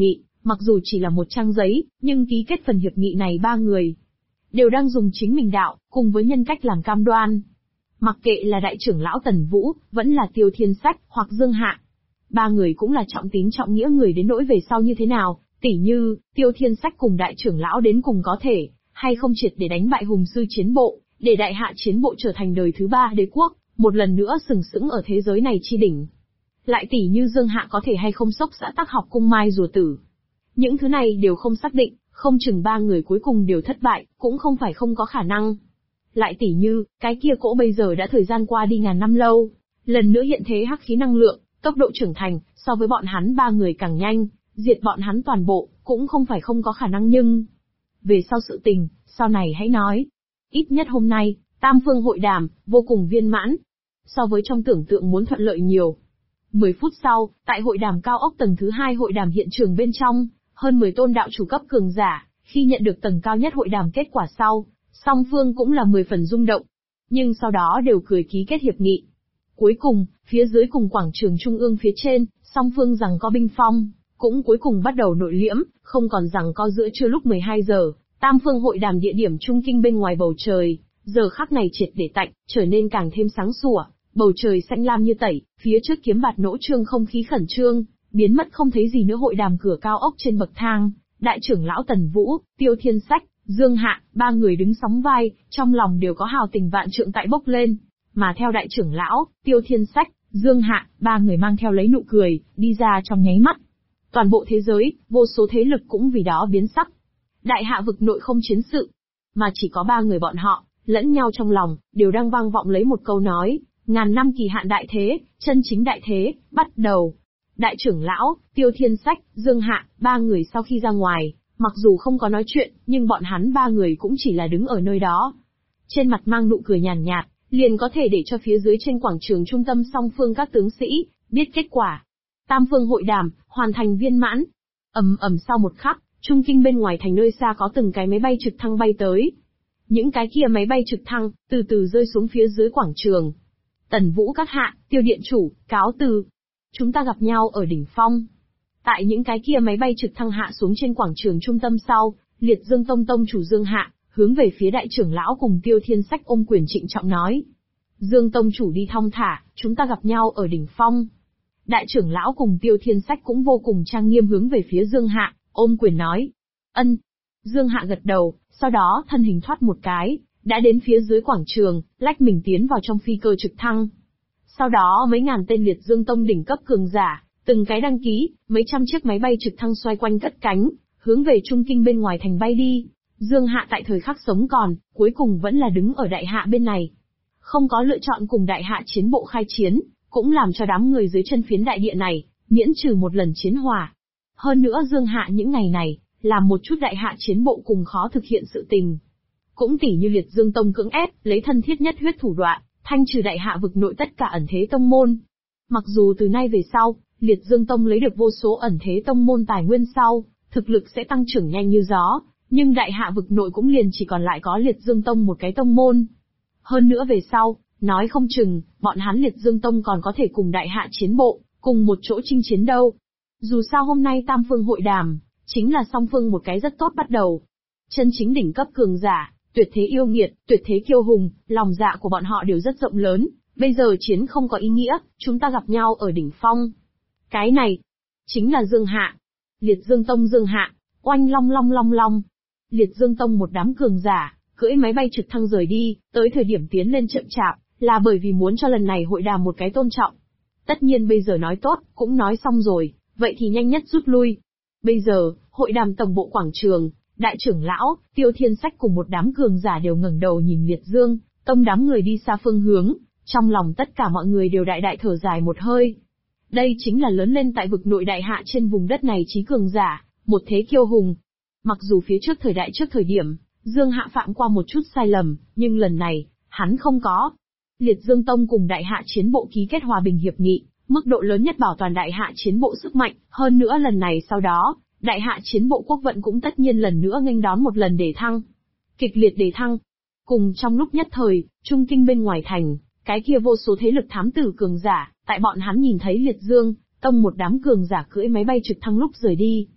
Mặc dù chỉ là một trang giấy, nhưng ký kết phần hiệp nghị này ba người đều đang dùng chính mình đạo, cùng với nhân cách làm cam đoan. Mặc kệ là đại trưởng lão Tần Vũ, vẫn là Tiêu Thiên Sách, hoặc Dương Hạ. Ba người cũng là trọng tín trọng nghĩa người đến nỗi về sau như thế nào, tỉ như, Tiêu Thiên Sách cùng đại trưởng lão đến cùng có thể, hay không triệt để đánh bại hùng sư chiến bộ, để đại hạ chiến bộ trở thành đời thứ ba đế quốc, một lần nữa sừng sững ở thế giới này chi đỉnh. Lại tỉ như Dương Hạ có thể hay không xốc xã Tắc Học cung Mai Rùa Tử. Những thứ này đều không xác định, không chừng ba người cuối cùng đều thất bại, cũng không phải không có khả năng. Lại tỉ như, cái kia cỗ bây giờ đã thời gian qua đi ngàn năm lâu, lần nữa hiện thế hắc khí năng lượng, tốc độ trưởng thành, so với bọn hắn ba người càng nhanh, diệt bọn hắn toàn bộ, cũng không phải không có khả năng nhưng... Về sau sự tình, sau này hãy nói. Ít nhất hôm nay, Tam Phương hội đàm, vô cùng viên mãn. So với trong tưởng tượng muốn thuận lợi nhiều. 10 phút sau, tại hội đàm cao ốc tầng thứ 2 hội đàm hiện trường bên trong, hơn 10 tôn đạo chủ cấp cường giả, khi nhận được tầng cao nhất hội đàm kết quả sau, song phương cũng là 10 phần rung động. Nhưng sau đó đều cười ký kết hiệp nghị. Cuối cùng, phía dưới cùng quảng trường trung ương phía trên, song phương rằng có binh phong, cũng cuối cùng bắt đầu nội liễm, không còn rằng co giữa trưa lúc 12 giờ, Tam Phương hội đàm địa điểm trung kinh bên ngoài bầu trời, giờ khắc này triệt để tạnh, trở nên càng thêm sáng sủa, bầu trời xanh lam như tẩy, phía trước kiếm bạt nỗ trương không khí khẩn trương, biến mất không thấy gì nữa hội đàm cửa cao ốc trên bậc thang, đại trưởng lão Tần Vũ, Tiêu Thiên Sách, Dương Hạ, ba người đứng sóng vai, trong lòng đều có hào tình vạn trượng tại bốc lên, mà theo đại trưởng lão, Tiêu Thiên Sách, Dương Hạ, ba người mang theo lấy nụ cười, đi ra trong nháy mắt. Toàn bộ thế giới, vô số thế lực cũng vì đó biến sắc. Đại hạ vực nội không chiến sự, mà chỉ có ba người bọn họ, lẫn nhau trong lòng, đều đang vang vọng lấy một câu nói, ngàn năm kỳ hạn đại thế, chân chính đại thế, bắt đầu. Đại trưởng lão, Tiêu Thiên Sách, Dương Hạ, ba người sau khi ra ngoài, mặc dù không có nói chuyện, nhưng bọn hắn ba người cũng chỉ là đứng ở nơi đó. Trên mặt mang nụ cười nhàn nhạt, liền có thể để cho phía dưới trên quảng trường trung tâm song phương các tướng sĩ, biết kết quả. Tam phương hội đàm, hoàn thành viên mãn. Ầm ầm sau một khắc, trung kinh bên ngoài thành nơi xa có từng cái máy bay trực thăng bay tới. Những cái kia máy bay trực thăng, từ từ rơi xuống phía dưới quảng trường. Tần Vũ các hạ, Tiêu điện chủ, cáo từ. Chúng ta gặp nhau ở đỉnh phong. Tại những cái kia máy bay trực thăng hạ xuống trên quảng trường trung tâm sau, Liệt Dương Tông tông chủ Dương Hạ, hướng về phía đại trưởng lão cùng Tiêu Thiên Sách ôm quyền trịnh trọng nói. Dương tông chủ đi thong thả, chúng ta gặp nhau ở đỉnh phong. Đại trưởng lão cùng Tiêu Thiên Sách cũng vô cùng trang nghiêm hướng về phía Dương Hạ, ôm quyền nói. Ân. Dương Hạ gật đầu, sau đó thân hình thoát một cái, đã đến phía dưới quảng trường, lách mình tiến vào trong phi cơ trực thăng. Sau đó mấy ngàn tên Liệt Dương Tông đỉnh cấp cường giả, từng cái đăng ký, mấy trăm chiếc máy bay trực thăng xoay quanh cất cánh, hướng về trung kinh bên ngoài thành bay đi. Dương Hạ tại thời khắc sống còn, cuối cùng vẫn là đứng ở đại hạ bên này. Không có lựa chọn cùng đại hạ chiến bộ khai chiến, cũng làm cho đám người dưới chân phiến đại địa này, miễn trừ một lần chiến hòa. Hơn nữa Dương Hạ những ngày này, làm một chút đại hạ chiến bộ cùng khó thực hiện sự tình. Cũng tỉ như Liệt Dương Tông cưỡng ép, lấy thân thiết nhất huyết thủ đoạn, thanh trừ đại hạ vực nội tất cả ẩn thế tông môn. Mặc dù từ nay về sau, Liệt Dương Tông lấy được vô số ẩn thế tông môn tài nguyên sau, thực lực sẽ tăng trưởng nhanh như gió, nhưng đại hạ vực nội cũng liền chỉ còn lại có Liệt Dương Tông một cái tông môn. Hơn nữa về sau, nói không chừng, bọn hắn Liệt Dương Tông còn có thể cùng đại hạ chiến bộ, cùng một chỗ chinh chiến đâu. Dù sao hôm nay Tam Phương hội đàm, chính là song phương một cái rất tốt bắt đầu. Chân chính đỉnh cấp cường giả, tuyệt thế yêu nghiệt, tuyệt thế kiêu hùng, lòng dạ của bọn họ đều rất rộng lớn, bây giờ chiến không có ý nghĩa, chúng ta gặp nhau ở đỉnh phong. Cái này, chính là Dương Hạ. Liệt Dương Tông Dương Hạ, oanh long long long long. Liệt Dương Tông một đám cường giả, cưỡi máy bay trực thăng rời đi, tới thời điểm tiến lên chậm chạp, là bởi vì muốn cho lần này hội đàm một cái tôn trọng. Tất nhiên bây giờ nói tốt, cũng nói xong rồi, vậy thì nhanh nhất rút lui. Bây giờ, hội đàm tổng bộ quảng trường, đại trưởng lão, Tiêu Thiên Sách cùng một đám cường giả đều ngẩng đầu nhìn Liệt Dương Tông đám người đi xa phương hướng, trong lòng tất cả mọi người đều đại đại thở dài một hơi. Đây chính là lớn lên tại vực nội đại hạ trên vùng đất này trí cường giả, một thế kiêu hùng. Mặc dù phía trước thời điểm, Dương Hạ phạm qua một chút sai lầm, nhưng lần này, hắn không có. Liệt Dương Tông cùng đại hạ chiến bộ ký kết hòa bình hiệp nghị, mức độ lớn nhất bảo toàn đại hạ chiến bộ sức mạnh, hơn nữa lần này sau đó, đại hạ chiến bộ quốc vận cũng tất nhiên lần nữa nghênh đón một lần đề thăng. Kịch liệt đề thăng. Cùng trong lúc nhất thời, trung kinh bên ngoài thành, cái kia vô số thế lực thám tử cường giả, tại bọn hắn nhìn thấy Liệt Dương Tông một đám cường giả cưỡi máy bay trực thăng lúc rời đi.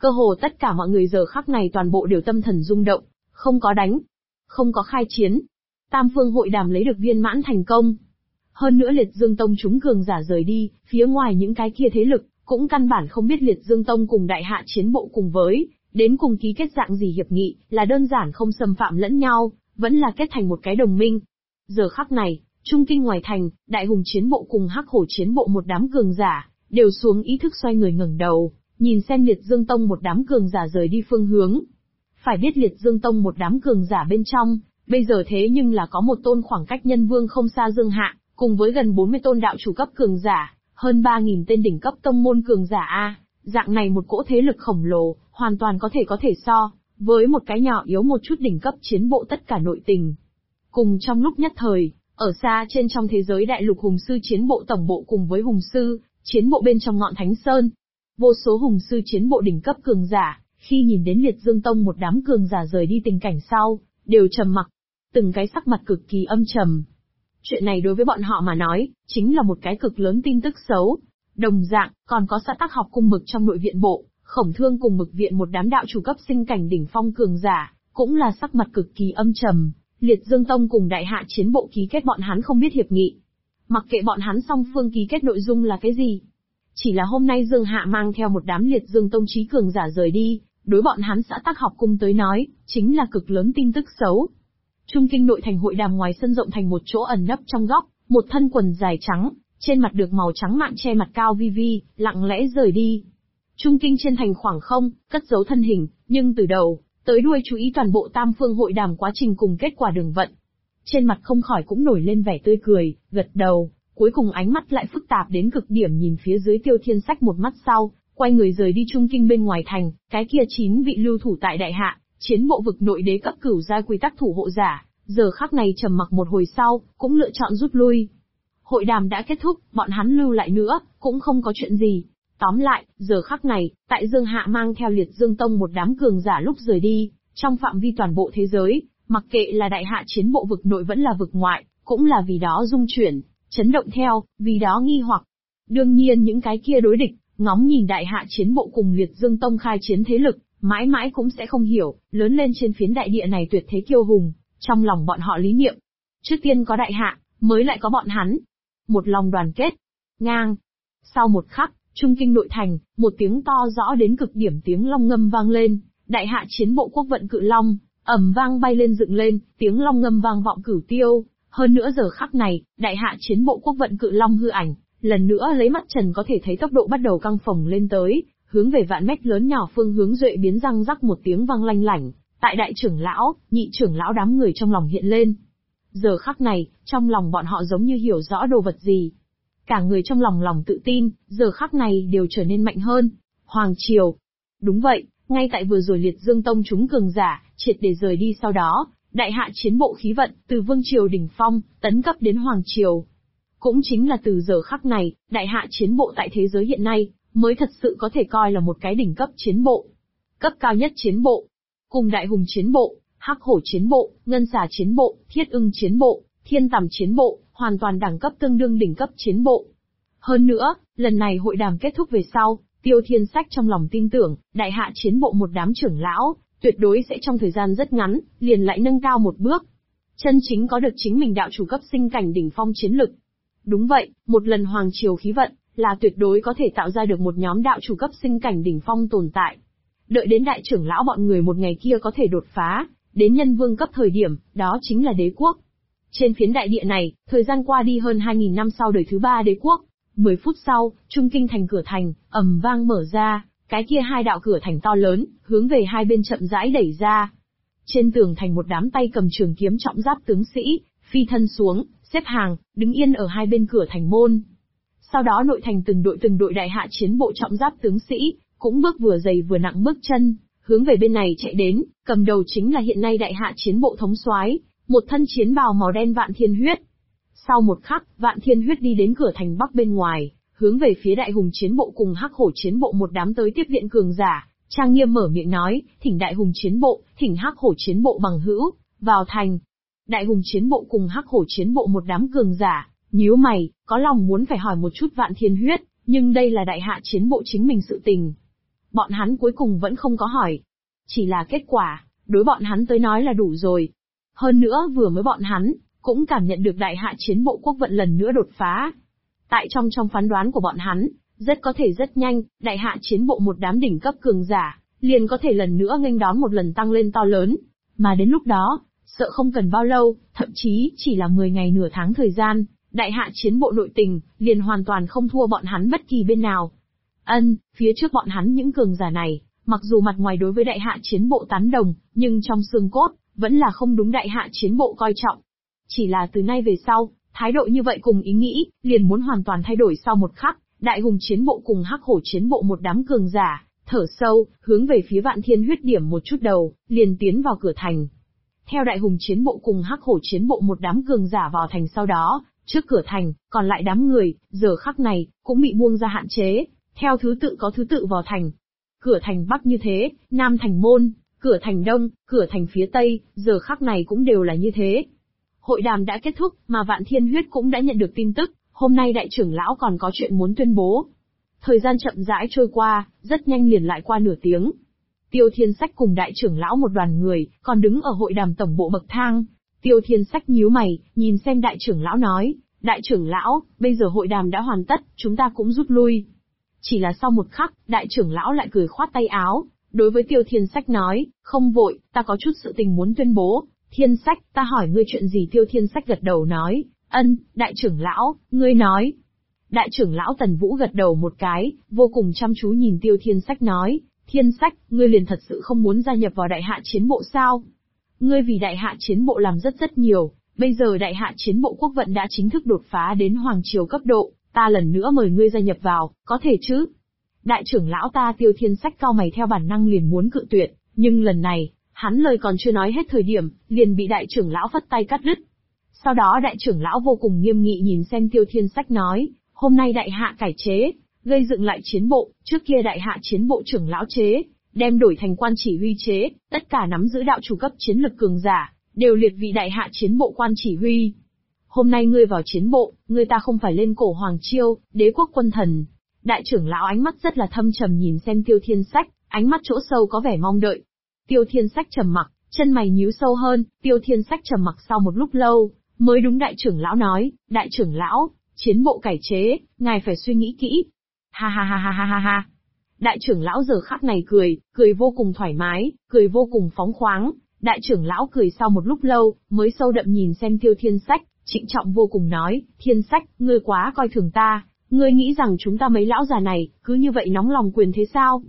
Cơ hồ tất cả mọi người giờ khắc này toàn bộ đều tâm thần rung động, không có đánh, không có khai chiến. Tam phương hội đàm lấy được viên mãn thành công. Hơn nữa Liệt Dương Tông chúng cường giả rời đi, phía ngoài những cái kia thế lực, cũng căn bản không biết Liệt Dương Tông cùng Đại Hạ chiến bộ cùng với, đến cùng ký kết dạng gì hiệp nghị, là đơn giản không xâm phạm lẫn nhau, vẫn là kết thành một cái đồng minh. Giờ khắc này, Trung Kinh ngoài thành, Đại Hùng chiến bộ cùng Hắc Hổ chiến bộ một đám cường giả, đều xuống ý thức xoay người ngẩng đầu, nhìn xem Liệt Dương Tông một đám cường giả rời đi phương hướng. Phải biết Liệt Dương Tông một đám cường giả bên trong, bây giờ thế nhưng là có một tôn khoảng cách nhân vương không xa Dương Hạ, cùng với gần 40 tôn đạo chủ cấp cường giả, hơn 3.000 tên đỉnh cấp tông môn cường giả a, dạng này một cỗ thế lực khổng lồ, hoàn toàn có thể so với một cái nhỏ yếu một chút đỉnh cấp chiến bộ tất cả nội tình. Cùng trong lúc nhất thời, ở xa trên trong thế giới đại lục hùng sư chiến bộ tổng bộ cùng với hùng sư chiến bộ bên trong ngọn Thánh Sơn, vô số hùng sư chiến bộ đỉnh cấp cường giả, khi nhìn đến Liệt Dương Tông một đám cường giả rời đi tình cảnh sau, đều trầm mặc, từng cái sắc mặt cực kỳ âm trầm. Chuyện này đối với bọn họ mà nói, chính là một cái cực lớn tin tức xấu. Đồng dạng, còn có xã tắc học cung Mực trong nội viện bộ, Khổng Thương cùng Mực viện một đám đạo chủ cấp sinh cảnh đỉnh phong cường giả, cũng là sắc mặt cực kỳ âm trầm. Liệt Dương Tông cùng Đại Hạ chiến bộ ký kết bọn hắn không biết hiệp nghị. Mặc kệ bọn hắn song phương ký kết nội dung là cái gì. Chỉ là hôm nay Dương Hạ mang theo một đám Liệt Dương Tông trí cường giả rời đi, đối bọn hắn xã tắc học cung tới nói, chính là cực lớn tin tức xấu. Trung Kinh nội thành hội đàm ngoài sân rộng thành một chỗ ẩn nấp trong góc, một thân quần dài trắng, trên mặt được màu trắng mạn che mặt cao vi vi, lặng lẽ rời đi. Trung Kinh trên thành khoảng không, cất giấu thân hình, nhưng từ đầu tới đuôi chú ý toàn bộ tam phương hội đàm quá trình cùng kết quả đường vận. Trên mặt không khỏi cũng nổi lên vẻ tươi cười, gật đầu, cuối cùng ánh mắt lại phức tạp đến cực điểm nhìn phía dưới Tiêu Thiên Sách một mắt sau, quay người rời đi Trung Kinh bên ngoài thành, cái kia 9 vị lưu thủ tại Đại Hạ, chiến bộ vực nội đế cấp cửu giai quy tắc thủ hộ giả, giờ khắc này trầm mặc một hồi sau, cũng lựa chọn rút lui. Hội đàm đã kết thúc, bọn hắn lưu lại nữa, cũng không có chuyện gì. Tóm lại, giờ khắc này, tại Dương Hạ mang theo Liệt Dương Tông một đám cường giả lúc rời đi, trong phạm vi toàn bộ thế giới, mặc kệ là Đại Hạ chiến bộ vực nội vẫn là vực ngoại, cũng là vì đó rung chuyển, chấn động theo, vì đó nghi hoặc. Đương nhiên những cái kia đối địch, ngóng nhìn Đại Hạ chiến bộ cùng Liệt Dương Tông khai chiến thế lực, mãi mãi cũng sẽ không hiểu, lớn lên trên phiến đại địa này tuyệt thế kiêu hùng, trong lòng bọn họ lý niệm. Trước tiên có Đại Hạ, mới lại có bọn hắn. Một lòng đoàn kết. Ngang. Sau một khắc, Trung Kinh nội thành, một tiếng to rõ đến cực điểm tiếng long ngâm vang lên, Đại Hạ chiến bộ quốc vận cự long, ầm vang bay lên dựng lên, tiếng long ngâm vang vọng cửu tiêu. Hơn nữa giờ khắc này, Đại Hạ chiến bộ quốc vận cự long hư ảnh, lần nữa lấy mắt trần có thể thấy tốc độ bắt đầu căng phồng lên tới, hướng về vạn mét lớn nhỏ phương hướng duệ biến răng rắc một tiếng vang lanh lảnh, tại đại trưởng lão, nhị trưởng lão đám người trong lòng hiện lên. Giờ khắc này, trong lòng bọn họ giống như hiểu rõ đồ vật gì. Cả người trong lòng tự tin, giờ khắc này đều trở nên mạnh hơn. Hoàng triều. Đúng vậy, ngay tại vừa rồi Liệt Dương Tông chúng cường giả, triệt để rời đi sau đó, Đại Hạ chiến bộ khí vận, từ vương triều đỉnh phong, tấn cấp đến hoàng triều. Cũng chính là từ giờ khắc này, Đại Hạ chiến bộ tại thế giới hiện nay, mới thật sự có thể coi là một cái đỉnh cấp chiến bộ. Cấp cao nhất chiến bộ. Cùng Đại Hùng chiến bộ, Hắc Hổ chiến bộ, Ngân Xà chiến bộ, Thiết Ưng chiến bộ, Thiên Tằm chiến bộ, hoàn toàn đẳng cấp tương đương đỉnh cấp chiến bộ. Hơn nữa, lần này hội đàm kết thúc về sau, Tiêu Thiên Sách trong lòng tin tưởng, Đại Hạ chiến bộ một đám trưởng lão, tuyệt đối sẽ trong thời gian rất ngắn, liền lại nâng cao một bước. Chân chính có được chính mình đạo chủ cấp sinh cảnh đỉnh phong chiến lực. Đúng vậy, một lần hoàng triều khí vận, là tuyệt đối có thể tạo ra được một nhóm đạo chủ cấp sinh cảnh đỉnh phong tồn tại. Đợi đến đại trưởng lão bọn người một ngày kia có thể đột phá, đến nhân vương cấp thời điểm, đó chính là đế quốc. Trên phiến đại địa này, thời gian qua đi hơn 2.000 năm sau đời thứ 3 đế quốc. 10 phút sau, Trung Kinh thành cửa thành, ầm vang mở ra, cái kia hai đạo cửa thành to lớn, hướng về hai bên chậm rãi đẩy ra. Trên tường thành một đám tay cầm trường kiếm trọng giáp tướng sĩ, phi thân xuống, xếp hàng, đứng yên ở hai bên cửa thành môn. Sau đó nội thành từng đội Đại Hạ chiến bộ trọng giáp tướng sĩ, cũng bước vừa dày vừa nặng bước chân, hướng về bên này chạy đến, cầm đầu chính là hiện nay Đại Hạ chiến bộ thống soái, một thân chiến bào màu đen Vạn Thiên Huyết. Sau một khắc, Vạn Thiên Huyết đi đến cửa thành bắc bên ngoài, hướng về phía Đại Hùng chiến bộ cùng Hắc Hổ chiến bộ một đám tới tiếp viện cường giả, trang nghiêm mở miệng nói, thỉnh Đại Hùng chiến bộ, thỉnh Hắc Hổ chiến bộ bằng hữu, vào thành. Đại Hùng chiến bộ cùng Hắc Hổ chiến bộ một đám cường giả, nhíu mày, có lòng muốn phải hỏi một chút Vạn Thiên Huyết, nhưng đây là Đại Hạ chiến bộ chính mình sự tình. bọn hắn cuối cùng vẫn không có hỏi. Chỉ là kết quả, đối bọn hắn tới nói là đủ rồi. Hơn nữa vừa mới bọn hắn, cũng cảm nhận được đại hạ chiến bộ quốc vận lần nữa đột phá. Tại trong phán đoán của bọn hắn, rất có thể rất nhanh, đại hạ chiến bộ một đám đỉnh cấp cường giả, liền có thể lần nữa nghênh đón một lần tăng lên to lớn. Mà đến lúc đó, sợ không cần bao lâu, thậm chí chỉ là 10 ngày nửa tháng thời gian, đại hạ chiến bộ nội tình, liền hoàn toàn không thua bọn hắn bất kỳ bên nào. Phía trước bọn hắn những cường giả này, mặc dù mặt ngoài đối với đại hạ chiến bộ tán đồng, nhưng trong xương cốt, vẫn là không đúng đại hạ chiến bộ coi trọng. Chỉ là từ nay về sau, thái độ như vậy cùng ý nghĩ, liền muốn hoàn toàn thay đổi sau một khắc, đại hùng chiến bộ cùng hắc hổ chiến bộ một đám cường giả, thở sâu, hướng về phía Vạn Thiên Huyết điểm một chút đầu, liền tiến vào cửa thành. Theo đại hùng chiến bộ cùng hắc hổ chiến bộ một đám cường giả vào thành sau đó, trước cửa thành, còn lại đám người, giờ khắc này, cũng bị buông ra hạn chế, theo thứ tự có thứ tự vào thành. Cửa thành Bắc như thế, Nam thành môn, cửa thành Đông, cửa thành phía Tây, giờ khắc này cũng đều là như thế. Hội đàm đã kết thúc, mà Vạn Thiên Huyết cũng đã nhận được tin tức, hôm nay đại trưởng lão còn có chuyện muốn tuyên bố. Thời gian chậm rãi trôi qua, rất nhanh liền lại qua nửa tiếng. Tiêu Thiên Sách cùng đại trưởng lão một đoàn người, còn đứng ở hội đàm tổng bộ bậc thang. Tiêu Thiên Sách nhíu mày, nhìn xem đại trưởng lão nói, đại trưởng lão, bây giờ hội đàm đã hoàn tất, chúng ta cũng rút lui. Chỉ là sau một khắc, đại trưởng lão lại cười khoát tay áo, đối với Tiêu Thiên Sách nói, không vội, ta có chút sự tình muốn tuyên bố. Thiên Sách, ta hỏi ngươi chuyện gì? Tiêu Thiên Sách gật đầu nói, đại trưởng lão, ngươi nói. Đại trưởng lão Tần Vũ gật đầu một cái, vô cùng chăm chú nhìn Tiêu Thiên Sách nói, Thiên Sách, ngươi liền thật sự không muốn gia nhập vào đại hạ chiến bộ sao? Ngươi vì đại hạ chiến bộ làm rất nhiều, bây giờ đại hạ chiến bộ quốc vận đã chính thức đột phá đến hoàng triều cấp độ, ta lần nữa mời ngươi gia nhập vào, có thể chứ? Đại trưởng lão ta Tiêu Thiên Sách cau mày theo bản năng liền muốn cự tuyệt, nhưng lần này, hắn lời còn chưa nói hết thời điểm, liền bị đại trưởng lão phất tay cắt đứt. Sau đó đại trưởng lão vô cùng nghiêm nghị nhìn xem Tiêu Thiên Sách nói, hôm nay đại hạ cải chế, gây dựng lại chiến bộ, trước kia đại hạ chiến bộ trưởng lão chế, đem đổi thành quan chỉ huy chế, tất cả nắm giữ đạo chủ cấp chiến lực cường giả, đều liệt vị đại hạ chiến bộ quan chỉ huy. Hôm nay ngươi vào chiến bộ, ngươi ta không phải lên cổ Hoàng Chiêu, đế quốc quân thần. Đại trưởng lão ánh mắt rất là thâm trầm nhìn xem Tiêu Thiên Sách, ánh mắt chỗ sâu có vẻ mong đợi. Tiêu Thiên Sách trầm mặc, chân mày nhíu sâu hơn, Tiêu Thiên Sách trầm mặc sau một lúc lâu, mới đúng đại trưởng lão nói, đại trưởng lão, chiến bộ cải chế, ngài phải suy nghĩ kỹ. Ha ha ha ha ha ha ha. Đại trưởng lão giờ khắc này cười vô cùng thoải mái, cười vô cùng phóng khoáng. Đại trưởng lão cười sau một lúc lâu, mới sâu đậm nhìn xem Tiêu Thiên Sách, trịnh trọng vô cùng nói, Thiên Sách, ngươi quá coi thường ta, ngươi nghĩ rằng chúng ta mấy lão già này, cứ như vậy nóng lòng quyền thế sao?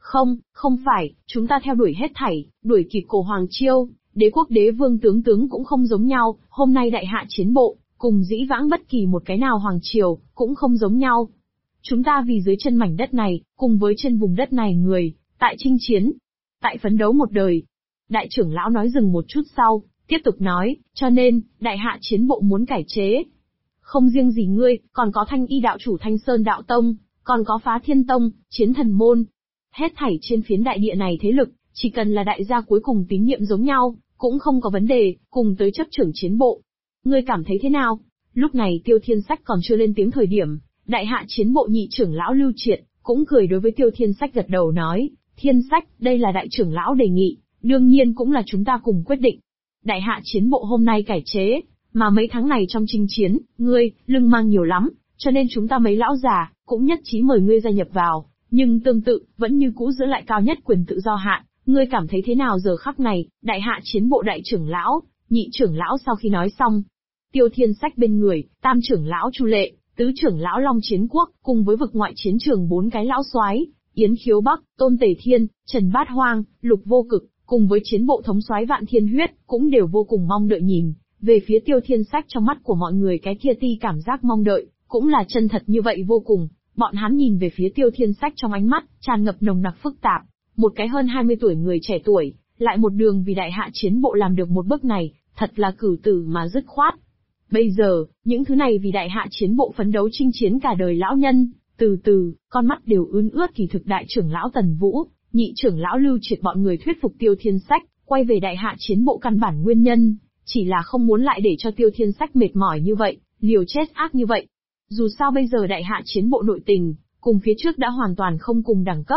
Không phải, chúng ta theo đuổi hết thảy, đuổi kịp cổ Hoàng Chiêu, đế quốc đế vương tướng cũng không giống nhau, hôm nay đại hạ chiến bộ, cùng dĩ vãng bất kỳ một cái nào Hoàng Triều, cũng không giống nhau. Chúng ta vì dưới chân mảnh đất này, cùng với trên vùng đất này người, tại chinh chiến, tại phấn đấu một đời. Đại trưởng lão nói dừng một chút sau, tiếp tục nói, cho nên, đại hạ chiến bộ muốn cải chế. Không riêng gì ngươi, còn có Thanh Y đạo chủ Thanh Sơn đạo tông, còn có Phá Thiên tông, Chiến Thần môn. Hết thảy trên phiến đại địa này thế lực, chỉ cần là đại gia cuối cùng tín nhiệm giống nhau, cũng không có vấn đề, cùng tới chấp trưởng chiến bộ. Ngươi cảm thấy thế nào? Lúc này Tiêu Thiên Sách còn chưa lên tiếng thời điểm, đại hạ chiến bộ nhị trưởng lão Lưu Triệt, cũng cười đối với Tiêu Thiên Sách gật đầu nói, Thiên Sách, đây là đại trưởng lão đề nghị, đương nhiên cũng là chúng ta cùng quyết định. Đại hạ chiến bộ hôm nay cải chế, mà mấy tháng này trong chinh chiến, ngươi, lưng mang nhiều lắm, cho nên chúng ta mấy lão già, cũng nhất trí mời ngươi gia nhập vào, nhưng tương tự, vẫn như cũ giữ lại cao nhất quyền tự do hạn, ngươi cảm thấy thế nào giờ khắc này? Đại hạ chiến bộ đại trưởng lão, nhị trưởng lão sau khi nói xong, Tiêu Thiên Sách bên người, tam trưởng lão Chu Lệ, tứ trưởng lão Long Chiến Quốc, cùng với vực ngoại chiến trường 4 cái lão soái, Yến Khiếu Bắc, Tôn Tề Thiên, Trần Bát Hoang, Lục Vô Cực, cùng với chiến bộ thống soái Vạn Thiên Huyết, cũng đều vô cùng mong đợi nhìn về phía Tiêu Thiên Sách. Trong mắt của mọi người cái kia ti cảm giác mong đợi, cũng là chân thật như vậy vô cùng. Bọn hắn nhìn về phía Tiêu Thiên Sách trong ánh mắt tràn ngập nồng nặc phức tạp, một cái hơn 20 tuổi người trẻ tuổi, lại một đường vì đại hạ chiến bộ làm được một bước này, thật là cử tử mà dứt khoát. Bây giờ, những thứ này vì đại hạ chiến bộ phấn đấu chinh chiến cả đời lão nhân, từ từ, con mắt đều ươn ướt. Kỳ thực đại trưởng lão Tần Vũ, nhị trưởng lão Lưu Triệt bọn người thuyết phục Tiêu Thiên Sách, quay về đại hạ chiến bộ căn bản nguyên nhân, chỉ là không muốn lại để cho Tiêu Thiên Sách mệt mỏi như vậy, liều chết ác như vậy. Dù sao bây giờ đại hạ chiến bộ nội tình, cùng phía trước đã hoàn toàn không cùng đẳng cấp.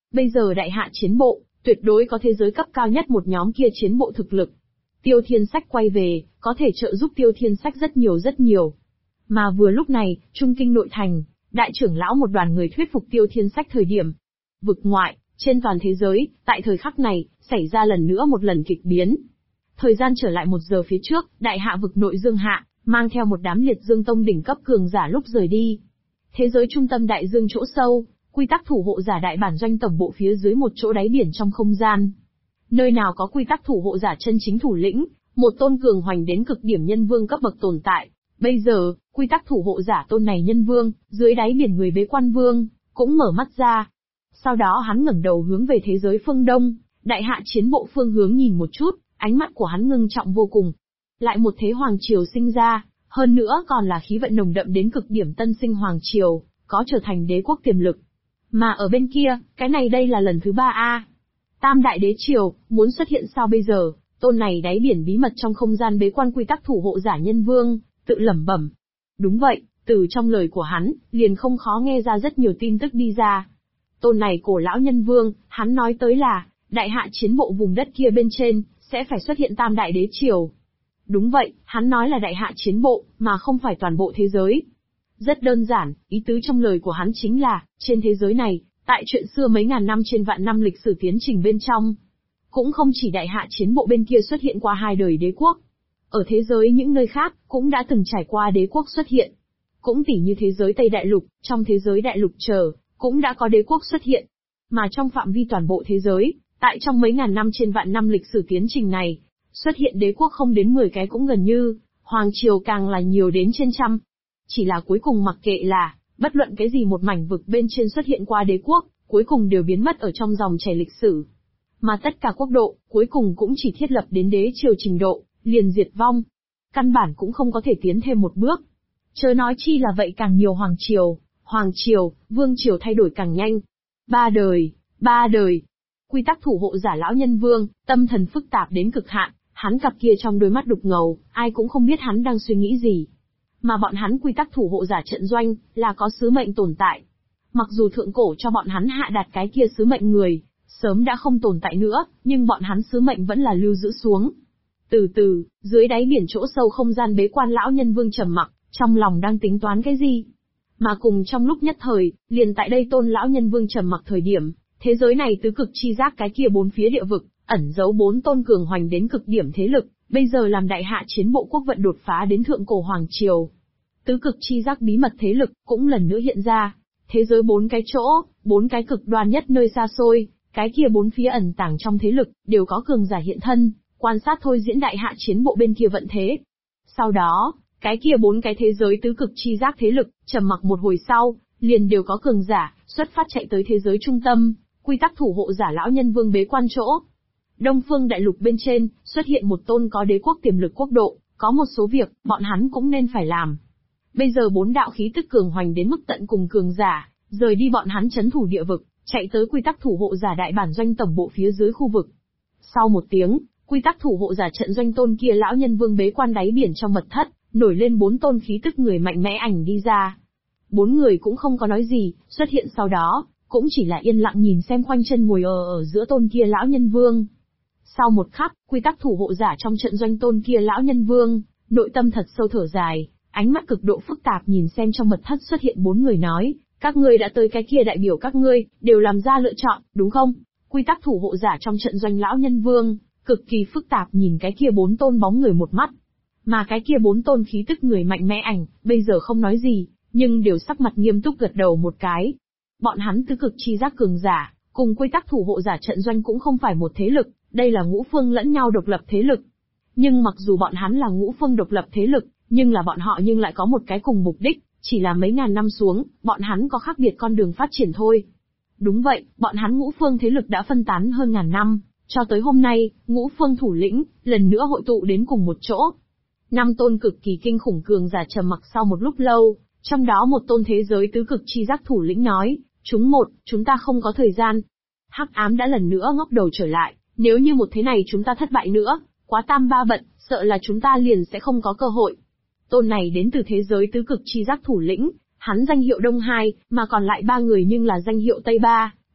Bây giờ đại hạ chiến bộ, tuyệt đối có thế giới cấp cao nhất một nhóm kia chiến bộ thực lực. Tiêu Thiên Sách quay về, có thể trợ giúp Tiêu Thiên Sách rất nhiều. Mà vừa lúc này, Trung Kinh nội thành, đại trưởng lão một đoàn người thuyết phục Tiêu Thiên Sách thời điểm. Vực ngoại, trên toàn thế giới, tại thời khắc này, xảy ra lần nữa một lần kịch biến. Thời gian trở lại 1 giờ phía trước, đại hạ vực nội Dương Hạ, mang theo một đám liệt dương tông đỉnh cấp cường giả lúc rời đi. Thế giới trung tâm đại dương chỗ sâu, quy tắc thủ hộ giả đại bản doanh tổng bộ phía dưới một chỗ đáy biển trong không gian. Nơi nào có quy tắc thủ hộ giả chân chính thủ lĩnh, một tôn cường hoành đến cực điểm nhân vương cấp bậc tồn tại. Bây giờ, quy tắc thủ hộ giả tôn này nhân vương, dưới đáy biển người bế quan vương, cũng mở mắt ra. Sau đó hắn ngẩng đầu hướng về thế giới phương Đông, đại hạ chiến bộ phương hướng nhìn một chút, ánh mắt của hắn ngưng trọng vô cùng. Lại một thế hoàng triều sinh ra, hơn nữa còn là khí vận nồng đậm đến cực điểm tân sinh hoàng triều, có trở thành đế quốc tiềm lực. Mà ở bên kia, cái này đây là lần thứ 3 a. Tam đại đế triều, muốn xuất hiện sao bây giờ, tôn này đáy biển bí mật trong không gian bế quan quy tắc thủ hộ giả nhân vương, tự lẩm bẩm. Đúng vậy, từ trong lời của hắn, liền không khó nghe ra rất nhiều tin tức đi ra. Tôn này cổ lão nhân vương, hắn nói tới là, đại hạ chiến bộ vùng đất kia bên trên, sẽ phải xuất hiện tam đại đế triều. Đúng vậy, hắn nói là đại hạ chiến bộ, mà không phải toàn bộ thế giới. Rất đơn giản, ý tứ trong lời của hắn chính là, trên thế giới này, tại chuyện xưa mấy ngàn năm trên vạn năm lịch sử tiến trình bên trong. Cũng không chỉ đại hạ chiến bộ bên kia xuất hiện qua 2 đời đế quốc. Ở thế giới những nơi khác, cũng đã từng trải qua đế quốc xuất hiện. Cũng tỉ như thế giới Tây Đại Lục, trong thế giới Đại Lục cũng đã có đế quốc xuất hiện. Mà trong phạm vi toàn bộ thế giới, tại trong mấy ngàn năm trên vạn năm lịch sử tiến trình này, xuất hiện đế quốc không đến 10 cái cũng gần như, hoàng triều càng là nhiều đến trên trăm. Chỉ là cuối cùng mặc kệ là, bất luận cái gì một mảnh vực bên trên xuất hiện qua đế quốc, cuối cùng đều biến mất ở trong dòng chảy lịch sử. Mà tất cả quốc độ, cuối cùng cũng chỉ thiết lập đến đế triều trình độ, liền diệt vong. Căn bản cũng không có thể tiến thêm một bước. Chớ nói chi là vậy càng nhiều hoàng triều, vương triều thay đổi càng nhanh. 3 đời. Quy tắc thủ hộ giả lão nhân vương, tâm thần phức tạp đến cực hạn, hắn cặp kia trong đôi mắt đục ngầu, ai cũng không biết hắn đang suy nghĩ gì. Mà bọn hắn quy tắc thủ hộ giả trận doanh, là có sứ mệnh tồn tại. Mặc dù thượng cổ cho bọn hắn hạ đặt cái kia sứ mệnh người, sớm đã không tồn tại nữa, nhưng bọn hắn sứ mệnh vẫn là lưu giữ xuống. Từ từ, dưới đáy biển chỗ sâu không gian bế quan lão nhân vương trầm mặc, trong lòng đang tính toán cái gì. Mà cùng trong lúc nhất thời, liền tại đây tôn lão nhân vương trầm mặc thời điểm, thế giới này tứ cực chi giác cái kia 4 phía địa vực, ẩn giấu 4 tôn cường hoành đến cực điểm thế lực, bây giờ làm đại hạ chiến bộ quốc vận đột phá đến thượng cổ hoàng triều. Tứ cực chi giác bí mật thế lực cũng lần nữa hiện ra, thế giới 4 cái chỗ, 4 cái cực đoan nhất nơi xa xôi, cái kia 4 phía ẩn tàng trong thế lực, đều có cường giả hiện thân, quan sát thôi diễn đại hạ chiến bộ bên kia vận thế. Sau đó, cái kia 4 cái thế giới tứ cực chi giác thế lực, trầm mặc một hồi sau, liền đều có cường giả, xuất phát chạy tới thế giới trung tâm, quy tắc thủ hộ giả lão nhân vương bế quan chỗ. Đông phương đại lục bên trên, xuất hiện một tôn có đế quốc tiềm lực quốc độ, có một số việc, bọn hắn cũng nên phải làm. Bây giờ 4 đạo khí tức cường hoành đến mức tận cùng cường giả, rời đi bọn hắn chấn thủ địa vực, chạy tới quy tắc thủ hộ giả đại bản doanh tổng bộ phía dưới khu vực. Sau một tiếng, quy tắc thủ hộ giả trận doanh tôn kia lão nhân vương bế quan đáy biển trong mật thất, nổi lên 4 tôn khí tức người mạnh mẽ ảnh đi ra. 4 người cũng không có nói gì, xuất hiện sau đó, cũng chỉ là yên lặng nhìn xem khoanh chân ngồi ở giữa tôn kia lão nhân vương. Sau một khắc, quy tắc thủ hộ giả trong trận doanh tôn kia lão nhân vương, nội tâm thật sâu thở dài, ánh mắt cực độ phức tạp nhìn xem trong mật thất xuất hiện 4 người nói, các ngươi đã tới cái kia đại biểu các ngươi, đều làm ra lựa chọn, đúng không? Quy tắc thủ hộ giả trong trận doanh lão nhân vương, cực kỳ phức tạp nhìn cái kia 4 tôn bóng người một mắt. Mà cái kia 4 tôn khí tức người mạnh mẽ ảnh, bây giờ không nói gì, nhưng đều sắc mặt nghiêm túc gật đầu một cái. Bọn hắn tứ cực chi giác cường giả, cùng quy tắc thủ hộ giả trận doanh cũng không phải một thế lực, đây là ngũ phương lẫn nhau độc lập thế lực. Nhưng mặc dù bọn hắn là ngũ phương độc lập thế lực, nhưng là bọn họ nhưng lại có một cái cùng mục đích, chỉ là mấy ngàn năm xuống, bọn hắn có khác biệt con đường phát triển thôi. Đúng vậy, bọn hắn ngũ phương thế lực đã phân tán hơn ngàn năm, cho tới hôm nay, ngũ phương thủ lĩnh, lần nữa hội tụ đến cùng một chỗ. 5 tôn cực kỳ kinh khủng cường giả trầm mặc sau một lúc lâu, trong đó một tôn thế giới tứ cực chi giác thủ lĩnh nói, chúng ta không có thời gian. Hắc ám đã lần nữa ngóc đầu trở lại, nếu như một thế này chúng ta thất bại nữa, quá tam ba bận, sợ là chúng ta liền sẽ không có cơ hội. Tôn này đến từ thế giới tứ cực chi giác thủ lĩnh, hắn danh hiệu Đông 2, mà còn lại 3 người nhưng là danh hiệu Tây 3,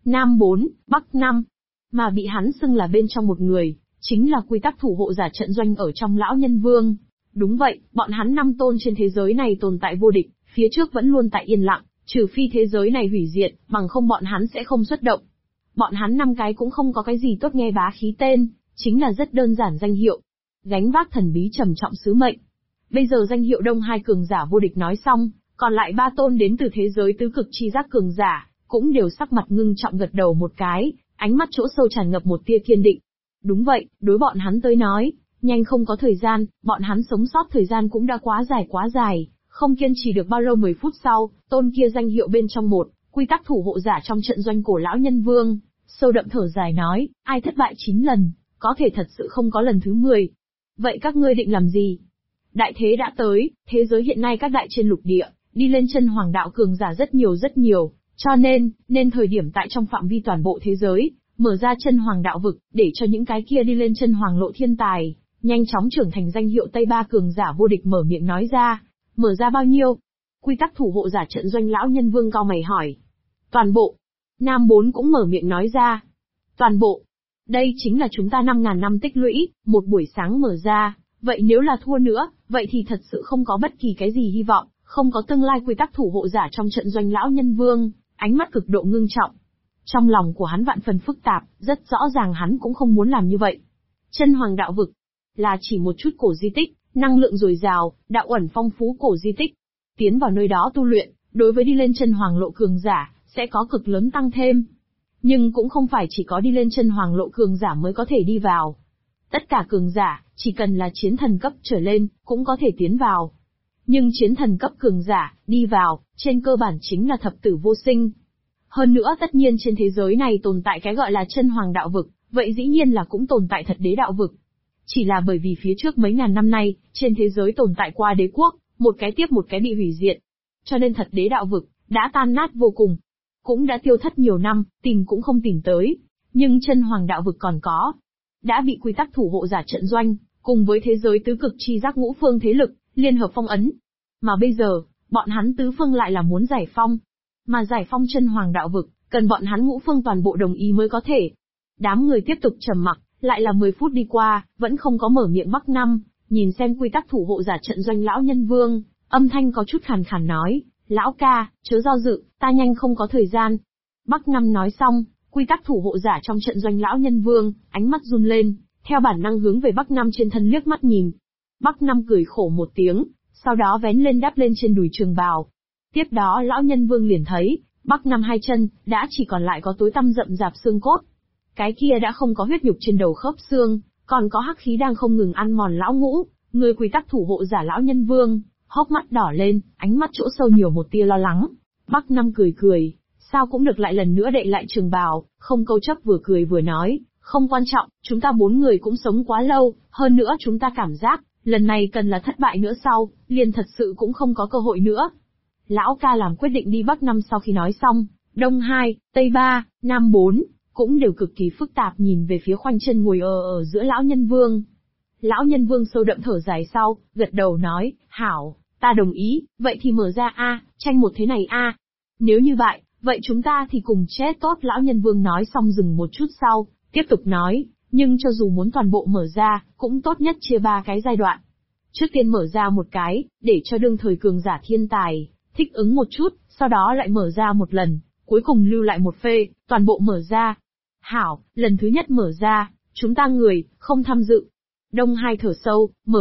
Nam 4, Bắc 5. Mà bị hắn xưng là bên trong một người, chính là quy tắc thủ hộ giả trận doanh ở trong Lão Nhân Vương. Đúng vậy, bọn hắn 5 tôn trên thế giới này tồn tại vô địch, phía trước vẫn luôn tại yên lặng, trừ phi thế giới này hủy diệt, bằng không bọn hắn sẽ không xuất động. Bọn hắn 5 cái cũng không có cái gì tốt nghe bá khí tên, chính là rất đơn giản danh hiệu. Gánh vác thần bí trầm trọng sứ mệnh. Bây giờ danh hiệu Đông Hai cường giả vô địch nói xong, còn lại 3 tôn đến từ thế giới tứ cực chi giác cường giả, cũng đều sắc mặt ngưng trọng gật đầu một cái, ánh mắt chỗ sâu tràn ngập một tia kiên định. Đúng vậy, đối bọn hắn tới nói, nhanh không có thời gian, bọn hắn sống sót thời gian cũng đã quá dài, không kiên trì được bao lâu 10 phút sau, tôn kia danh hiệu bên trong một, quy tắc thủ hộ giả trong trận doanh cổ Lão Nhân Vương, sâu đậm thở dài nói, ai thất bại 9 lần, có thể thật sự không có lần thứ 10. Vậy các ngươi định làm gì? Đại thế đã tới, thế giới hiện nay các đại trên lục địa, đi lên chân hoàng đạo cường giả rất nhiều, cho nên thời điểm tại trong phạm vi toàn bộ thế giới, mở ra chân hoàng đạo vực, để cho những cái kia đi lên chân hoàng lộ thiên tài, nhanh chóng trưởng thành danh hiệu Tây Ba cường giả vô địch mở miệng nói ra. Mở ra bao nhiêu? Quy tắc thủ hộ giả trận doanh Lão Nhân Vương cao mày hỏi. Toàn bộ. Nam 4 cũng mở miệng nói ra. Toàn bộ. Đây chính là chúng ta 5.000 năm tích lũy, một buổi sáng mở ra, vậy nếu là thua nữa, vậy thì thật sự không có bất kỳ cái gì hy vọng, không có tương lai. Quy tắc thủ hộ giả trong trận doanh Lão Nhân Vương, ánh mắt cực độ ngưng trọng. Trong lòng của hắn vạn phần phức tạp, rất rõ ràng hắn cũng không muốn làm như vậy. Chân hoàng đạo vực, là chỉ một chút cổ di tích, năng lượng dồi dào, đạo ẩn phong phú cổ di tích. Tiến vào nơi đó tu luyện, đối với đi lên chân hoàng lộ cường giả, sẽ có cực lớn tăng thêm. Nhưng cũng không phải chỉ có đi lên chân hoàng lộ cường giả mới có thể đi vào. Tất cả cường giả, chỉ cần là chiến thần cấp trở lên, cũng có thể tiến vào. Nhưng chiến thần cấp cường giả, đi vào, trên cơ bản chính là thập tử vô sinh. Hơn nữa tất nhiên trên thế giới này tồn tại cái gọi là chân hoàng đạo vực, vậy dĩ nhiên là cũng tồn tại thật đế đạo vực. Chỉ là bởi vì phía trước mấy ngàn năm nay, trên thế giới tồn tại qua đế quốc, một cái tiếp một cái bị hủy diệt. Cho nên thật đế đạo vực, đã tan nát vô cùng. Cũng đã tiêu thất nhiều năm, tìm cũng không tìm tới. Nhưng chân hoàng đạo vực còn có. Đã bị quy tắc thủ hộ giả trận doanh, cùng với thế giới tứ cực chi giác ngũ phương thế lực, liên hợp phong ấn. Mà bây giờ, bọn hắn tứ phương lại là muốn giải phong. Mà giải phong chân hoàng đạo vực, cần bọn hắn ngũ phương toàn bộ đồng ý mới có thể. Đám người tiếp tục trầm mặc, lại là 10 phút đi qua, vẫn không có mở miệng. Bắc Năm, nhìn xem quy tắc thủ hộ giả trận doanh Lão Nhân Vương, âm thanh có chút khàn khàn nói, lão ca, chớ do dự, ta nhanh không có thời gian. Bắc Năm nói xong, quy tắc thủ hộ giả trong trận doanh Lão Nhân Vương, ánh mắt run lên, theo bản năng hướng về Bắc Năm trên thân liếc mắt nhìn. Bắc Năm cười khổ một tiếng, sau đó vén lên đắp lên trên đùi trường bào. Tiếp đó Lão Nhân Vương liền thấy, Bắc Năm hai chân, đã chỉ còn lại có tối tăm rậm rạp xương cốt. Cái kia đã không có huyết nhục trên đầu khớp xương, còn có hắc khí đang không ngừng ăn mòn lão ngũ. Người quy tắc thủ hộ giả Lão Nhân Vương, hốc mắt đỏ lên, ánh mắt chỗ sâu nhiều một tia lo lắng. Bắc Năm cười, sao cũng được lại lần nữa đậy lại trường bào, không câu chấp vừa cười vừa nói, không quan trọng, chúng ta 4 người cũng sống quá lâu, hơn nữa chúng ta cảm giác, lần này cần là thất bại nữa sau, liền thật sự cũng không có cơ hội nữa. Lão ca làm quyết định đi. Bắc Năm sau khi nói xong, Đông 2, Tây 3, Nam 4, cũng đều cực kỳ phức tạp nhìn về phía khoanh chân ngồi ở giữa Lão Nhân Vương. Lão Nhân Vương sâu đậm thở dài sau, gật đầu nói, hảo, ta đồng ý, vậy thì mở ra a, tranh một thế này a. Nếu như vậy chúng ta thì cùng chết tốt. Lão Nhân Vương nói xong dừng một chút sau, tiếp tục nói, nhưng cho dù muốn toàn bộ mở ra, cũng tốt nhất chia 3 cái giai đoạn. Trước tiên mở ra một cái, để cho đương thời cường giả thiên tài, thích ứng một chút, sau đó lại mở ra một lần, cuối cùng lưu lại một phê, toàn bộ mở ra. Hảo, lần thứ nhất mở ra, chúng ta người, không tham dự. Đông 2 thở sâu, mở